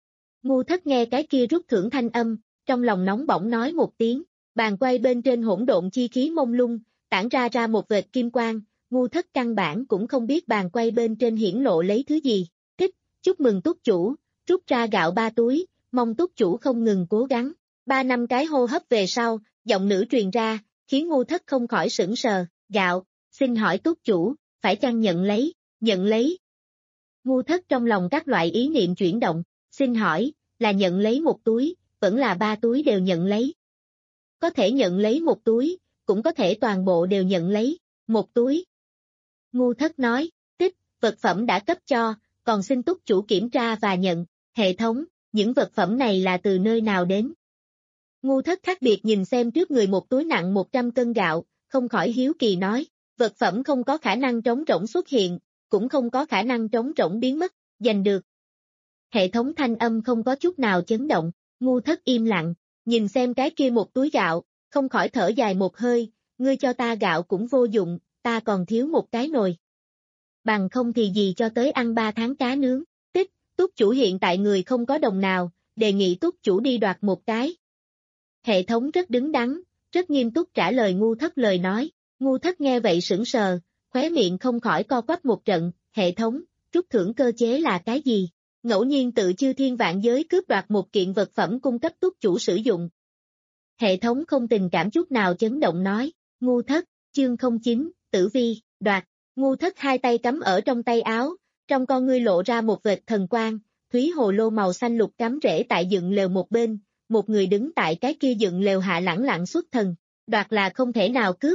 Ngu Thất nghe cái kia rút thưởng thanh âm, trong lòng nóng bỏng nói một tiếng, bàn quay bên trên hỗn độn chi khí mông lung, tản ra ra một vệt kim quang. Ngu Thất căn bản cũng không biết bàn quay bên trên hiển lộ lấy thứ gì, thích, chúc mừng túc chủ, rút ra gạo ba túi, mong túc chủ không ngừng cố gắng. Ba năm cái hô hấp về sau, giọng nữ truyền ra, khiến Ngu Thất không khỏi sững sờ, gạo, xin hỏi túc chủ, phải chăng nhận lấy, nhận lấy. Ngu Thất trong lòng các loại ý niệm chuyển động, xin hỏi, là nhận lấy một túi, vẫn là ba túi đều nhận lấy. Có thể nhận lấy một túi, cũng có thể toàn bộ đều nhận lấy, một túi. Ngu Thất nói, tích, vật phẩm đã cấp cho, còn xin túc chủ kiểm tra và nhận, hệ thống, những vật phẩm này là từ nơi nào đến. Ngu Thất khác biệt nhìn xem trước người một túi nặng một trăm cân gạo, không khỏi hiếu kỳ nói, vật phẩm không có khả năng trống rỗng xuất hiện, cũng không có khả năng trống rỗng biến mất, giành được. Hệ thống thanh âm không có chút nào chấn động, Ngu Thất im lặng, nhìn xem cái kia một túi gạo, không khỏi thở dài một hơi, ngươi cho ta gạo cũng vô dụng, ta còn thiếu một cái nồi. Bằng không thì gì cho tới ăn ba tháng cá nướng, tích, túc chủ hiện tại người không có đồng nào, đề nghị túc chủ đi đoạt một cái. Hệ thống rất đứng đắn, rất nghiêm túc trả lời Ngu Thất lời nói, Ngu Thất nghe vậy sững sờ, khóe miệng không khỏi co quắp một trận, hệ thống, rút thưởng cơ chế là cái gì? Ngẫu nhiên tự chư thiên vạn giới cướp đoạt một kiện vật phẩm cung cấp túc chủ sử dụng. Hệ thống không tình cảm chút nào chấn động nói, Ngu thất, chương không chín, tử vi, đoạt. Ngu thất hai tay cắm ở trong tay áo, trong con ngươi lộ ra một vệt thần quang, thúy hồ lô màu xanh lục cắm rễ tại dựng lều một bên, một người đứng tại cái kia dựng lều hạ lẳng lặng xuất thần, đoạt là không thể nào cướp.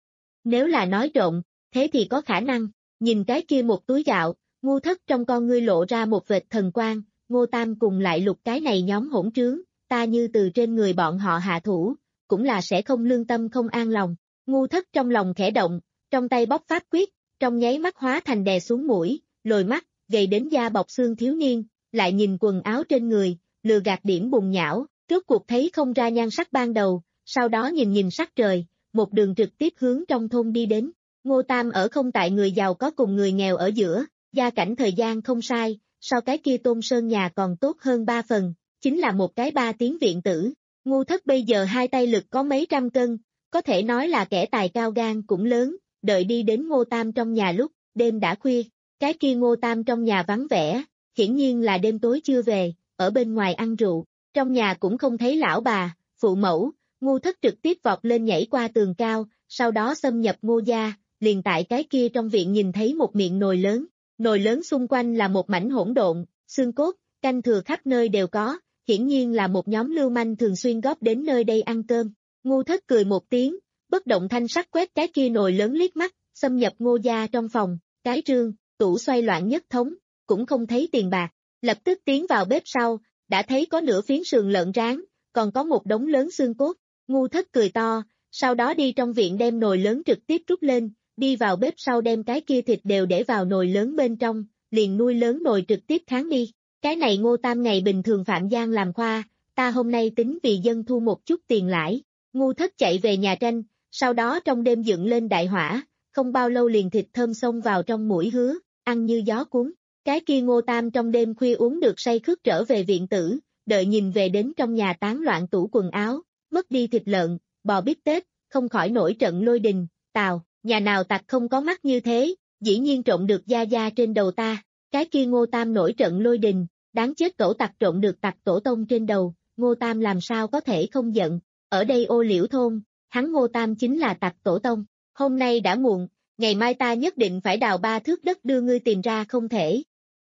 Nếu là nói trộm, thế thì có khả năng, nhìn cái kia một túi gạo, ngu thất trong con ngươi lộ ra một vệt thần quang, Ngô Tam cùng lại lục cái này nhóm hỗn trướng, ta như từ trên người bọn họ hạ thủ, cũng là sẽ không lương tâm không an lòng. Ngu thất trong lòng khẽ động, trong tay bóc pháp quyết, trong nháy mắt hóa thành đè xuống mũi, lồi mắt, gầy đến da bọc xương thiếu niên, lại nhìn quần áo trên người, lừa gạt điểm bùn nhão, rốt cuộc thấy không ra nhan sắc ban đầu, sau đó nhìn nhìn sắc trời, một đường trực tiếp hướng trong thôn đi đến. Ngô Tam ở không tại người giàu có cùng người nghèo ở giữa, gia cảnh thời gian không sai, sau cái kia Tôn Sơn nhà còn tốt hơn ba phần, chính là một cái ba tiếng viện tử. Ngu thất bây giờ hai tay lực có mấy trăm cân, có thể nói là kẻ tài cao gan cũng lớn, đợi đi đến Ngô Tam trong nhà lúc, đêm đã khuya, cái kia Ngô Tam trong nhà vắng vẻ, hiển nhiên là đêm tối chưa về, ở bên ngoài ăn rượu, trong nhà cũng không thấy lão bà, phụ mẫu, Ngu thất trực tiếp vọt lên nhảy qua tường cao, sau đó xâm nhập Ngô gia, liền tại cái kia trong viện nhìn thấy một miệng nồi lớn, nồi lớn xung quanh là một mảnh hỗn độn, xương cốt, canh thừa khắp nơi đều có, hiển nhiên là một nhóm lưu manh thường xuyên góp đến nơi đây ăn cơm. Ngu thất cười một tiếng, bất động thanh sắc quét cái kia nồi lớn liếc mắt, xâm nhập Ngô gia trong phòng, cái trương, tủ xoay loạn nhất thống, cũng không thấy tiền bạc, lập tức tiến vào bếp sau, đã thấy có nửa phiến sườn lợn rán, còn có một đống lớn xương cốt. Ngu thất cười to, sau đó đi trong viện đem nồi lớn trực tiếp rút lên, đi vào bếp sau đem cái kia thịt đều để vào nồi lớn bên trong, liền nuôi lớn nồi trực tiếp kháng đi. Cái này Ngô Tam ngày bình thường phạm gian làm khoa, ta hôm nay tính vì dân thu một chút tiền lãi. Ngu thất chạy về nhà tranh, sau đó trong đêm dựng lên đại hỏa, không bao lâu liền thịt thơm xông vào trong mũi hứa, ăn như gió cuốn. Cái kia Ngô Tam trong đêm khuya uống được say khướt trở về viện tử, đợi nhìn về đến trong nhà tán loạn tủ quần áo, mất đi thịt lợn, bò bít tết, không khỏi nổi trận lôi đình, tào, nhà nào tặc không có mắt như thế, dĩ nhiên trộn được gia gia trên đầu ta. Cái kia Ngô Tam nổi trận lôi đình, đáng chết cẩu tặc trộn được tặc tổ tông trên đầu, Ngô Tam làm sao có thể không giận, ở đây Ô Liễu thôn, hắn Ngô Tam chính là tặc tổ tông, hôm nay đã muộn, ngày mai ta nhất định phải đào ba thước đất đưa ngươi tìm ra không thể.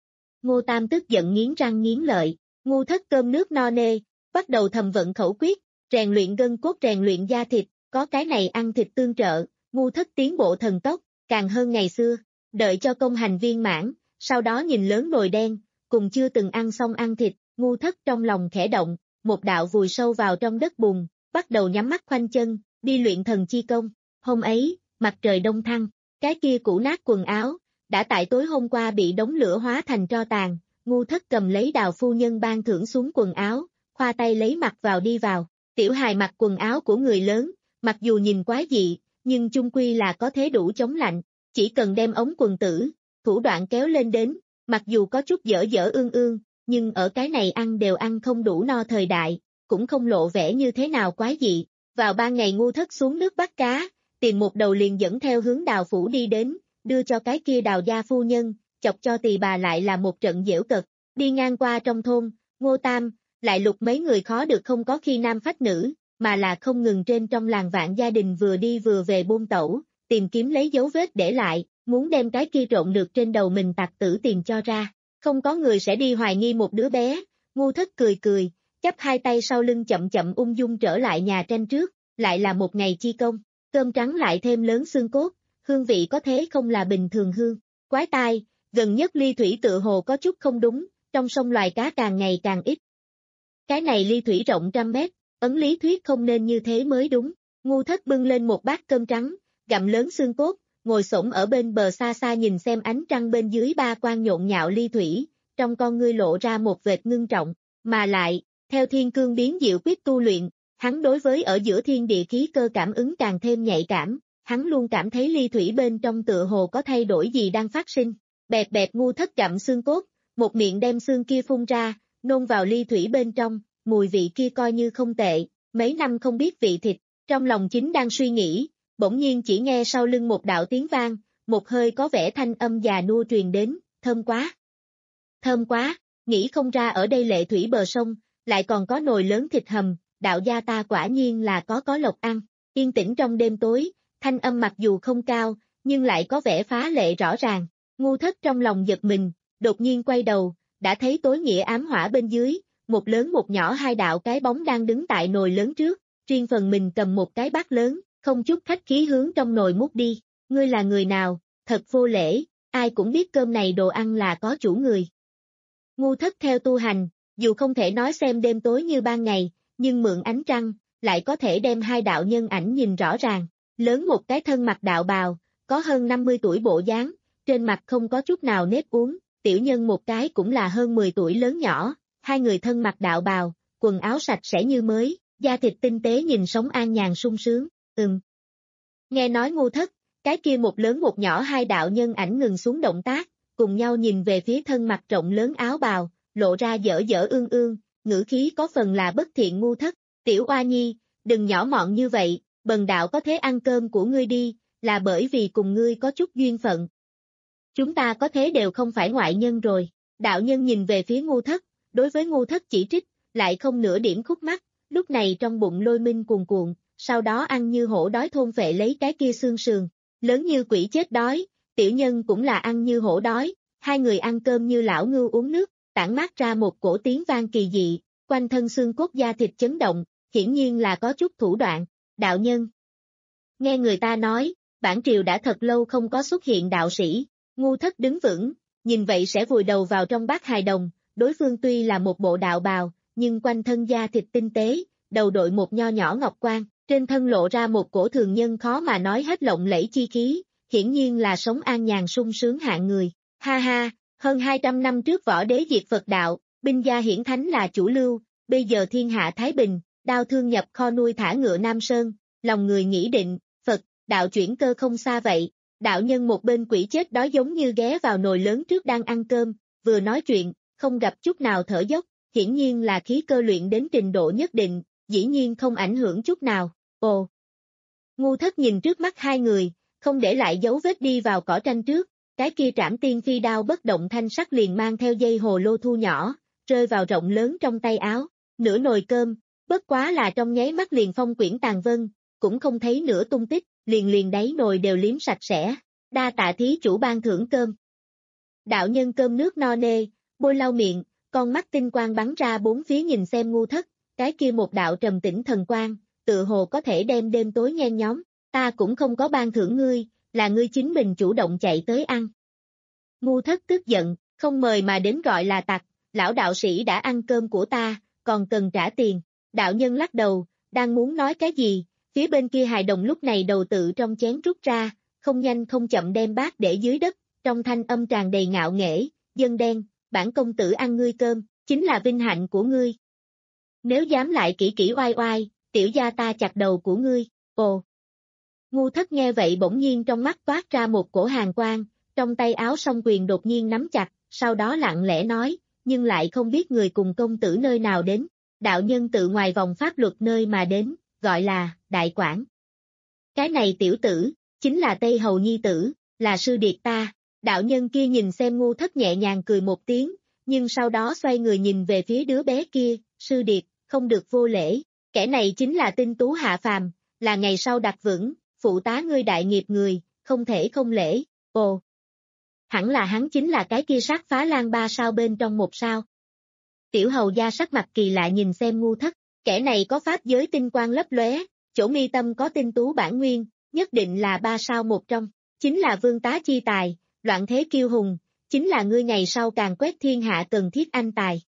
Ngô Tam tức giận nghiến răng nghiến lợi, Ngu thất cơm nước no nê, bắt đầu thầm vận khẩu quyết, rèn luyện gân cốt rèn luyện da thịt, có cái này ăn thịt tương trợ, Ngu thất tiến bộ thần tốc, càng hơn ngày xưa, đợi cho công hành viên mãn, sau đó nhìn lớn nồi đen, cùng chưa từng ăn xong ăn thịt, Ngu thất trong lòng khẽ động, một đạo vùi sâu vào trong đất bùn, bắt đầu nhắm mắt khoanh chân, đi luyện thần chi công. Hôm ấy, mặt trời đông thăng, cái kia cũ nát quần áo, đã tại tối hôm qua bị đống lửa hóa thành tro tàn, Ngu thất cầm lấy Đào phu nhân ban thưởng xuống quần áo, khoa tay lấy mặc vào đi vào, tiểu hài mặc quần áo của người lớn, mặc dù nhìn quái dị, nhưng chung quy là có thế đủ chống lạnh, chỉ cần đem ống quần tử, thủ đoạn kéo lên đến, mặc dù có chút dở dở ương ương, nhưng ở cái này ăn đều ăn không đủ no thời đại, cũng không lộ vẻ như thế nào quái dị. Vào ban ngày Ngu thất xuống nước bắt cá, tìm một đầu liền dẫn theo hướng Đào phủ đi đến, đưa cho cái kia Đào gia phu nhân, chọc cho tỳ bà lại là một trận giễu cợt. Đi ngang qua trong thôn, Ngô Tam, lại lục mấy người khó được không có khi nam phách nữ, mà là không ngừng trên trong làng Vạn gia đình vừa đi vừa về buôn tẩu, tìm kiếm lấy dấu vết để lại, muốn đem cái kia trộn được trên đầu mình tặc tử tiền cho ra. Không có người sẽ đi hoài nghi một đứa bé. Ngu thất cười cười, chắp hai tay sau lưng chậm chậm ung dung trở lại nhà tranh trước, lại là một ngày chi công, cơm trắng lại thêm lớn xương cốt, hương vị có thế không là bình thường hương. Quái tai, gần nhất ly thủy tự hồ có chút không đúng, trong sông loài cá càng ngày càng ít. Cái này ly thủy rộng trăm mét, ấn lý thuyết không nên như thế mới đúng. Ngu thất bưng lên một bát cơm trắng, gặm lớn xương cốt, ngồi xổm ở bên bờ xa xa nhìn xem ánh trăng bên dưới ba quan nhộn nhạo ly thủy, trong con ngươi lộ ra một vệt ngưng trọng, mà lại, theo thiên cương biến diệu quyết tu luyện, hắn đối với ở giữa thiên địa khí cơ cảm ứng càng thêm nhạy cảm, hắn luôn cảm thấy ly thủy bên trong tựa hồ có thay đổi gì đang phát sinh. Bẹp bẹp Ngu thất gặm xương cốt, một miệng đem xương kia phun ra, nôn vào ly thủy bên trong, mùi vị kia coi như không tệ, mấy năm không biết vị thịt, trong lòng chính đang suy nghĩ, bỗng nhiên chỉ nghe sau lưng một đạo tiếng vang, một hơi có vẻ thanh âm già nua truyền đến, thơm quá. Thơm quá, nghĩ không ra ở đây lệ thủy bờ sông, lại còn có nồi lớn thịt hầm, đạo gia ta quả nhiên là có có lộc ăn. Yên tĩnh trong đêm tối, thanh âm mặc dù không cao, nhưng lại có vẻ phá lệ rõ ràng. Ngu Thất trong lòng giật mình, đột nhiên quay đầu, đã thấy tối nghĩa ám hỏa bên dưới, một lớn một nhỏ hai đạo cái bóng đang đứng tại nồi lớn trước, riêng phần mình cầm một cái bát lớn, không chút khách khí hướng trong nồi múc đi. Ngươi là người nào, thật vô lễ, ai cũng biết cơm này đồ ăn là có chủ người. Ngu Thất theo tu hành, dù không thể nói xem đêm tối như ban ngày, nhưng mượn ánh trăng, lại có thể đem hai đạo nhân ảnh nhìn rõ ràng. Lớn một cái thân mặc đạo bào, có hơn năm mươi tuổi bộ dáng, trên mặt không có chút nào nếp uốn, tiểu nhân một cái cũng là hơn mười tuổi lớn nhỏ, hai người thân mặc đạo bào, quần áo sạch sẽ như mới, da thịt tinh tế nhìn sống an nhàn sung sướng, ừm. Nghe nói Ngu Thất, cái kia một lớn một nhỏ hai đạo nhân ảnh ngừng xuống động tác, cùng nhau nhìn về phía thân mặc rộng lớn áo bào, lộ ra dở dở ương ương, ngữ khí có phần là bất thiện. Ngu Thất, tiểu oa nhi, đừng nhỏ mọn như vậy, bần đạo có thế ăn cơm của ngươi đi, là bởi vì cùng ngươi có chút duyên phận. Chúng ta có thế đều không phải ngoại nhân rồi. Đạo nhân nhìn về phía Ngu Thất, đối với Ngu Thất chỉ trích, lại không nửa điểm khúc mắc, lúc này trong bụng lôi minh cuồn cuộn, sau đó ăn như hổ đói thôn phệ lấy cái kia xương sườn, lớn như quỷ chết đói, tiểu nhân cũng là ăn như hổ đói, hai người ăn cơm như lão ngưu uống nước, tản mát ra một cổ tiếng vang kỳ dị, quanh thân xương cốt da thịt chấn động, hiển nhiên là có chút thủ đoạn. Đạo nhân, nghe người ta nói, bản triều đã thật lâu không có xuất hiện đạo sĩ. Ngu Thất đứng vững, nhìn vậy sẽ vùi đầu vào trong bát hài đồng, đối phương tuy là một bộ đạo bào, nhưng quanh thân da thịt tinh tế, đầu đội một nho nhỏ ngọc quan, trên thân lộ ra một cổ thường nhân khó mà nói hết lộng lẫy chi khí, hiển nhiên là sống an nhàn sung sướng hạng người. Ha ha, hơn hai trăm năm trước võ đế diệt Phật đạo, binh gia hiển thánh là chủ lưu, bây giờ thiên hạ thái bình, đao thương nhập kho nuôi thả ngựa Nam Sơn, lòng người nghĩ định, Phật, đạo chuyển cơ không xa vậy. Đạo nhân một bên quỷ chết đói giống như ghé vào nồi lớn trước đang ăn cơm, vừa nói chuyện, không gặp chút nào thở dốc, hiển nhiên là khí cơ luyện đến trình độ nhất định, dĩ nhiên không ảnh hưởng chút nào. Ồ! Ngu Thất nhìn trước mắt hai người, không để lại dấu vết đi vào cỏ tranh trước, cái kia trảm tiên phi đao bất động thanh sắc liền mang theo dây hồ lô thu nhỏ, rơi vào rộng lớn trong tay áo, nửa nồi cơm, bất quá là trong nháy mắt liền phong quyển tàn vân, cũng không thấy nửa tung tích, liền liền đáy nồi đều liếm sạch sẽ, đa tạ thí chủ ban thưởng cơm. Đạo nhân cơm nước no nê, bôi lau miệng, con mắt tinh quang bắn ra bốn phía nhìn xem Ngu Thất, cái kia một đạo trầm tĩnh thần quang, tự hồ có thể đem đêm tối nhen nhóm, ta cũng không có ban thưởng ngươi, là ngươi chính mình chủ động chạy tới ăn. Ngu Thất tức giận, không mời mà đến gọi là tặc, lão đạo sĩ đã ăn cơm của ta, còn cần trả tiền. Đạo nhân lắc đầu, đang muốn nói cái gì, phía bên kia hài đồng lúc này đầu tự trong chén rút ra, không nhanh không chậm đem bát để dưới đất, trong thanh âm tràn đầy ngạo nghễ, dân đen, bản công tử ăn ngươi cơm, chính là vinh hạnh của ngươi. Nếu dám lại kỹ kỹ oai oai, tiểu gia ta chặt đầu của ngươi. Ồ! Ngu Thất nghe vậy bỗng nhiên trong mắt toát ra một cổ hàn quang, trong tay áo song quyền đột nhiên nắm chặt, sau đó lặng lẽ nói, nhưng lại không biết người cùng công tử nơi nào đến. Đạo nhân tự ngoài vòng pháp luật nơi mà đến, gọi là Đại Quảng. Cái này tiểu tử, chính là Tây Hầu Nhi tử, là sư điệt ta. Đạo nhân kia nhìn xem Ngu Thất nhẹ nhàng cười một tiếng, nhưng sau đó xoay người nhìn về phía đứa bé kia, sư điệt, không được vô lễ, kẻ này chính là tinh tú hạ phàm, là ngày sau đặt vững, phụ tá ngươi đại nghiệp người, không thể không lễ. Ồ! Hẳn là hắn chính là cái kia sát phá lan ba sao bên trong một sao. Tiểu hầu gia sắc mặt kỳ lạ nhìn xem Ngu Thất, kẻ này có pháp giới tinh quang lấp lóe, chỗ mi tâm có tinh tú bản nguyên, nhất định là ba sao một trong, chính là vương tá chi tài, loạn thế kiêu hùng, chính là ngươi ngày sau càng quét thiên hạ cần thiết anh tài.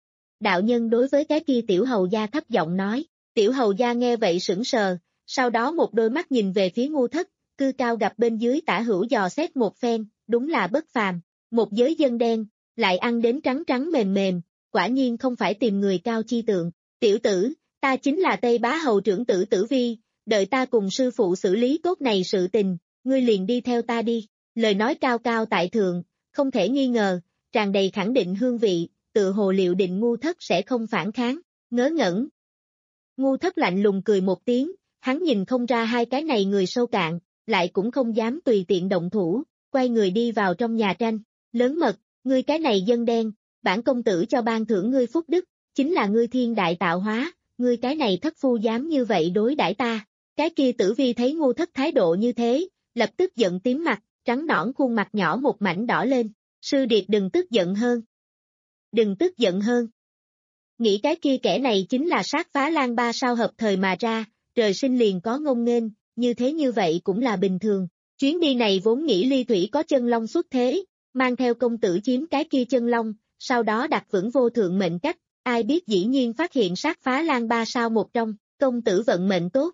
Đạo nhân đối với cái kia tiểu hầu gia thấp giọng nói, tiểu hầu gia nghe vậy sững sờ, sau đó một đôi mắt nhìn về phía Ngu Thất, cư cao gặp bên dưới tả hữu dò xét một phen, đúng là bất phàm, một giới dân đen, lại ăn đến trắng trắng mềm mềm, quả nhiên không phải tìm người cao chi tượng. Tiểu tử, ta chính là Tây Bá Hầu trưởng tử Tử Vi, đợi ta cùng sư phụ xử lý tốt này sự tình, ngươi liền đi theo ta đi. Lời nói cao cao tại thượng, không thể nghi ngờ, tràn đầy khẳng định hương vị, tự hồ liệu định Ngu Thất sẽ không phản kháng, ngớ ngẩn. Ngu Thất lạnh lùng cười một tiếng, hắn nhìn không ra hai cái này người sâu cạn, lại cũng không dám tùy tiện động thủ, quay người đi vào trong nhà tranh, lớn mật, ngươi cái này dân đen, bản công tử cho ban thưởng ngươi phúc đức, chính là ngươi thiên đại tạo hóa, ngươi cái này thất phu dám như vậy đối đãi ta. Cái kia Tử Vi thấy Ngu Thất thái độ như thế, lập tức giận tím mặt, trắng nõn khuôn mặt nhỏ một mảnh đỏ lên. Sư điệt đừng tức giận hơn. Đừng tức giận hơn. Nghĩ cái kia kẻ này chính là sát phá lan ba sao hợp thời mà ra, trời sinh liền có ngông nghênh, như thế như vậy cũng là bình thường. Chuyến đi này vốn nghĩ Ly Thủy có chân long xuất thế, mang theo công tử chiếm cái kia chân long, sau đó đặt vững vô thượng mệnh cách, ai biết dĩ nhiên phát hiện sát phá lan ba sao một trong, công tử vận mệnh tốt.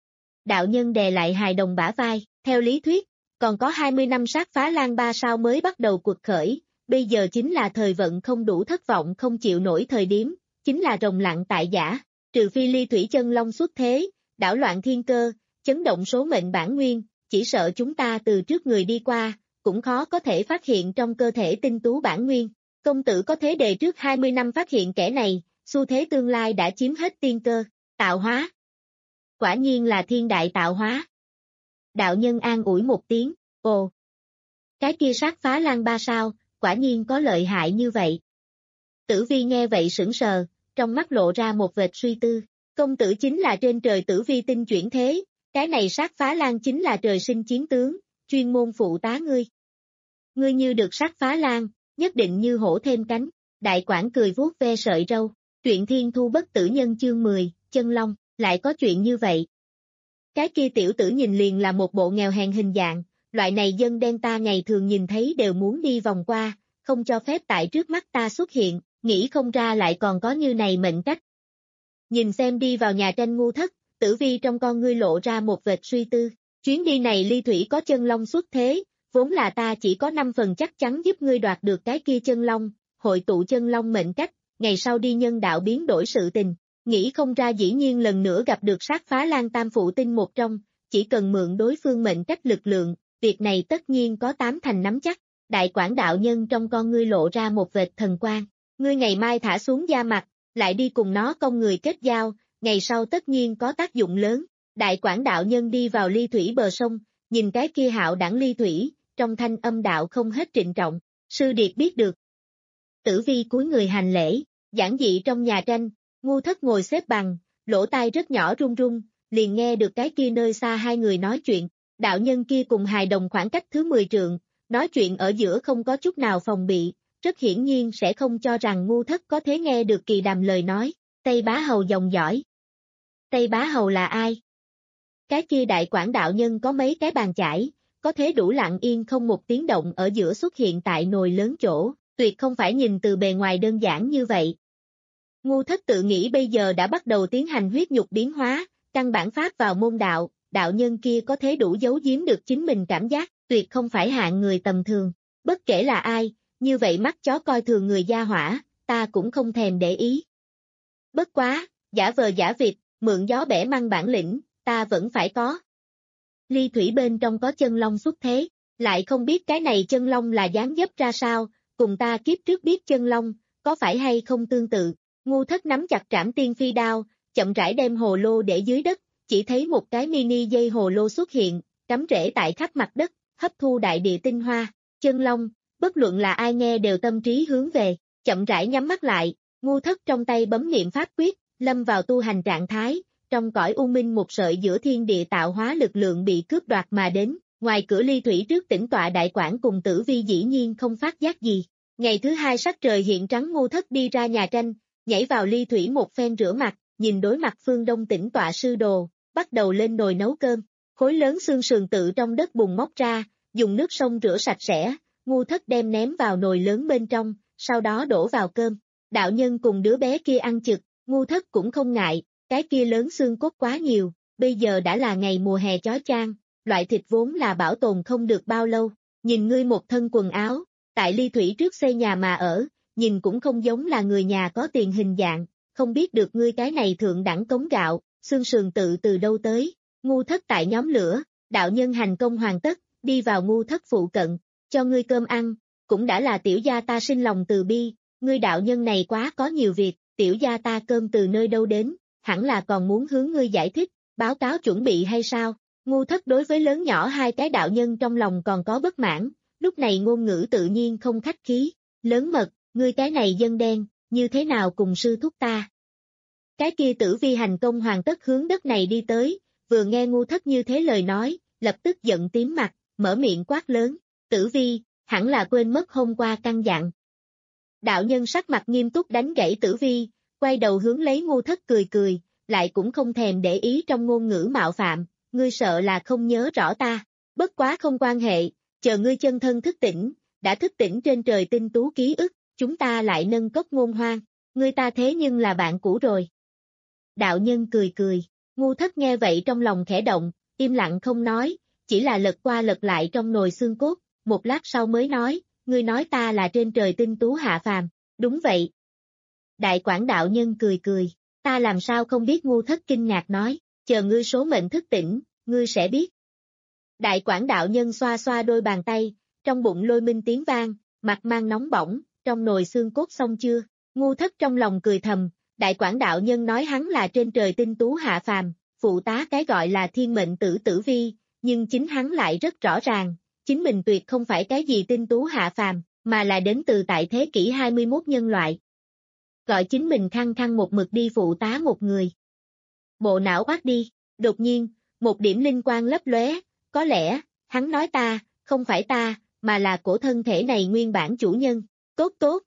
Đạo nhân đè lại hài đồng bả vai, theo lý thuyết, còn có hai mươi năm sát phá lan ba sao mới bắt đầu cuộc khởi, bây giờ chính là thời vận không đủ thất vọng không chịu nổi thời điểm, chính là rồng lặng tại giả, trừ phi Ly Thủy chân long xuất thế, đảo loạn thiên cơ, chấn động số mệnh bản nguyên, chỉ sợ chúng ta từ trước người đi qua, cũng khó có thể phát hiện trong cơ thể tinh tú bản nguyên. Công tử có thế đề trước hai mươi năm phát hiện kẻ này, xu thế tương lai đã chiếm hết tiên cơ, tạo hóa. Quả nhiên là thiên đại tạo hóa. Đạo nhân an ủi một tiếng, ồ. Cái kia sát phá lan ba sao, quả nhiên có lợi hại như vậy. Tử Vi nghe vậy sững sờ, trong mắt lộ ra một vệt suy tư, công tử chính là trên trời Tử Vi tinh chuyển thế, cái này sát phá lan chính là trời sinh chiến tướng, chuyên môn phụ tá ngươi. Ngươi như được sát phá lan, nhất định như hổ thêm cánh, đại quản cười vuốt ve sợi râu, truyện thiên thu bất tử nhân chương mười, chân long, lại có chuyện như vậy. Cái kia tiểu tử nhìn liền là một bộ nghèo hèn hình dạng, loại này dân đen ta ngày thường nhìn thấy đều muốn đi vòng qua, không cho phép tại trước mắt ta xuất hiện, nghĩ không ra lại còn có như này mệnh cách. Nhìn xem đi vào nhà tranh Ngu Thất, Tử Vi trong con ngươi lộ ra một vệt suy tư, chuyến đi này Ly Thủy có chân long xuất thế, vốn là ta chỉ có năm phần chắc chắn giúp ngươi đoạt được cái kia chân long, hội tụ chân long mệnh cách, ngày sau đi nhân đạo biến đổi sự tình, nghĩ không ra dĩ nhiên lần nữa gặp được sát phá lan tam phụ tinh một trong, chỉ cần mượn đối phương mệnh cách lực lượng, việc này tất nhiên có tám thành nắm chắc, đại quản đạo nhân trong con ngươi lộ ra một vệt thần quang, ngươi ngày mai thả xuống da mặt, lại đi cùng nó công người kết giao, ngày sau tất nhiên có tác dụng lớn, đại quản đạo nhân đi vào Ly Thủy bờ sông, nhìn cái kia hạo đẳng Ly Thủy, trong thanh âm đạo không hết trịnh trọng, sư điệt biết được. Tử Vi cúi người hành lễ, giản dị trong nhà tranh, Ngu Thất ngồi xếp bằng, lỗ tai rất nhỏ run run, liền nghe được cái kia nơi xa hai người nói chuyện, đạo nhân kia cùng hài đồng khoảng cách thứ mười trượng, nói chuyện ở giữa không có chút nào phòng bị, rất hiển nhiên sẽ không cho rằng Ngu Thất có thể nghe được kỳ đàm lời nói, Tây Bá Hầu dòng dõi. Tây Bá Hầu là ai? Cái kia đại quản đạo nhân có mấy cái bàn chải, có thế đủ lặng yên không một tiếng động ở giữa xuất hiện tại nồi lớn chỗ, tuyệt không phải nhìn từ bề ngoài đơn giản như vậy. Ngu Thất tự nghĩ bây giờ đã bắt đầu tiến hành huyết nhục biến hóa, căn bản pháp vào môn đạo, đạo nhân kia có thế đủ giấu giếm được chính mình cảm giác, tuyệt không phải hạng người tầm thường, bất kể là ai, như vậy mắt chó coi thường người gia hỏa, ta cũng không thèm để ý. Bất quá, giả vờ giả vịt, mượn gió bẻ măng bản lĩnh, ta vẫn phải có. Ly Thủy bên trong có chân long xuất thế, lại không biết cái này chân long là dáng dấp ra sao, cùng ta kiếp trước biết chân long, có phải hay không tương tự. Ngu Thất nắm chặt trảm tiên phi đao, chậm rãi đem hồ lô để dưới đất, chỉ thấy một cái mini dây hồ lô xuất hiện, cắm rễ tại khắp mặt đất, hấp thu đại địa tinh hoa, chân long, bất luận là ai nghe đều tâm trí hướng về, chậm rãi nhắm mắt lại, Ngu Thất trong tay bấm niệm pháp quyết, lâm vào tu hành trạng thái, trong cõi u minh một sợi giữa thiên địa tạo hóa lực lượng bị cướp đoạt mà đến, ngoài cửa Ly Thủy trước tĩnh tọa đại quản cùng Tử Vi dĩ nhiên không phát giác gì. Ngày thứ hai sắc trời hiện trắng Ngu Thất đi ra nhà tranh, nhảy vào Ly Thủy một phen rửa mặt, nhìn đối mặt phương đông tĩnh tọa sư đồ, bắt đầu lên nồi nấu cơm, khối lớn xương sườn tự trong đất bùn móc ra, dùng nước sông rửa sạch sẽ, Ngu Thất đem ném vào nồi lớn bên trong, sau đó đổ vào cơm, đạo nhân cùng đứa bé kia ăn chực, Ngu Thất cũng không ngại, cái kia lớn xương cốt quá nhiều, bây giờ đã là ngày mùa hè chói chang, loại thịt vốn là bảo tồn không được bao lâu, nhìn ngươi một thân quần áo, tại Ly Thủy trước xây nhà mà ở, nhìn cũng không giống là người nhà có tiền hình dạng, không biết được ngươi cái này thượng đẳng cống gạo, xương sườn tự từ đâu tới. Ngu Thất tại nhóm lửa, đạo nhân hành công hoàn tất, đi vào Ngu Thất phụ cận, cho ngươi cơm ăn, cũng đã là tiểu gia ta sinh lòng từ bi, ngươi đạo nhân này quá có nhiều việc, tiểu gia ta cơm từ nơi đâu đến, hẳn là còn muốn hướng ngươi giải thích, báo cáo chuẩn bị hay sao? Ngu Thất đối với lớn nhỏ hai cái đạo nhân trong lòng còn có bất mãn, lúc này ngôn ngữ tự nhiên không khách khí, lớn mật, ngươi cái này dân đen, như thế nào cùng sư thúc ta? Cái kia Tử Vi hành công hoàn tất hướng đất này đi tới, vừa nghe Ngu Thất như thế lời nói, lập tức giận tím mặt, mở miệng quát lớn, Tử Vi, hẳn là quên mất hôm qua căn dặn. Đạo nhân sắc mặt nghiêm túc đánh gãy Tử Vi, quay đầu hướng lấy Ngu Thất cười cười, lại cũng không thèm để ý trong ngôn ngữ mạo phạm, ngươi sợ là không nhớ rõ ta, bất quá không quan hệ, chờ ngươi chân thân thức tỉnh, đã thức tỉnh trên trời tinh tú ký ức, chúng ta lại nâng cốc ngôn hoang, ngươi ta thế nhưng là bạn cũ rồi. Đạo nhân cười cười, Ngu Thất nghe vậy trong lòng khẽ động, im lặng không nói, chỉ là lật qua lật lại trong nồi xương cốt, một lát sau mới nói, ngươi nói ta là trên trời tinh tú hạ phàm, đúng vậy. Đại Quảng đạo nhân cười cười, ta làm sao không biết. Ngu Thất kinh ngạc nói, chờ ngươi số mệnh thức tỉnh, ngươi sẽ biết. Đại Quảng đạo nhân xoa xoa đôi bàn tay, trong bụng lôi minh tiếng vang, mặt mang nóng bỏng, trong nồi xương cốt xong chưa? Ngu Thất trong lòng cười thầm, Đại Quảng đạo nhân nói hắn là trên trời tinh tú hạ phàm, phụ tá cái gọi là thiên mệnh tử Tử Vi, nhưng chính hắn lại rất rõ ràng, chính mình tuyệt không phải cái gì tinh tú hạ phàm, mà là đến từ tại thế kỷ hai mươi mốt nhân loại. Gọi chính mình khăng khăng một mực đi phụ tá một người. Bộ não oát đi, đột nhiên, một điểm linh quang lấp lóe, có lẽ, hắn nói ta, không phải ta, mà là cổ thân thể này nguyên bản chủ nhân, tốt tốt.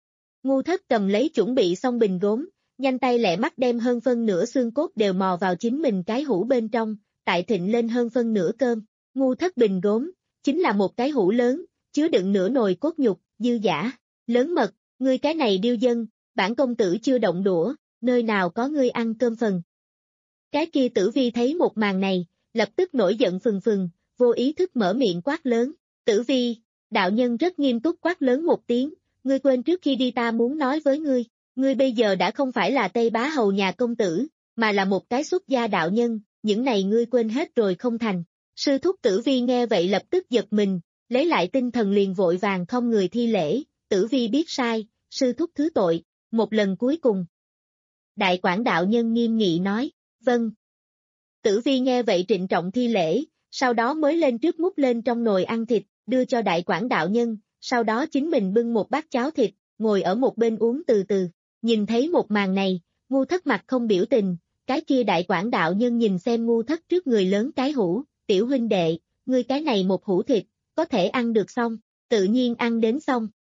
Ngu Thất cầm lấy chuẩn bị xong bình gốm, nhanh tay lẹ mắt đem hơn phân nửa xương cốt đều mò vào chính mình cái hũ bên trong, tại thịnh lên hơn phân nửa cơm. Ngu Thất bình gốm, chính là một cái hũ lớn, chứa đựng nửa nồi cốt nhục, dư giả, lớn mật, ngươi cái này điêu dân, bản công tử chưa động đũa, nơi nào có ngươi ăn cơm phần. Cái kia Tử Vi thấy một màn này, lập tức nổi giận phừng phừng, vô ý thức mở miệng quát lớn, Tử Vi, đạo nhân rất nghiêm túc quát lớn một tiếng, ngươi quên trước khi đi ta muốn nói với ngươi, ngươi bây giờ đã không phải là Tây Bá Hầu nhà công tử, mà là một cái xuất gia đạo nhân, những này ngươi quên hết rồi không thành. Sư thúc Tử Vi nghe vậy lập tức giật mình, lấy lại tinh thần liền vội vàng không người thi lễ, Tử Vi biết sai, sư thúc thứ tội, một lần cuối cùng. Đại Quảng đạo nhân nghiêm nghị nói, vâng. Tử Vi nghe vậy trịnh trọng thi lễ, sau đó mới lên trước múc lên trong nồi ăn thịt, đưa cho Đại Quảng đạo nhân, sau đó chính mình bưng một bát cháo thịt, ngồi ở một bên uống từ từ. Nhìn thấy một màn này, Ngu Thất mặt không biểu tình, cái kia Đại Quảng đạo nhân nhìn xem Ngu Thất trước người lớn cái hũ, tiểu huynh đệ, ngươi cái này một hũ thịt, có thể ăn được xong, tự nhiên ăn đến xong.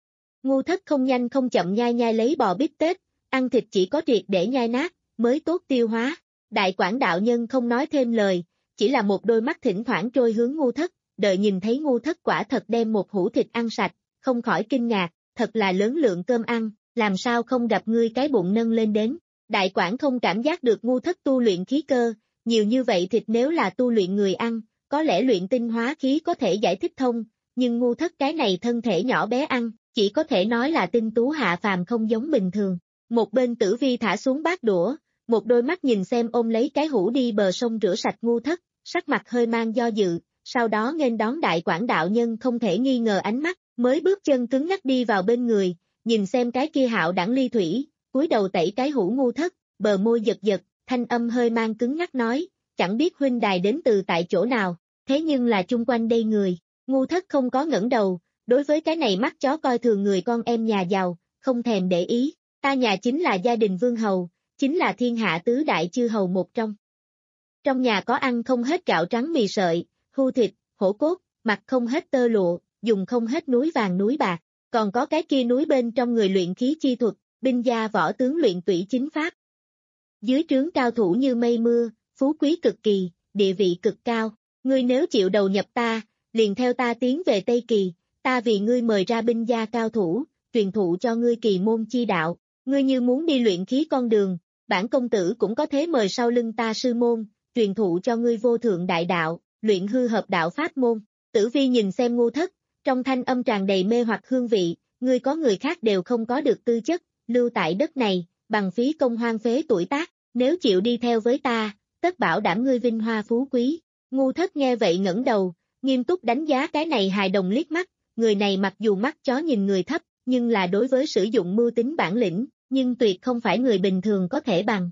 Ngu Thất không nhanh không chậm nhai nhai lấy bò bít tết, ăn thịt chỉ có triệt để nhai nát, mới tốt tiêu hóa. Đại Quảng đạo nhân không nói thêm lời, chỉ là một đôi mắt thỉnh thoảng trôi hướng Ngu Thất, đợi nhìn thấy Ngu Thất quả thật đem một hũ thịt ăn sạch, không khỏi kinh ngạc, thật là lớn lượng cơm ăn, làm sao không gặp ngươi cái bụng nâng lên đến. Đại Quảng không cảm giác được Ngu Thất tu luyện khí cơ, nhiều như vậy thịt nếu là tu luyện người ăn, có lẽ luyện tinh hóa khí có thể giải thích thông, nhưng Ngu Thất cái này thân thể nhỏ bé ăn, chỉ có thể nói là tinh tú hạ phàm không giống bình thường. Một bên Tử Vi thả xuống bát đũa, một đôi mắt nhìn xem ôm lấy cái hũ đi bờ sông rửa sạch Ngu Thất, sắc mặt hơi mang do dự, sau đó nghênh đón Đại Quảng đạo nhân không thể nghi ngờ ánh mắt, mới bước chân cứng ngắc đi vào bên người, nhìn xem cái kia hạo đẳng ly thủy, cúi đầu tẩy cái hũ Ngu Thất, bờ môi giật giật, thanh âm hơi mang cứng ngắc nói, chẳng biết huynh đài đến từ tại chỗ nào, thế nhưng là chung quanh đây người. Ngu Thất không có ngẩng đầu, đối với cái này mắt chó coi thường người con em nhà giàu, không thèm để ý, ta nhà chính là gia đình vương hầu, chính là thiên hạ tứ đại chư hầu một trong. Trong nhà có ăn không hết gạo trắng mì sợi, hưu thịt, hổ cốt, mặc không hết tơ lụa, dùng không hết núi vàng núi bạc, còn có cái kia núi bên trong người luyện khí chi thuật, binh gia võ tướng luyện tủy chính pháp. Dưới trướng cao thủ như mây mưa, phú quý cực kỳ, địa vị cực cao, ngươi nếu chịu đầu nhập ta, liền theo ta tiến về Tây Kỳ, ta vì ngươi mời ra binh gia cao thủ, truyền thụ cho ngươi kỳ môn chi đạo, ngươi như muốn đi luyện khí con đường, bản công tử cũng có thế mời sau lưng ta sư môn, truyền thụ cho ngươi vô thượng đại đạo, luyện hư hợp đạo pháp môn. Tử Vi nhìn xem Ngu Thất, trong thanh âm tràn đầy mê hoặc hương vị, ngươi có người khác đều không có được tư chất, lưu tại đất này, bằng phí công hoang phế tuổi tác, nếu chịu đi theo với ta, tất bảo đảm ngươi vinh hoa phú quý. Ngu Thất nghe vậy ngẩng đầu, nghiêm túc đánh giá cái này hài đồng liếc mắt, người này mặc dù mắt chó nhìn người thấp, nhưng là đối với sử dụng mưu tính bản lĩnh, nhưng tuyệt không phải người bình thường có thể bằng.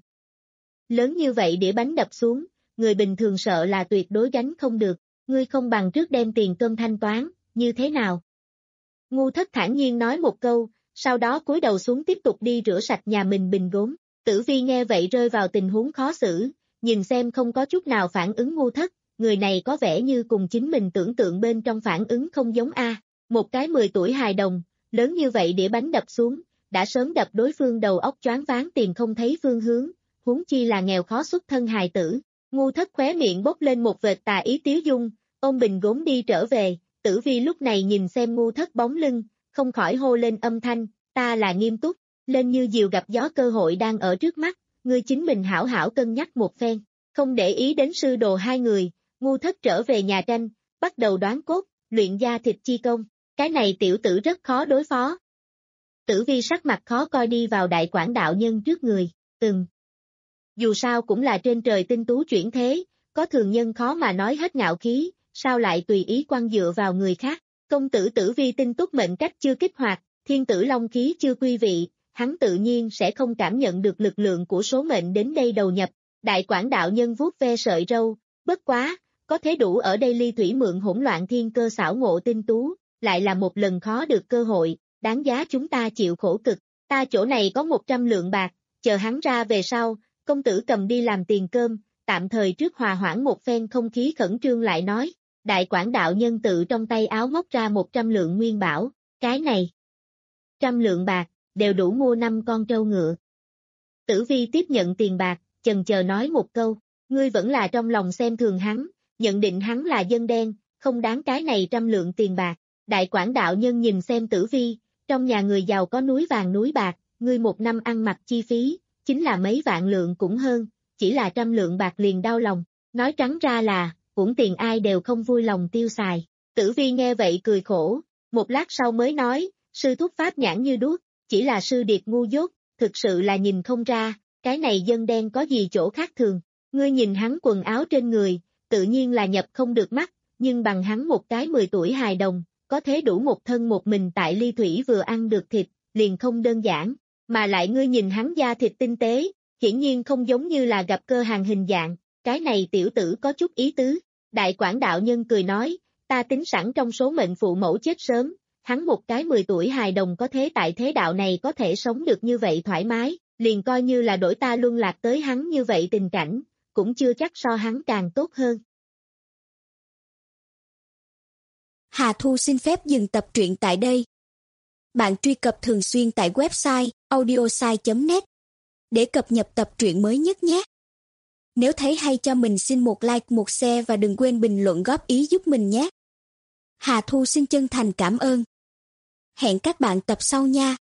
Lớn như vậy đĩa bánh đập xuống, người bình thường sợ là tuyệt đối gánh không được, ngươi không bằng trước đem tiền cơm thanh toán, như thế nào? Ngu Thất thản nhiên nói một câu, sau đó cúi đầu xuống tiếp tục đi rửa sạch nhà mình bình gốm. Tử Vi nghe vậy rơi vào tình huống khó xử, nhìn xem không có chút nào phản ứng ngu thất, người này có vẻ như cùng chính mình tưởng tượng bên trong phản ứng không giống a. Một cái mười tuổi hài đồng, lớn như vậy đĩa bánh đập xuống, đã sớm đập đối phương đầu óc choáng váng tìm không thấy phương hướng, huống chi là nghèo khó xuất thân hài tử. Ngu thất khóe miệng bốc lên một vệt tà ý tiếu dung, ôm bình gốm đi trở về, Tử Vi lúc này nhìn xem ngu thất bóng lưng, không khỏi hô lên âm thanh, ta là nghiêm túc, lên như diều gặp gió cơ hội đang ở trước mắt, ngươi chính mình hảo hảo cân nhắc một phen, không để ý đến sư đồ hai người, ngu thất trở về nhà tranh, bắt đầu đoán cốt, luyện da thịt chi công, cái này tiểu tử rất khó đối phó. Tử Vi sắc mặt khó coi đi vào đại quảng đạo nhân trước người, từng. Dù sao cũng là trên trời tinh tú chuyển thế, có thường nhân khó mà nói hết ngạo khí, sao lại tùy ý quan dựa vào người khác, công tử Tử Vi tinh túc mệnh cách chưa kích hoạt, thiên tử long khí chưa quy vị, hắn tự nhiên sẽ không cảm nhận được lực lượng của số mệnh đến đây đầu nhập. Đại quảng đạo nhân vuốt ve sợi râu, bất quá, có thế đủ ở đây ly thủy mượn hỗn loạn thiên cơ xảo ngộ tinh tú, lại là một lần khó được cơ hội, đáng giá chúng ta chịu khổ cực, ta chỗ này có một trăm lượng bạc, chờ hắn ra về sau, công tử cầm đi làm tiền cơm, tạm thời trước hòa hoãn một phen không khí khẩn trương lại nói, đại quảng đạo nhân tự trong tay áo móc ra một trăm lượng nguyên bảo, cái này, trăm lượng bạc, đều đủ mua năm con trâu ngựa. Tử Vi tiếp nhận tiền bạc, chần chờ nói một câu, ngươi vẫn là trong lòng xem thường hắn, nhận định hắn là dân đen, không đáng cái này trăm lượng tiền bạc. Đại quảng đạo nhân nhìn xem Tử Vi, trong nhà người giàu có núi vàng núi bạc, ngươi một năm ăn mặc chi phí, chính là mấy vạn lượng cũng hơn, chỉ là trăm lượng bạc liền đau lòng, nói trắng ra là, uổng tiền ai đều không vui lòng tiêu xài. Tử Vi nghe vậy cười khổ, một lát sau mới nói, sư thúc pháp nhãn như đuốc, chỉ là sư điệt ngu dốt, thực sự là nhìn không ra, cái này dân đen có gì chỗ khác thường, ngươi nhìn hắn quần áo trên người, tự nhiên là nhập không được mắt, nhưng bằng hắn một cái mười tuổi hài đồng, có thế đủ một thân một mình tại ly thủy vừa ăn được thịt, liền không đơn giản, mà lại ngươi nhìn hắn da thịt tinh tế, hiển nhiên không giống như là gặp cơ hàng hình dạng, cái này tiểu tử có chút ý tứ. Đại quảng đạo nhân cười nói, ta tính sẵn trong số mệnh phụ mẫu chết sớm, hắn một cái mười tuổi hài đồng có thế tại thế đạo này có thể sống được như vậy thoải mái, liền coi như là đổi ta luân lạc tới hắn như vậy tình cảnh, cũng chưa chắc so hắn càng tốt hơn. Hà Thu xin phép dừng tập truyện tại đây. Bạn truy cập thường xuyên tại website audiosai chấm net để cập nhật tập truyện mới nhất nhé. Nếu thấy hay cho mình xin một like, một share và đừng quên bình luận góp ý giúp mình nhé. Hà Thu xin chân thành cảm ơn. Hẹn các bạn tập sau nha.